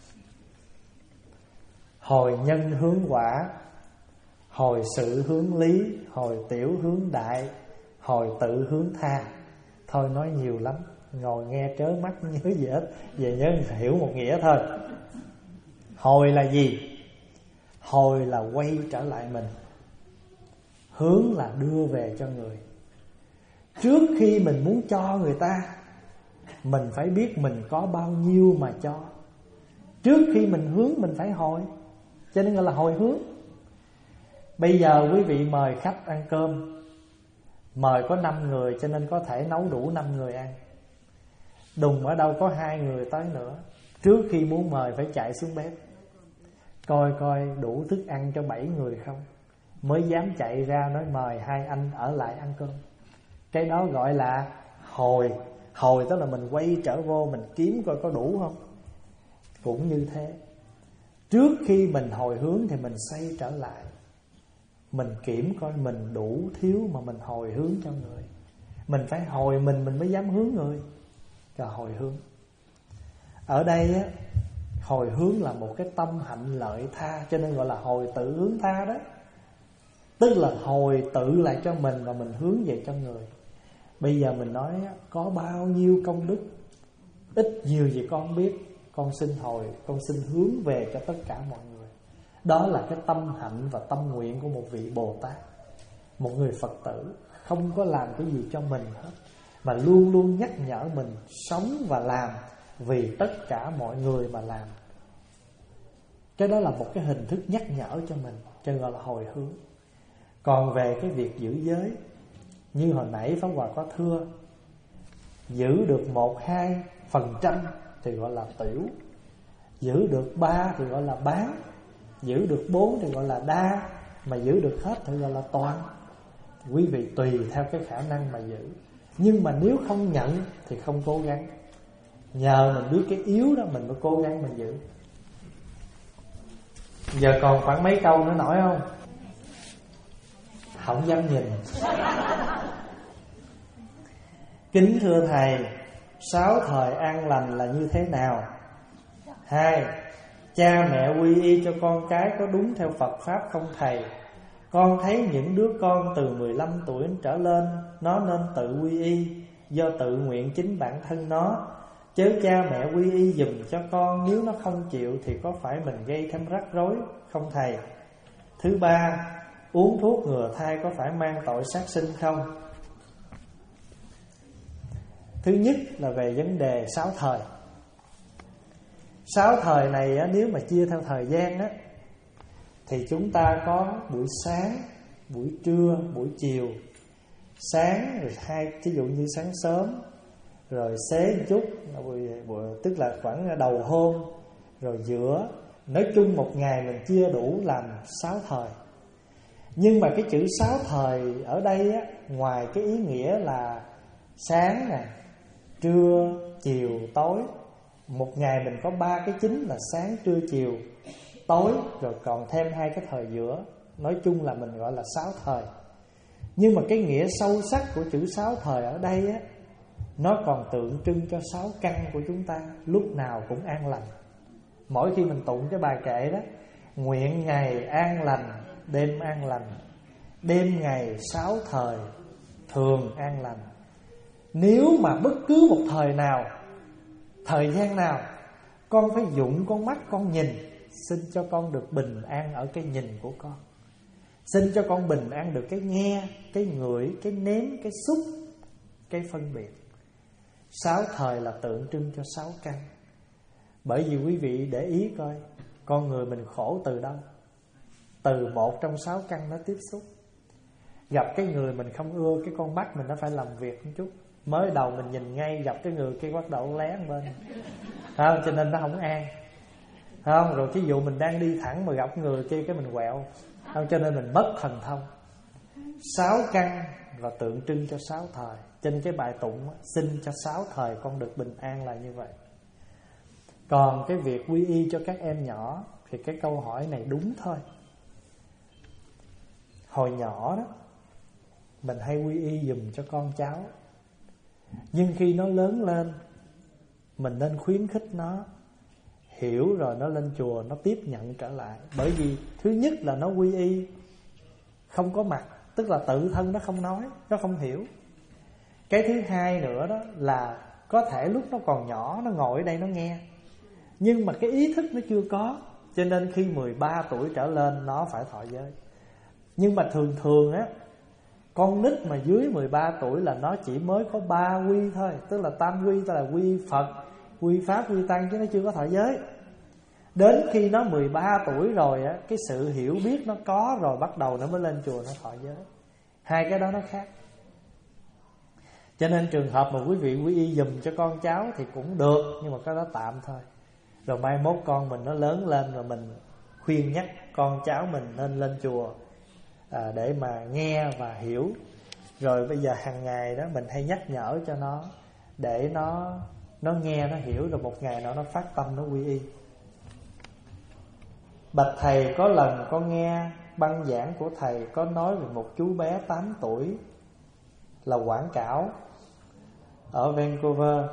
Hồi nhân hướng quả, hồi sự hướng lý, hồi tiểu hướng đại, hồi tự hướng tha. Thôi nói nhiều lắm, ngồi nghe trớ mắt nhớ gì hết. Về nhớ hiểu một nghĩa thôi. Hồi là gì? Hồi là quay trở lại mình. Hướng là đưa về cho người. Trước khi mình muốn cho người ta, mình phải biết mình có bao nhiêu mà cho. Trước khi mình hướng mình phải hồi, cho nên gọi là hồi hướng. Bây giờ quý vị mời khách ăn cơm, mời có năm người cho nên có thể nấu đủ năm người ăn. Đùng ở đâu có hai người tới nữa, trước khi muốn mời phải chạy xuống bếp coi coi đủ thức ăn cho bảy người không, mới dám chạy ra nói mời hai anh ở lại ăn cơm. Cái đó gọi là hồi. Hồi tức là mình quay trở vô, mình kiếm coi có đủ không. Cũng như thế, trước khi mình hồi hướng thì mình xoay trở lại, mình kiểm coi mình đủ thiếu mà mình hồi hướng cho người. Mình phải hồi mình, mình mới dám hướng người. Cho hồi hướng. Ở đây á, hồi hướng là một cái tâm hạnh lợi tha, cho nên gọi là hồi tự hướng tha đó. Tức là hồi tự lại cho mình và mình hướng về cho người. Bây giờ mình nói có bao nhiêu công đức, ít nhiều gì con không biết, con xin hồi, con xin hướng về cho tất cả mọi người. Đó là cái tâm hạnh và tâm nguyện của một vị Bồ Tát. Một người Phật tử không có làm cái gì cho mình hết, mà luôn luôn nhắc nhở mình sống và làm vì tất cả mọi người mà làm. Cái đó là một cái hình thức nhắc nhở cho mình, cho nên gọi là hồi hướng. Còn về cái việc giữ giới, như hồi nãy Pháp Hòa có thưa, giữ được một hai phần trăm thì gọi là tiểu, giữ được ba thì gọi là bán, giữ được bốn thì gọi là đa, mà giữ được hết thì gọi là toàn. Quý vị tùy theo cái khả năng mà giữ. Nhưng mà nếu không nhận thì không cố gắng. Nhờ mình biết cái yếu đó mình mới cố gắng mình giữ. Giờ còn khoảng mấy câu nữa nổi không? Không dám nhìn. Kính thưa Thầy, sáu thời an lành là như thế nào? Hai, cha mẹ quy y cho con cái có đúng theo Phật Pháp không Thầy? Con thấy những đứa con từ mười lăm tuổi trở lên, nó nên tự quy y, do tự nguyện chính bản thân nó. Chớ cha mẹ quy y dùm cho con, nếu nó không chịu thì có phải mình gây thêm rắc rối không Thầy? Thứ ba, uống thuốc ngừa thai có phải mang tội sát sinh không? Thứ nhất là về vấn đề sáu thời. Sáu thời này nếu mà chia theo thời gian á, thì chúng ta có buổi sáng, buổi trưa, buổi chiều. Sáng rồi hai, ví dụ như sáng sớm, rồi xế một chút, buổi, buổi, tức là khoảng đầu hôm, rồi giữa. Nói chung một ngày mình chia đủ làm sáu thời. Nhưng mà cái chữ sáu thời ở đây á, ngoài cái ý nghĩa là sáng nè, trưa, chiều, tối, một ngày mình có ba cái chính là sáng, trưa, chiều, tối, rồi còn thêm hai cái thời giữa. Nói chung là mình gọi là sáu thời. Nhưng mà cái nghĩa sâu sắc của chữ sáu thời ở đây á, nó còn tượng trưng cho sáu căn của chúng ta lúc nào cũng an lành. Mỗi khi mình tụng cái bài kệ đó, nguyện ngày an lành, đêm an lành, đêm ngày sáu thời thường an lành. Nếu mà bất cứ một thời nào, thời gian nào, con phải dụng con mắt con nhìn, xin cho con được bình an ở cái nhìn của con. Xin cho con bình an được cái nghe, cái ngửi, cái nếm, cái xúc, cái phân biệt. Sáu thời là tượng trưng cho sáu căn. Bởi vì quý vị để ý coi, con người mình khổ từ đâu? Từ một trong sáu căn nó tiếp xúc. Gặp cái người mình không ưa, cái con mắt mình nó phải làm việc một chút. Mới đầu mình nhìn ngay, gặp cái người kia bắt đầu lén bên, không? Cho nên nó không an, không? Rồi thí dụ mình đang đi thẳng mà gặp người kia cái mình quẹo, không? Cho nên mình mất thần thông. Sáu căn và tượng trưng cho sáu thời. Trên cái bài tụng xin cho sáu thời con được bình an là như vậy. Còn cái việc quy y cho các em nhỏ thì cái câu hỏi này đúng thôi. Hồi nhỏ đó mình hay quy y dùm cho con cháu, nhưng khi nó lớn lên mình nên khuyến khích nó, hiểu rồi nó lên chùa nó tiếp nhận trở lại. Bởi vì thứ nhất là nó quy y không có mặt, tức là tự thân nó không nói, nó không hiểu. Cái thứ hai nữa đó là có thể lúc nó còn nhỏ, nó ngồi ở đây nó nghe, nhưng mà cái ý thức nó chưa có, cho nên khi mười ba tuổi trở lên nó phải thọ giới. Nhưng mà thường thường á, con nít mà dưới mười ba tuổi là nó chỉ mới có ba quy thôi. Tức là tam quy, tức là quy Phật, quy Pháp, quy Tăng, chứ nó chưa có thọ giới. Đến khi nó mười ba tuổi rồi á, cái sự hiểu biết nó có rồi, bắt đầu nó mới lên chùa nó thọ giới. Hai cái đó nó khác. Cho nên trường hợp mà quý vị quy y dùm cho con cháu thì cũng được, nhưng mà cái đó tạm thôi. Rồi mai mốt con mình nó lớn lên rồi mình khuyên nhắc con cháu mình nên lên chùa à, để mà nghe và hiểu. Rồi bây giờ hàng ngày đó mình hay nhắc nhở cho nó, để nó nó nghe, nó hiểu, rồi một ngày nào nó phát tâm nó quy y. Bạch thầy, có lần con nghe băng giảng của thầy có nói về một chú bé tám tuổi là Quảng Cảo ở Vancouver.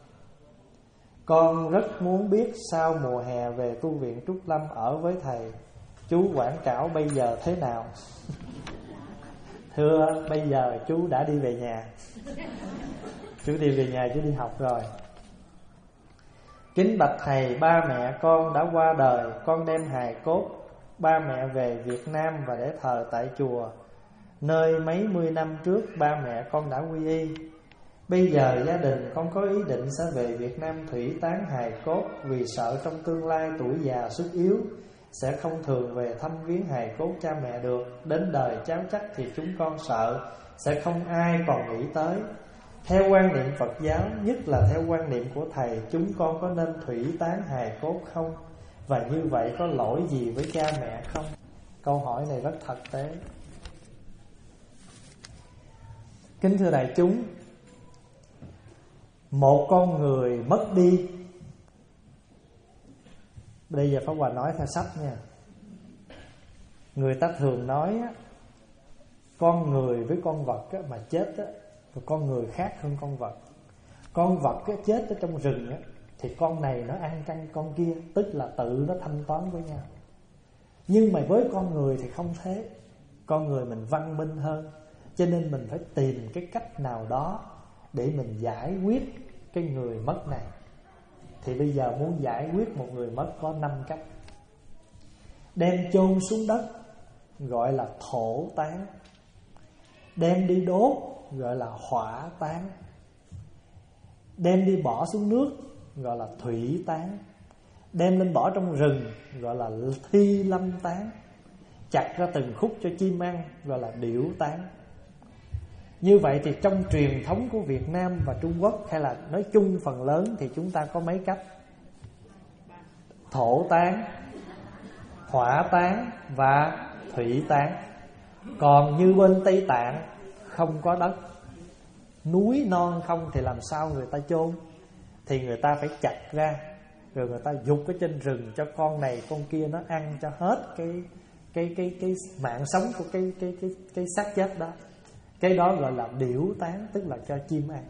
Con rất muốn biết sau mùa hè về tu viện Trúc Lâm ở với thầy, chú Quảng Cảo bây giờ thế nào? Thưa, bây giờ chú đã đi về nhà. Chú đi về nhà, chú đi học rồi. Kính bạch thầy, ba mẹ con đã qua đời, con đem hài cốt ba mẹ về Việt Nam và để thờ tại chùa nơi mấy mươi năm trước ba mẹ con đã quy y. Bây giờ gia đình con có ý định sẽ về Việt Nam thủy táng hài cốt, vì sợ trong tương lai tuổi già sức yếu sẽ không thường về thăm viếng hài cốt cha mẹ được. Đến đời cháu chắc thì chúng con sợ sẽ không ai còn nghĩ tới. Theo quan niệm Phật giáo, nhất là theo quan niệm của thầy, chúng con có nên thủy táng hài cốt không? Và như vậy có lỗi gì với cha mẹ không? Câu hỏi này rất thực tế. Kính thưa đại chúng, một con người mất đi, bây giờ Pháp Hòa nói theo sách nha. Người ta thường nói á, con người với con vật á, mà chết á, và con người khác hơn con vật. Con vật á, chết ở trong rừng á, thì con này nó ăn canh con kia, tức là tự nó thanh toán với nhau. Nhưng mà với con người thì không thế. Con người mình văn minh hơn, cho nên mình phải tìm cái cách nào đó để mình giải quyết cái người mất này. Thì bây giờ muốn giải quyết một người mất có năm cách. Đem chôn xuống đất gọi là thổ táng. Đem đi đốt gọi là hỏa táng. Đem đi bỏ xuống nước gọi là thủy táng. Đem lên bỏ trong rừng gọi là thi lâm táng. Chặt ra từng khúc cho chim ăn gọi là điểu táng. Như vậy thì trong truyền thống của Việt Nam và Trung Quốc, hay là nói chung phần lớn, thì chúng ta có mấy cách: thổ táng, hỏa táng và thủy táng. Còn như bên Tây Tạng không có đất, núi non không, thì làm sao người ta chôn? Thì người ta phải chặt ra, rồi người ta dục ở trên rừng cho con này con kia nó ăn cho hết cái cái cái cái mạng sống của cái cái cái cái xác chết đó. Cái đó gọi là điểu táng, tức là cho chim ăn.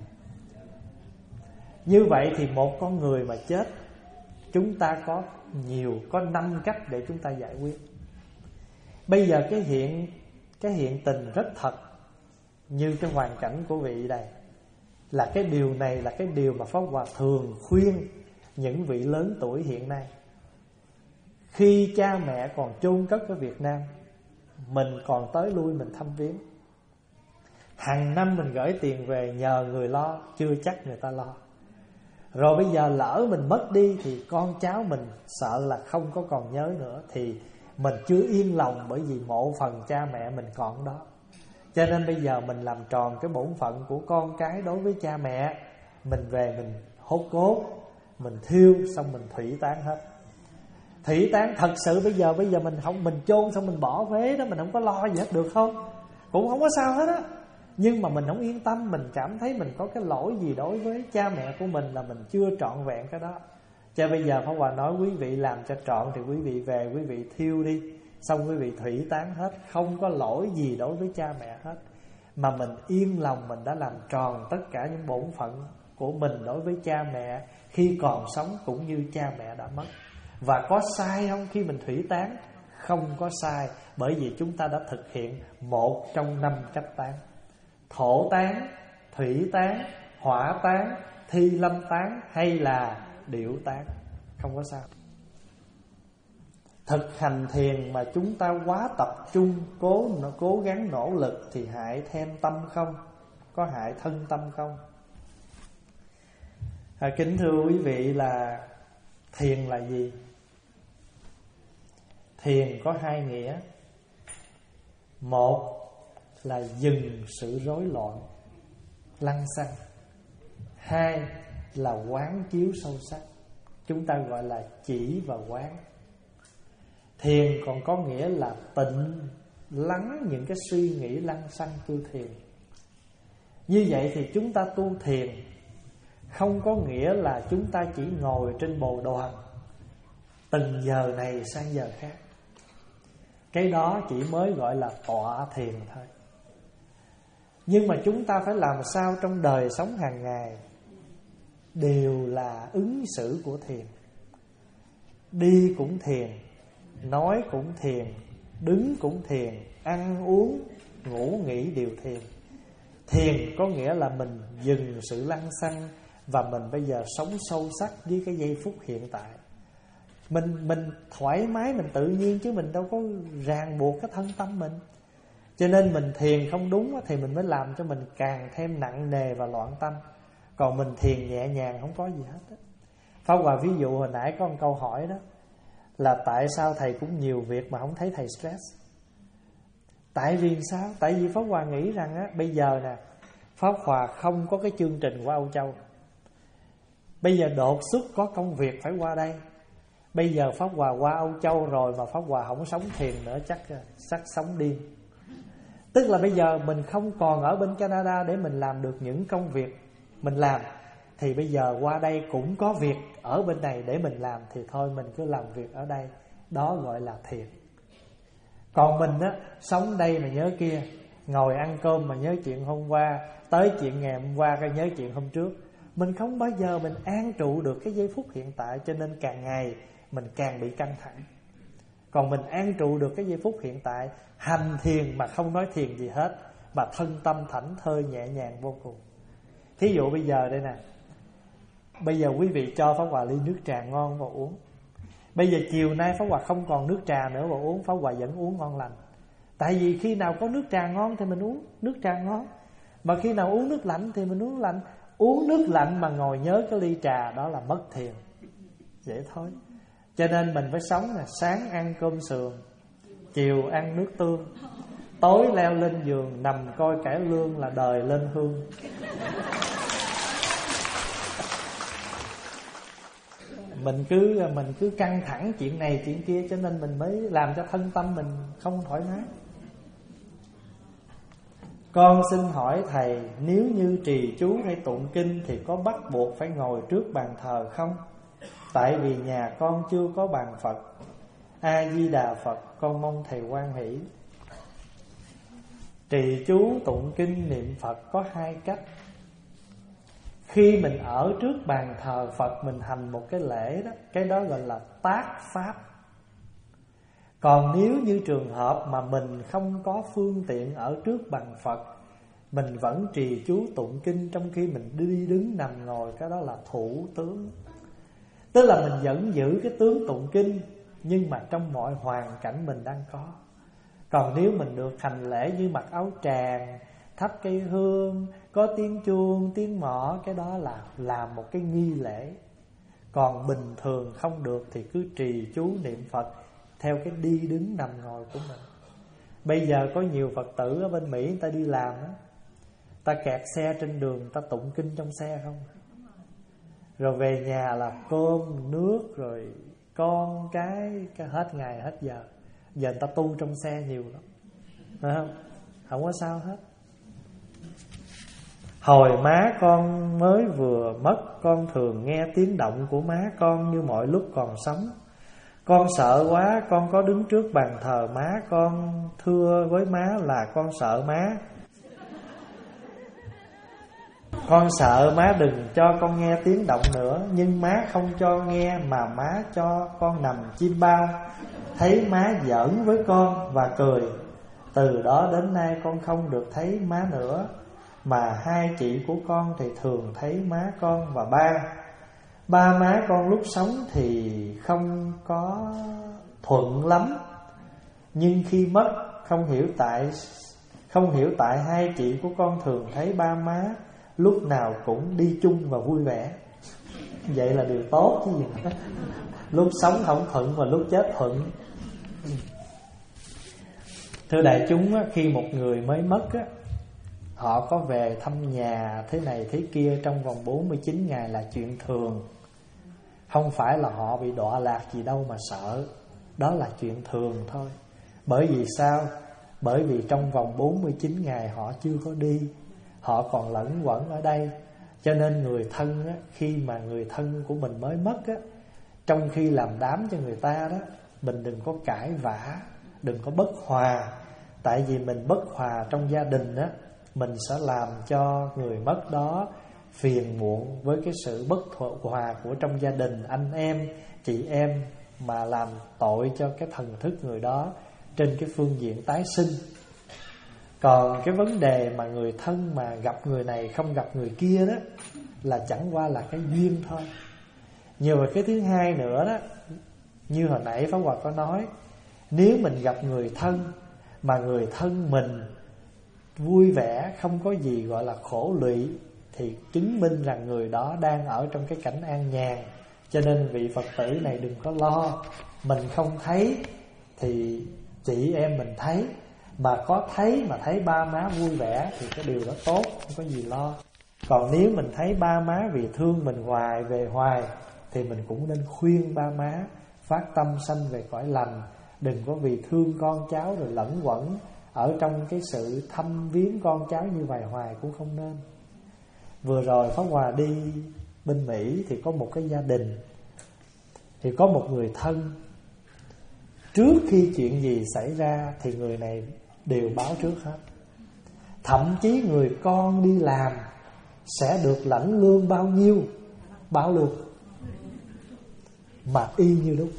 Như vậy thì một con người mà chết, chúng ta có nhiều, có năm cách để chúng ta giải quyết. Bây giờ cái hiện cái hiện tình rất thật, như cái hoàn cảnh của vị đây, là cái điều này là cái điều mà Pháp Hòa thường khuyên những vị lớn tuổi hiện nay. Khi cha mẹ còn chôn cất ở Việt Nam, mình còn tới lui mình thăm viếng. Hàng năm mình gửi tiền về nhờ người lo, chưa chắc người ta lo. Rồi bây giờ lỡ mình mất đi thì con cháu mình sợ là không có còn nhớ nữa, thì mình chưa yên lòng, bởi vì mộ phần cha mẹ mình còn đó. Cho nên bây giờ mình làm tròn cái bổn phận của con cái đối với cha mẹ. Mình về mình hốt cốt, mình thiêu, xong mình thủy táng hết. Thủy táng thật sự bây giờ Bây giờ mình không mình chôn xong mình bỏ phế đó, mình không có lo gì hết được không? Cũng không có sao hết á. Nhưng mà mình không yên tâm, mình cảm thấy mình có cái lỗi gì đối với cha mẹ của mình, là mình chưa trọn vẹn cái đó. Cho bây giờ Pháp Hòa nói quý vị làm cho trọn thì quý vị về, quý vị thiêu đi, xong quý vị thủy táng hết. Không có lỗi gì đối với cha mẹ hết, mà mình yên lòng mình đã làm tròn tất cả những bổn phận của mình đối với cha mẹ khi còn sống cũng như cha mẹ đã mất. Và có sai không khi mình thủy táng? Không có sai, bởi vì chúng ta đã thực hiện một trong năm cách táng: thổ táng, thủy táng, hỏa táng, thi lâm táng hay là điểu táng. Không có sao. Thực hành thiền mà chúng ta quá tập trung, cố cố gắng nỗ lực thì hại thêm tâm không? Có hại thân tâm không? À, kính thưa quý vị, là thiền là gì? Thiền có hai nghĩa. Một là dừng sự rối loạn, lăng xăng. Hai là quán chiếu sâu sắc, chúng ta gọi là chỉ và quán. Thiền còn có nghĩa là tịnh lắng những cái suy nghĩ lăng xăng kêu thiền. Như vậy thì chúng ta tu thiền không có nghĩa là chúng ta chỉ ngồi trên bồ đoàn từng giờ này sang giờ khác. Cái đó chỉ mới gọi là tọa thiền thôi. Nhưng mà chúng ta phải làm sao trong đời sống hàng ngày đều là ứng xử của thiền. Đi cũng thiền, nói cũng thiền, đứng cũng thiền, ăn uống, ngủ nghỉ đều thiền. Thiền có nghĩa là mình dừng sự lăng xăng và mình bây giờ sống sâu sắc với cái giây phút hiện tại. Mình mình thoải mái, mình tự nhiên, chứ mình đâu có ràng buộc cái thân tâm mình. Cho nên mình thiền không đúng thì mình mới làm cho mình càng thêm nặng nề và loạn tâm. Còn mình thiền nhẹ nhàng không có gì hết. Pháp Hòa ví dụ hồi nãy có một câu hỏi đó là tại sao thầy cũng nhiều việc mà không thấy thầy stress. Tại vì sao? Tại vì Pháp Hòa nghĩ rằng á, bây giờ nè, Pháp Hòa không có cái chương trình qua Âu Châu. Bây giờ đột xuất có công việc phải qua đây. Bây giờ Pháp Hòa qua Âu Châu rồi mà Pháp Hòa không sống thiền nữa, chắc chắc sống điên. Tức là bây giờ mình không còn ở bên Canada để mình làm được những công việc mình làm, thì bây giờ qua đây cũng có việc ở bên này để mình làm, thì thôi mình cứ làm việc ở đây. Đó gọi là thiền. Còn mình á, sống đây mà nhớ kia, ngồi ăn cơm mà nhớ chuyện hôm qua, tới chuyện ngày hôm qua cái nhớ chuyện hôm trước. Mình không bao giờ mình an trụ được cái giây phút hiện tại, cho nên càng ngày mình càng bị căng thẳng. Còn mình an trụ được cái giây phút hiện tại, hành thiền mà không nói thiền gì hết, mà thân tâm thảnh thơi nhẹ nhàng vô cùng. Thí dụ bây giờ đây nè, bây giờ quý vị cho Pháp Hòa ly nước trà ngon vào uống. Bây giờ chiều nay Pháp Hòa không còn nước trà nữa vào uống, Pháp Hòa vẫn uống ngon lành. Tại vì khi nào có nước trà ngon thì mình uống nước trà ngon, mà khi nào uống nước lạnh thì mình uống lạnh. Uống nước lạnh mà ngồi nhớ cái ly trà đó là mất thiền. Vậy thôi. Cho nên mình phải sống là sáng ăn cơm sườn, chiều ăn nước tương, tối leo lên giường nằm coi cải lương là đời lên hương. Mình cứ mình cứ căng thẳng chuyện này chuyện kia, cho nên mình mới làm cho thân tâm mình không thoải mái. Con xin hỏi thầy, nếu như trì chú hay tụng kinh thì có bắt buộc phải ngồi trước bàn thờ không? Tại vì nhà con chưa có bàn Phật. A Di Đà Phật, con mong thầy hoan hỷ. Trì chú tụng kinh niệm Phật có hai cách. Khi mình ở trước bàn thờ Phật, mình hành một cái lễ đó, cái đó gọi là tác pháp. Còn nếu như trường hợp mà mình không có phương tiện ở trước bàn Phật, mình vẫn trì chú tụng kinh trong khi mình đi đứng nằm ngồi, cái đó là thủ tướng. Tức là mình vẫn giữ cái tướng tụng kinh, nhưng mà trong mọi hoàn cảnh mình đang có. Còn nếu mình được hành lễ như mặc áo tràng, thắp cây hương, có tiếng chuông, tiếng mõ, cái đó là làm một cái nghi lễ. Còn bình thường không được thì cứ trì chú niệm Phật theo cái đi đứng nằm ngồi của mình. Bây giờ có nhiều Phật tử ở bên Mỹ, người ta đi làm á, ta kẹt xe trên đường, ta tụng kinh trong xe không. Rồi về nhà là cơm, nước, rồi con cái, cái hết ngày hết giờ. Giờ người ta tu trong xe nhiều lắm, phải không? Không có sao hết. Hồi má con mới vừa mất, con thường nghe tiếng động của má con như mọi lúc còn sống. Con sợ quá, con có đứng trước bàn thờ má con, thưa với má là con sợ má. Con sợ má đừng cho con nghe tiếng động nữa, nhưng má không cho nghe mà má cho con nằm chim bao. Thấy má giỡn với con và cười. Từ đó đến nay con không được thấy má nữa, mà hai chị của con thì thường thấy má con và ba. Ba má con lúc sống thì không có thuận lắm, nhưng khi mất không hiểu tại không hiểu tại hai chị của con thường thấy ba má lúc nào cũng đi chung và vui vẻ. Vậy là điều tốt chứ gì nữa. Lúc sống không thuận và lúc chết thuận. Thưa đại chúng, khi một người mới mất, họ có về thăm nhà thế này thế kia trong vòng bốn mươi chín ngày là chuyện thường. Không phải là họ bị đọa lạc gì đâu mà sợ. Đó là chuyện thường thôi. Bởi vì sao? Bởi vì trong vòng bốn mươi chín ngày họ chưa có đi, họ còn lẫn quẩn ở đây. Cho nên người thân á, khi mà người thân của mình mới mất á, trong khi làm đám cho người ta đó, mình đừng có cãi vã, đừng có bất hòa. Tại vì mình bất hòa trong gia đình á, mình sẽ làm cho người mất đó phiền muộn với cái sự bất hòa của trong gia đình, anh em, chị em, mà làm tội cho cái thần thức người đó trên cái phương diện tái sinh. Còn cái vấn đề mà người thân mà gặp người này không gặp người kia đó là chẳng qua là cái duyên thôi. Nhiều về cái thứ hai nữa đó, như hồi nãy Pháp Hòa có nói, nếu mình gặp người thân mà người thân mình vui vẻ, không có gì gọi là khổ lụy, thì chứng minh rằng người đó đang ở trong cái cảnh an nhàn. Cho nên vị Phật tử này đừng có lo. Mình không thấy thì chị em mình thấy, mà có thấy mà thấy ba má vui vẻ thì cái điều đó tốt, không có gì lo. Còn nếu mình thấy ba má vì thương mình hoài về hoài thì mình cũng nên khuyên ba má phát tâm sanh về cõi lành. Đừng có vì thương con cháu rồi lẫn quẩn ở trong cái sự thăm viếng con cháu như vậy hoài cũng không nên. Vừa rồi Pháp Hòa đi bên Mỹ thì có một cái gia đình, thì có một người thân, trước khi chuyện gì xảy ra thì người này đều báo trước hết. Thậm chí người con đi làm sẽ được lãnh lương bao nhiêu, báo luôn, mà y như lúc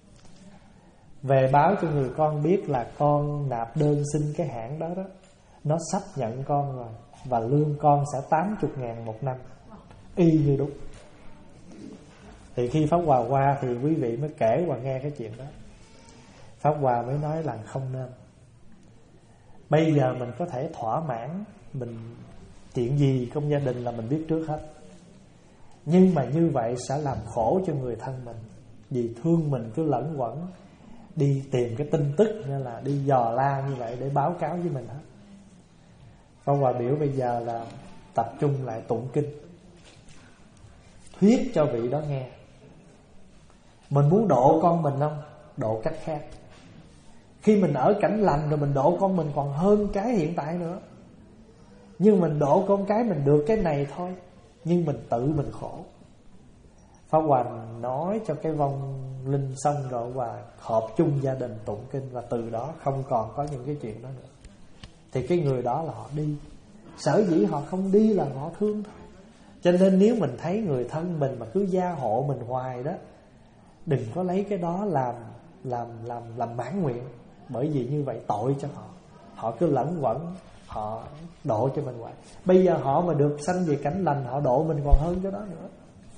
về báo cho người con biết là con nạp đơn xin cái hãng đó đó, nó sắp nhận con rồi, và lương con sẽ tám mươi ngàn một năm, y như đúng. Thì khi Pháp Hòa qua thì quý vị mới kể và nghe cái chuyện đó. Pháp Hòa mới nói là không nên. Bây giờ mình có thể thỏa mãn, mình chuyện gì trong gia đình là mình biết trước hết, nhưng mà như vậy sẽ làm khổ cho người thân mình. Vì thương mình cứ lẫn quẩn đi tìm cái tin tức, nên là đi dò la như vậy để báo cáo với mình hết. Pháp Hòa biểu bây giờ là tập trung lại tụng kinh, thuyết cho vị đó nghe. Mình muốn độ con mình không? Độ cách khác. Khi mình ở cảnh lành rồi mình độ con mình còn hơn cái hiện tại nữa. Nhưng mình độ con cái mình được cái này thôi, nhưng mình tự mình khổ. Pháp Hòa nói cho cái vong linh xong rồi và họp chung gia đình tụng kinh, và từ đó không còn có những cái chuyện đó nữa. Thì cái người đó là họ đi. Sở dĩ họ không đi là họ thương thôi. Cho nên nếu mình thấy người thân mình mà cứ gia hộ mình hoài đó, đừng có lấy cái đó làm làm làm làm mãn nguyện, bởi vì như vậy tội cho họ. Họ cứ lẫn quẩn, họ độ cho mình hoài. Bây giờ họ mà được sanh về cảnh lành, họ độ mình còn hơn cái đó nữa.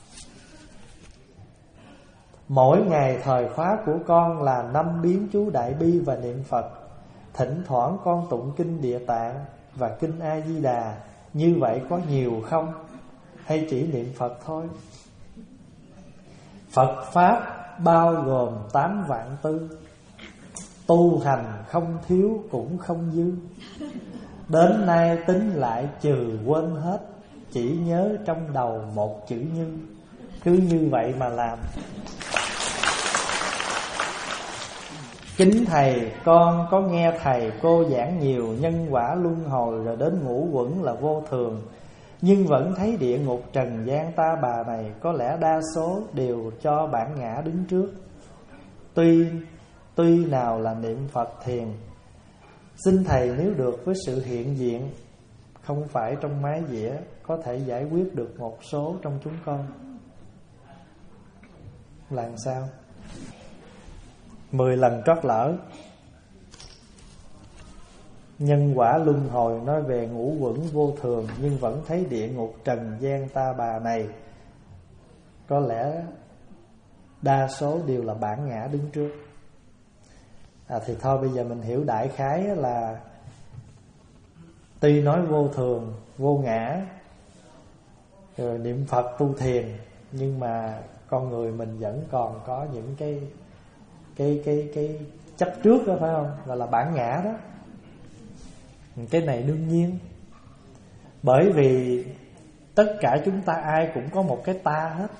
Mỗi ngày thời khóa của con là năm biến chú Đại Bi và niệm Phật. Thỉnh thoảng con tụng kinh Địa Tạng và kinh A Di Đà. Như vậy có nhiều không? Hay chỉ niệm Phật thôi? Phật Pháp bao gồm tám vạn tư, tu hành không thiếu cũng không dư. Đến nay tính lại trừ quên hết, chỉ nhớ trong đầu một chữ như. Cứ như vậy mà làm. Kính thầy, con có nghe thầy cô giảng nhiều nhân quả luân hồi rồi đến ngũ quẩn là vô thường, nhưng vẫn thấy địa ngục trần gian ta bà này có lẽ đa số đều cho bản ngã đứng trước. Tuy tuy nào là niệm Phật thiền. Xin thầy nếu được với sự hiện diện, không phải trong mái dĩa, có thể giải quyết được một số trong chúng con. Làm sao? Mười lần trót lỡ. Nhân quả luân hồi nói về ngũ quẩn vô thường, nhưng vẫn thấy địa ngục trần gian ta bà này có lẽ đa số đều là bản ngã đứng trước. À thì thôi bây giờ mình hiểu đại khái là tuy nói vô thường, vô ngã, rồi niệm Phật tu thiền, nhưng mà con người mình vẫn còn có những cái cái cái cái chấp trước đó, phải không? Gọi là bản ngã đó. Cái này đương nhiên. Bởi vì tất cả chúng ta ai cũng có một cái ta hết.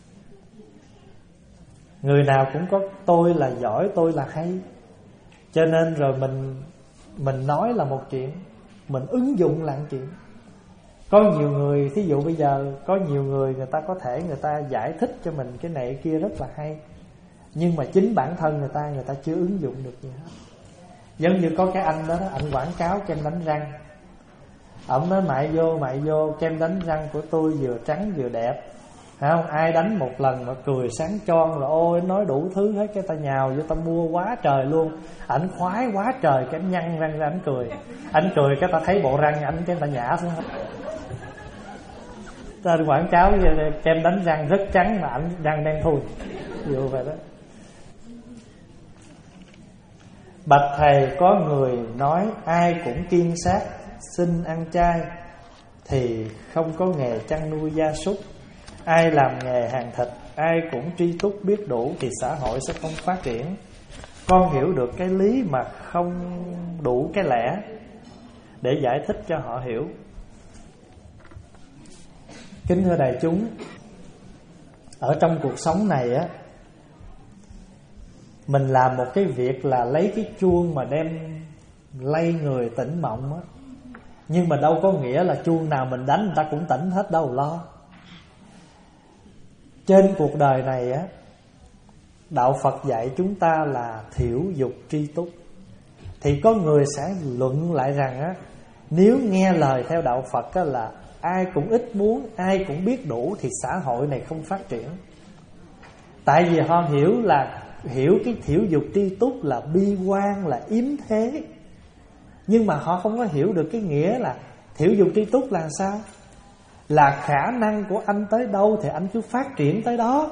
Người nào cũng có tôi là giỏi, tôi là hay. Cho nên rồi mình Mình nói là một chuyện, mình ứng dụng là một chuyện. Có nhiều người, thí dụ bây giờ có nhiều người người ta có thể người ta giải thích cho mình cái này kia rất là hay, nhưng mà chính bản thân người ta người ta chưa ứng dụng được gì hết. Giống như có cái anh đó, đó anh quảng cáo kem đánh răng. Ông nói mại vô mại vô kem đánh răng của tôi vừa trắng vừa đẹp, phải không? Ai đánh một lần mà cười sáng choang rồi ôi nói đủ thứ hết, cái ta nhào vô ta mua quá trời luôn. Ảnh khoái quá trời, cái ảnh nhăn răng ra ảnh cười. Ảnh cười cái ta thấy bộ răng ảnh cái ta nhả xuống hết. Ta quảng cáo kem đánh răng rất trắng mà ảnh răng đen thui. Ví dụ vậy đó. Bạch thầy, có người nói ai cũng kiêng sát xin ăn chay thì không có nghề chăn nuôi gia súc. Ai làm nghề hàng thịt, ai cũng tri túc biết đủ thì xã hội sẽ không phát triển. Con hiểu được cái lý mà không đủ cái lẽ để giải thích cho họ hiểu. Kính thưa đại chúng, ở trong cuộc sống này á, mình làm một cái việc là lấy cái chuông mà đem lay người tỉnh mộng á. Nhưng mà đâu có nghĩa là chuông nào mình đánh người ta cũng tỉnh hết đâu, lo. Trên cuộc đời này á, đạo Phật dạy chúng ta là thiểu dục tri túc. Thì có người sẽ luận lại rằng á, nếu nghe lời theo đạo Phật á, là ai cũng ít muốn, ai cũng biết đủ thì xã hội này không phát triển. Tại vì họ hiểu là hiểu cái thiểu dục tri túc là bi quan, là yếm thế. Nhưng mà họ không có hiểu được cái nghĩa là thiểu dục tri túc là sao. Là khả năng của anh tới đâu thì anh cứ phát triển tới đó.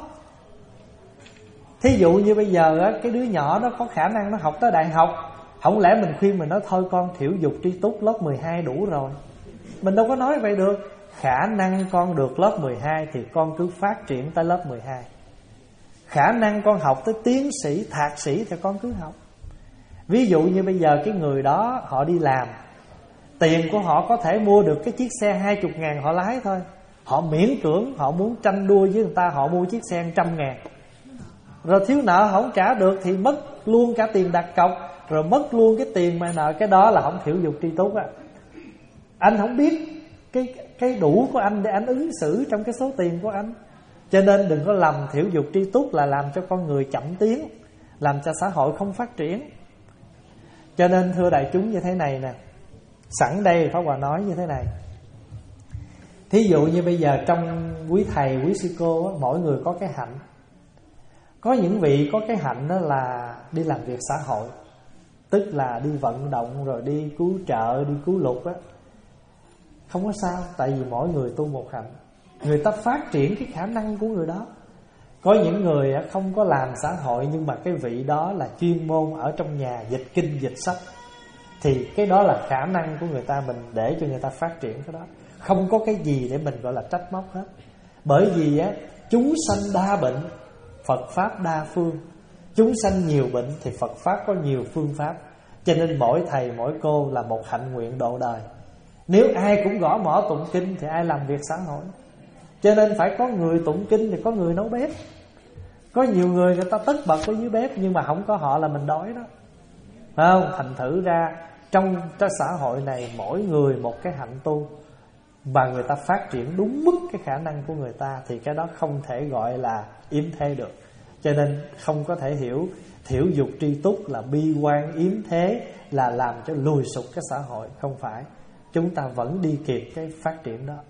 Thí dụ như bây giờ á, cái đứa nhỏ nó có khả năng nó học tới đại học, không lẽ mình khuyên mình nói thôi con thiểu dục tri túc lớp mười hai đủ rồi. Mình đâu có nói vậy được. Khả năng con được lớp mười hai thì con cứ phát triển tới lớp mười hai. Khả năng con học tới tiến sĩ, thạc sĩ thì con cứ học. Ví dụ như bây giờ cái người đó họ đi làm, tiền của họ có thể mua được cái chiếc xe hai mươi ngàn họ lái thôi. Họ miễn cưỡng, họ muốn tranh đua với người ta, họ mua chiếc xe một trăm ngàn. Rồi thiếu nợ không trả được thì mất luôn cả tiền đặt cọc, rồi mất luôn cái tiền mà nợ. Cái đó là không thiểu dục tri túc á. Anh không biết cái, cái đủ của anh để anh ứng xử trong cái số tiền của anh. Cho nên đừng có lầm thiểu dục tri túc là làm cho con người chậm tiến, làm cho xã hội không phát triển. Cho nên thưa đại chúng như thế này nè, sẵn đây Pháp Hòa nói như thế này. Thí dụ như bây giờ trong quý thầy, quý sư cô á, mỗi người có cái hạnh. Có những vị có cái hạnh đó là đi làm việc xã hội, tức là đi vận động rồi đi cứu trợ, đi cứu lụt á. Không có sao, tại vì mỗi người tu một hạnh. Người ta phát triển cái khả năng của người đó. Có những người không có làm xã hội, nhưng mà cái vị đó là chuyên môn ở trong nhà dịch kinh dịch sách, thì cái đó là khả năng của người ta, mình để cho người ta phát triển cái đó. Không có cái gì để mình gọi là trách móc hết. Bởi vì á, chúng sanh đa bệnh, Phật Pháp đa phương. Chúng sanh nhiều bệnh thì Phật Pháp có nhiều phương pháp. Cho nên mỗi thầy mỗi cô là một hạnh nguyện độ đời. Nếu ai cũng gõ mõ tụng kinh thì ai làm việc xã hội. Cho nên phải có người tụng kinh thì có người nấu bếp. Có nhiều người người ta tất bật ở dưới bếp, nhưng mà không có họ là mình đói đó, phải không? Thành thử ra trong cái xã hội này mỗi người một cái hạnh tu, và người ta phát triển đúng mức cái khả năng của người ta, thì cái đó không thể gọi là yếm thế được. Cho nên không có thể hiểu thiểu dục tri túc là bi quan yếm thế, là làm cho lùi sụp cái xã hội. Không phải, chúng ta vẫn đi kịp cái phát triển đó.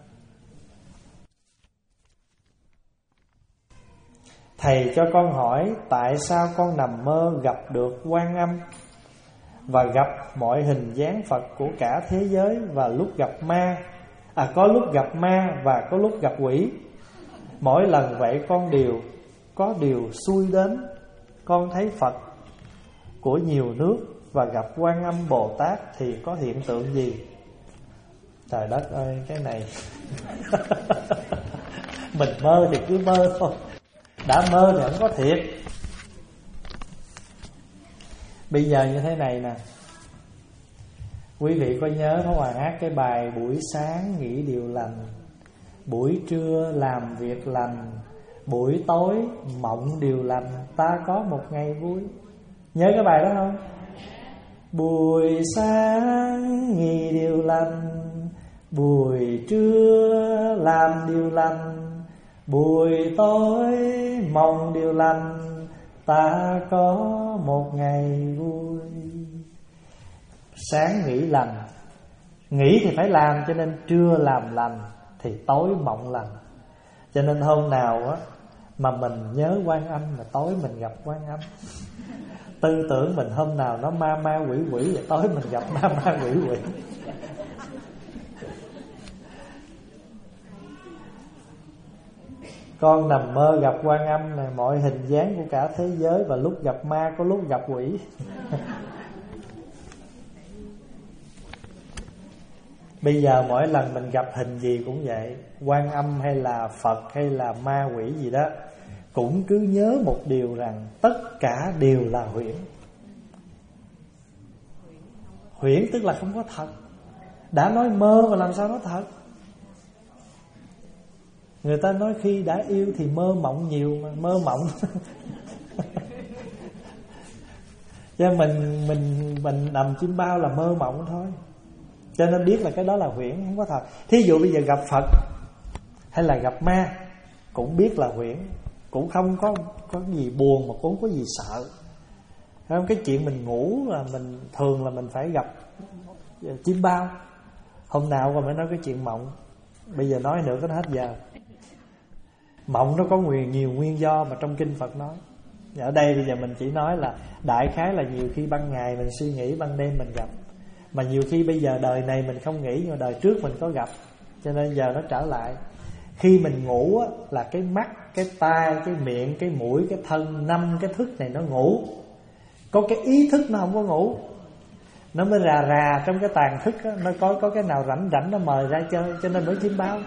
Thầy cho con hỏi, tại sao con nằm mơ gặp được Quan Âm và gặp mọi hình dáng Phật của cả thế giới, và lúc gặp ma, à có lúc gặp ma và có lúc gặp quỷ. Mỗi lần vậy con đều có điều xui đến. Con thấy Phật của nhiều nước và gặp Quan Âm Bồ Tát thì có hiện tượng gì? Trời đất ơi, cái này mình mơ thì cứ mơ thôi, đã mơ thì không có thiệt. Bây giờ như thế này nè, Quý vị có nhớ Pháp Hòa hát cái bài buổi sáng nghĩ điều lành, buổi trưa làm việc lành, buổi tối mộng điều lành, ta có một ngày vui. Nhớ cái bài đó không? Buổi sáng nghĩ điều lành, buổi trưa làm điều lành, buổi tối mong điều lành, ta có một ngày vui. Sáng nghĩ lành, nghĩ thì phải làm, cho nên trưa làm lành thì tối mộng lành. Cho nên hôm nào á mà mình nhớ Quan Âm mà tối mình gặp Quan Âm. Tư tưởng mình hôm nào nó ma ma quỷ quỷ, và tối mình gặp ma ma quỷ quỷ. Con nằm mơ gặp Quan Âm này, mọi hình dáng của cả thế giới, và lúc gặp ma có lúc gặp quỷ. Bây giờ mỗi lần mình gặp hình gì cũng vậy, Quan Âm hay là Phật hay là ma quỷ gì đó, cũng cứ nhớ một điều rằng tất cả đều là huyễn. Huyễn tức là không có thật. Đã nói mơ mà làm sao nó thật. Người ta nói khi đã yêu thì mơ mộng nhiều mà, mơ mộng. Cho mình mình mình nằm chim bao là mơ mộng thôi. Cho nên biết là cái đó là huyễn, không có thật. Thí dụ bây giờ gặp Phật hay là gặp ma cũng biết là huyễn, cũng không có có gì buồn mà cũng không có gì sợ. Không, cái chuyện mình ngủ là mình thường là mình phải gặp chim bao. Hôm nào còn phải nói cái chuyện mộng. Bây giờ nói nữa có hết giờ. Mộng nó có nhiều, nhiều nguyên do mà trong kinh Phật nói. Ở đây bây giờ mình chỉ nói là đại khái là nhiều khi ban ngày mình suy nghĩ, ban đêm mình gặp. Mà nhiều khi bây giờ đời này mình không nghĩ, nhưng mà đời trước mình có gặp. Cho nên giờ nó trở lại. Khi mình ngủ á, là cái mắt, cái tai, cái miệng, cái mũi, cái thân, năm cái thức này nó ngủ. Có cái ý thức nó không có ngủ. Nó mới rà rà trong cái tàn thức á, nó có, có cái nào rảnh rảnh nó mời ra chơi. Cho nên mới chim bao.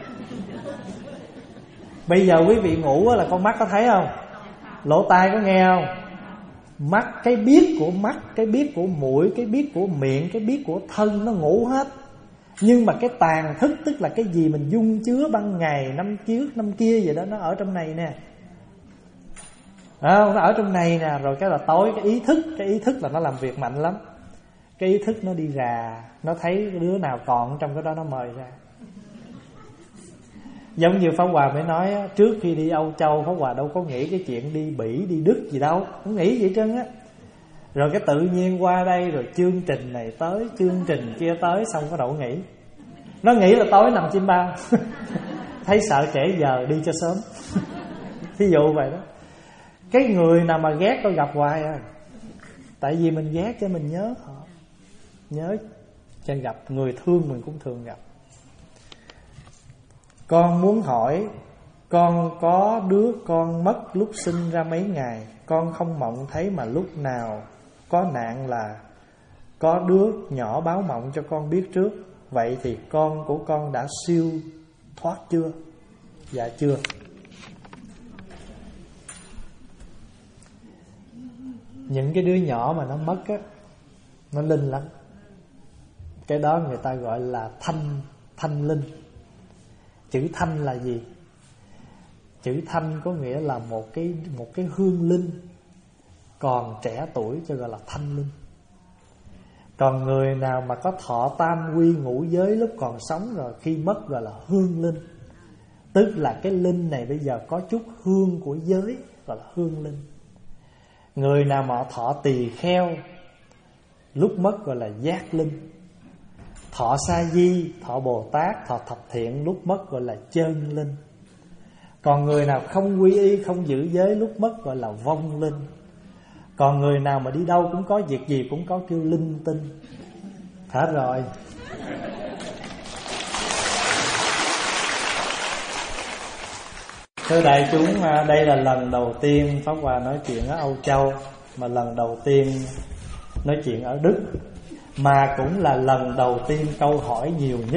Bây giờ quý vị ngủ á, là con mắt có thấy không? Lỗ tai có nghe không? Mắt, cái biết của mắt, cái biết của mũi, cái biết của miệng, cái biết của thân nó ngủ hết. Nhưng mà cái tàn thức, tức là cái gì mình dung chứa ban ngày, năm trước, năm kia vậy đó, nó ở trong này nè. À, nó ở trong này nè. Rồi cái là tối, cái ý thức, cái ý thức là nó làm việc mạnh lắm. Cái ý thức nó đi rà, nó thấy đứa nào còn trong cái đó nó mời ra. Giống như Pháp Hòa mới nói á, trước khi đi Âu Châu Pháp Hòa đâu có nghĩ cái chuyện đi Bỉ, đi Đức gì đâu, không nghĩ gì hết trơn á. Rồi cái tự nhiên qua đây, rồi chương trình này tới, chương trình kia tới, xong có đâu nghĩ. Nó nghĩ là tối nằm chim bao. Thấy sợ trễ giờ đi cho sớm. Thí dụ vậy đó. Cái người nào mà ghét tôi gặp hoài à. Tại vì mình ghét cho mình nhớ họ, nhớ cho gặp. Người thương mình cũng thường gặp. Con muốn hỏi, con có đứa con mất lúc sinh ra mấy ngày, con không mộng thấy mà lúc nào có nạn là có đứa nhỏ báo mộng cho con biết trước. Vậy thì con của con đã siêu thoát chưa? Dạ chưa. Những cái đứa nhỏ mà nó mất á, nó linh lắm. Cái đó người ta gọi là thanh, thanh linh. Chữ thanh là gì? Chữ thanh có nghĩa là một cái, một cái hương linh còn trẻ tuổi cho gọi là thanh linh. Còn người nào mà có thọ tam quy ngũ giới lúc còn sống rồi, khi mất gọi là hương linh. Tức là cái linh này bây giờ có chút hương của giới, gọi là hương linh. Người nào mà thọ tỳ kheo lúc mất gọi là giác linh. Thọ sa di, thọ Bồ Tát, thọ thập thiện lúc mất gọi là chân linh. Còn người nào không quy y, không giữ giới lúc mất gọi là vong linh. Còn người nào mà đi đâu cũng có việc gì cũng có kêu linh tinh. Hết rồi. Thưa đại chúng, đây là lần đầu tiên Pháp Hòa nói chuyện ở Âu Châu, mà lần đầu tiên nói chuyện ở Đức, mà cũng là lần đầu tiên câu hỏi nhiều nhất.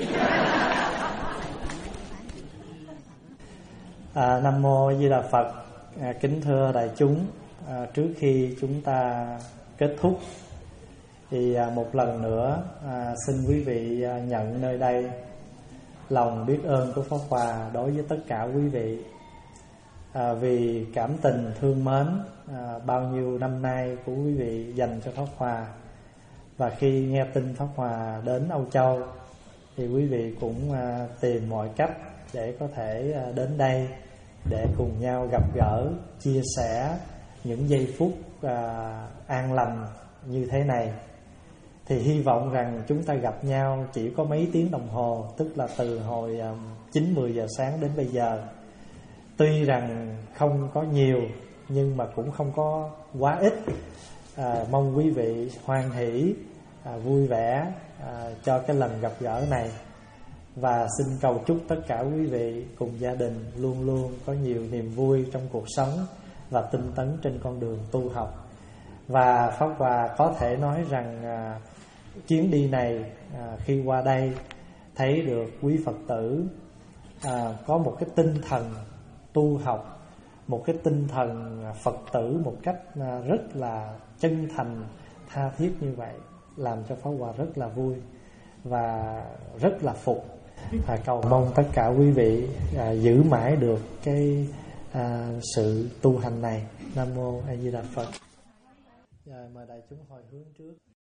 à, Nam Mô Di Đà Phật. à, Kính thưa đại chúng, à, trước khi chúng ta kết thúc Thì à, một lần nữa à, xin quý vị à, nhận nơi đây lòng biết ơn của Pháp Hòa đối với tất cả quý vị, à, vì cảm tình thương mến à, bao nhiêu năm nay của quý vị dành cho Pháp Hòa. Và khi nghe tin Pháp Hòa đến Âu Châu thì quý vị cũng à, tìm mọi cách để có thể à, đến đây để cùng nhau gặp gỡ, chia sẻ những giây phút à, an lành như thế này. Thì hy vọng rằng chúng ta gặp nhau chỉ có mấy tiếng đồng hồ, tức là từ hồi à, chín mười giờ sáng đến bây giờ. Tuy rằng không có nhiều nhưng mà cũng không có quá ít. à, Mong quý vị hoan hỷ, à, vui vẻ à, cho cái lần gặp gỡ này. Và xin cầu chúc tất cả quý vị cùng gia đình luôn luôn có nhiều niềm vui trong cuộc sống và tinh tấn trên con đường tu học. Và Pháp Hòa có thể nói rằng à, chuyến đi này à, khi qua đây thấy được quý Phật tử à, có một cái tinh thần tu học, một cái tinh thần Phật tử một cách à, rất là chân thành, tha thiết như vậy, làm cho Pháp Hòa rất là vui và rất là phục. À, cầu mong tất cả quý vị à, giữ mãi được cái à, sự tu hành này. Nam mô A Di Đà Phật. Rồi, mời đại chúng hồi hướng trước.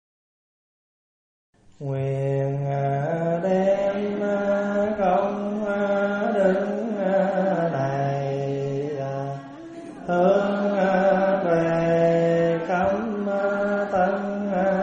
Nguyện đem công đức này hướng về cấm tân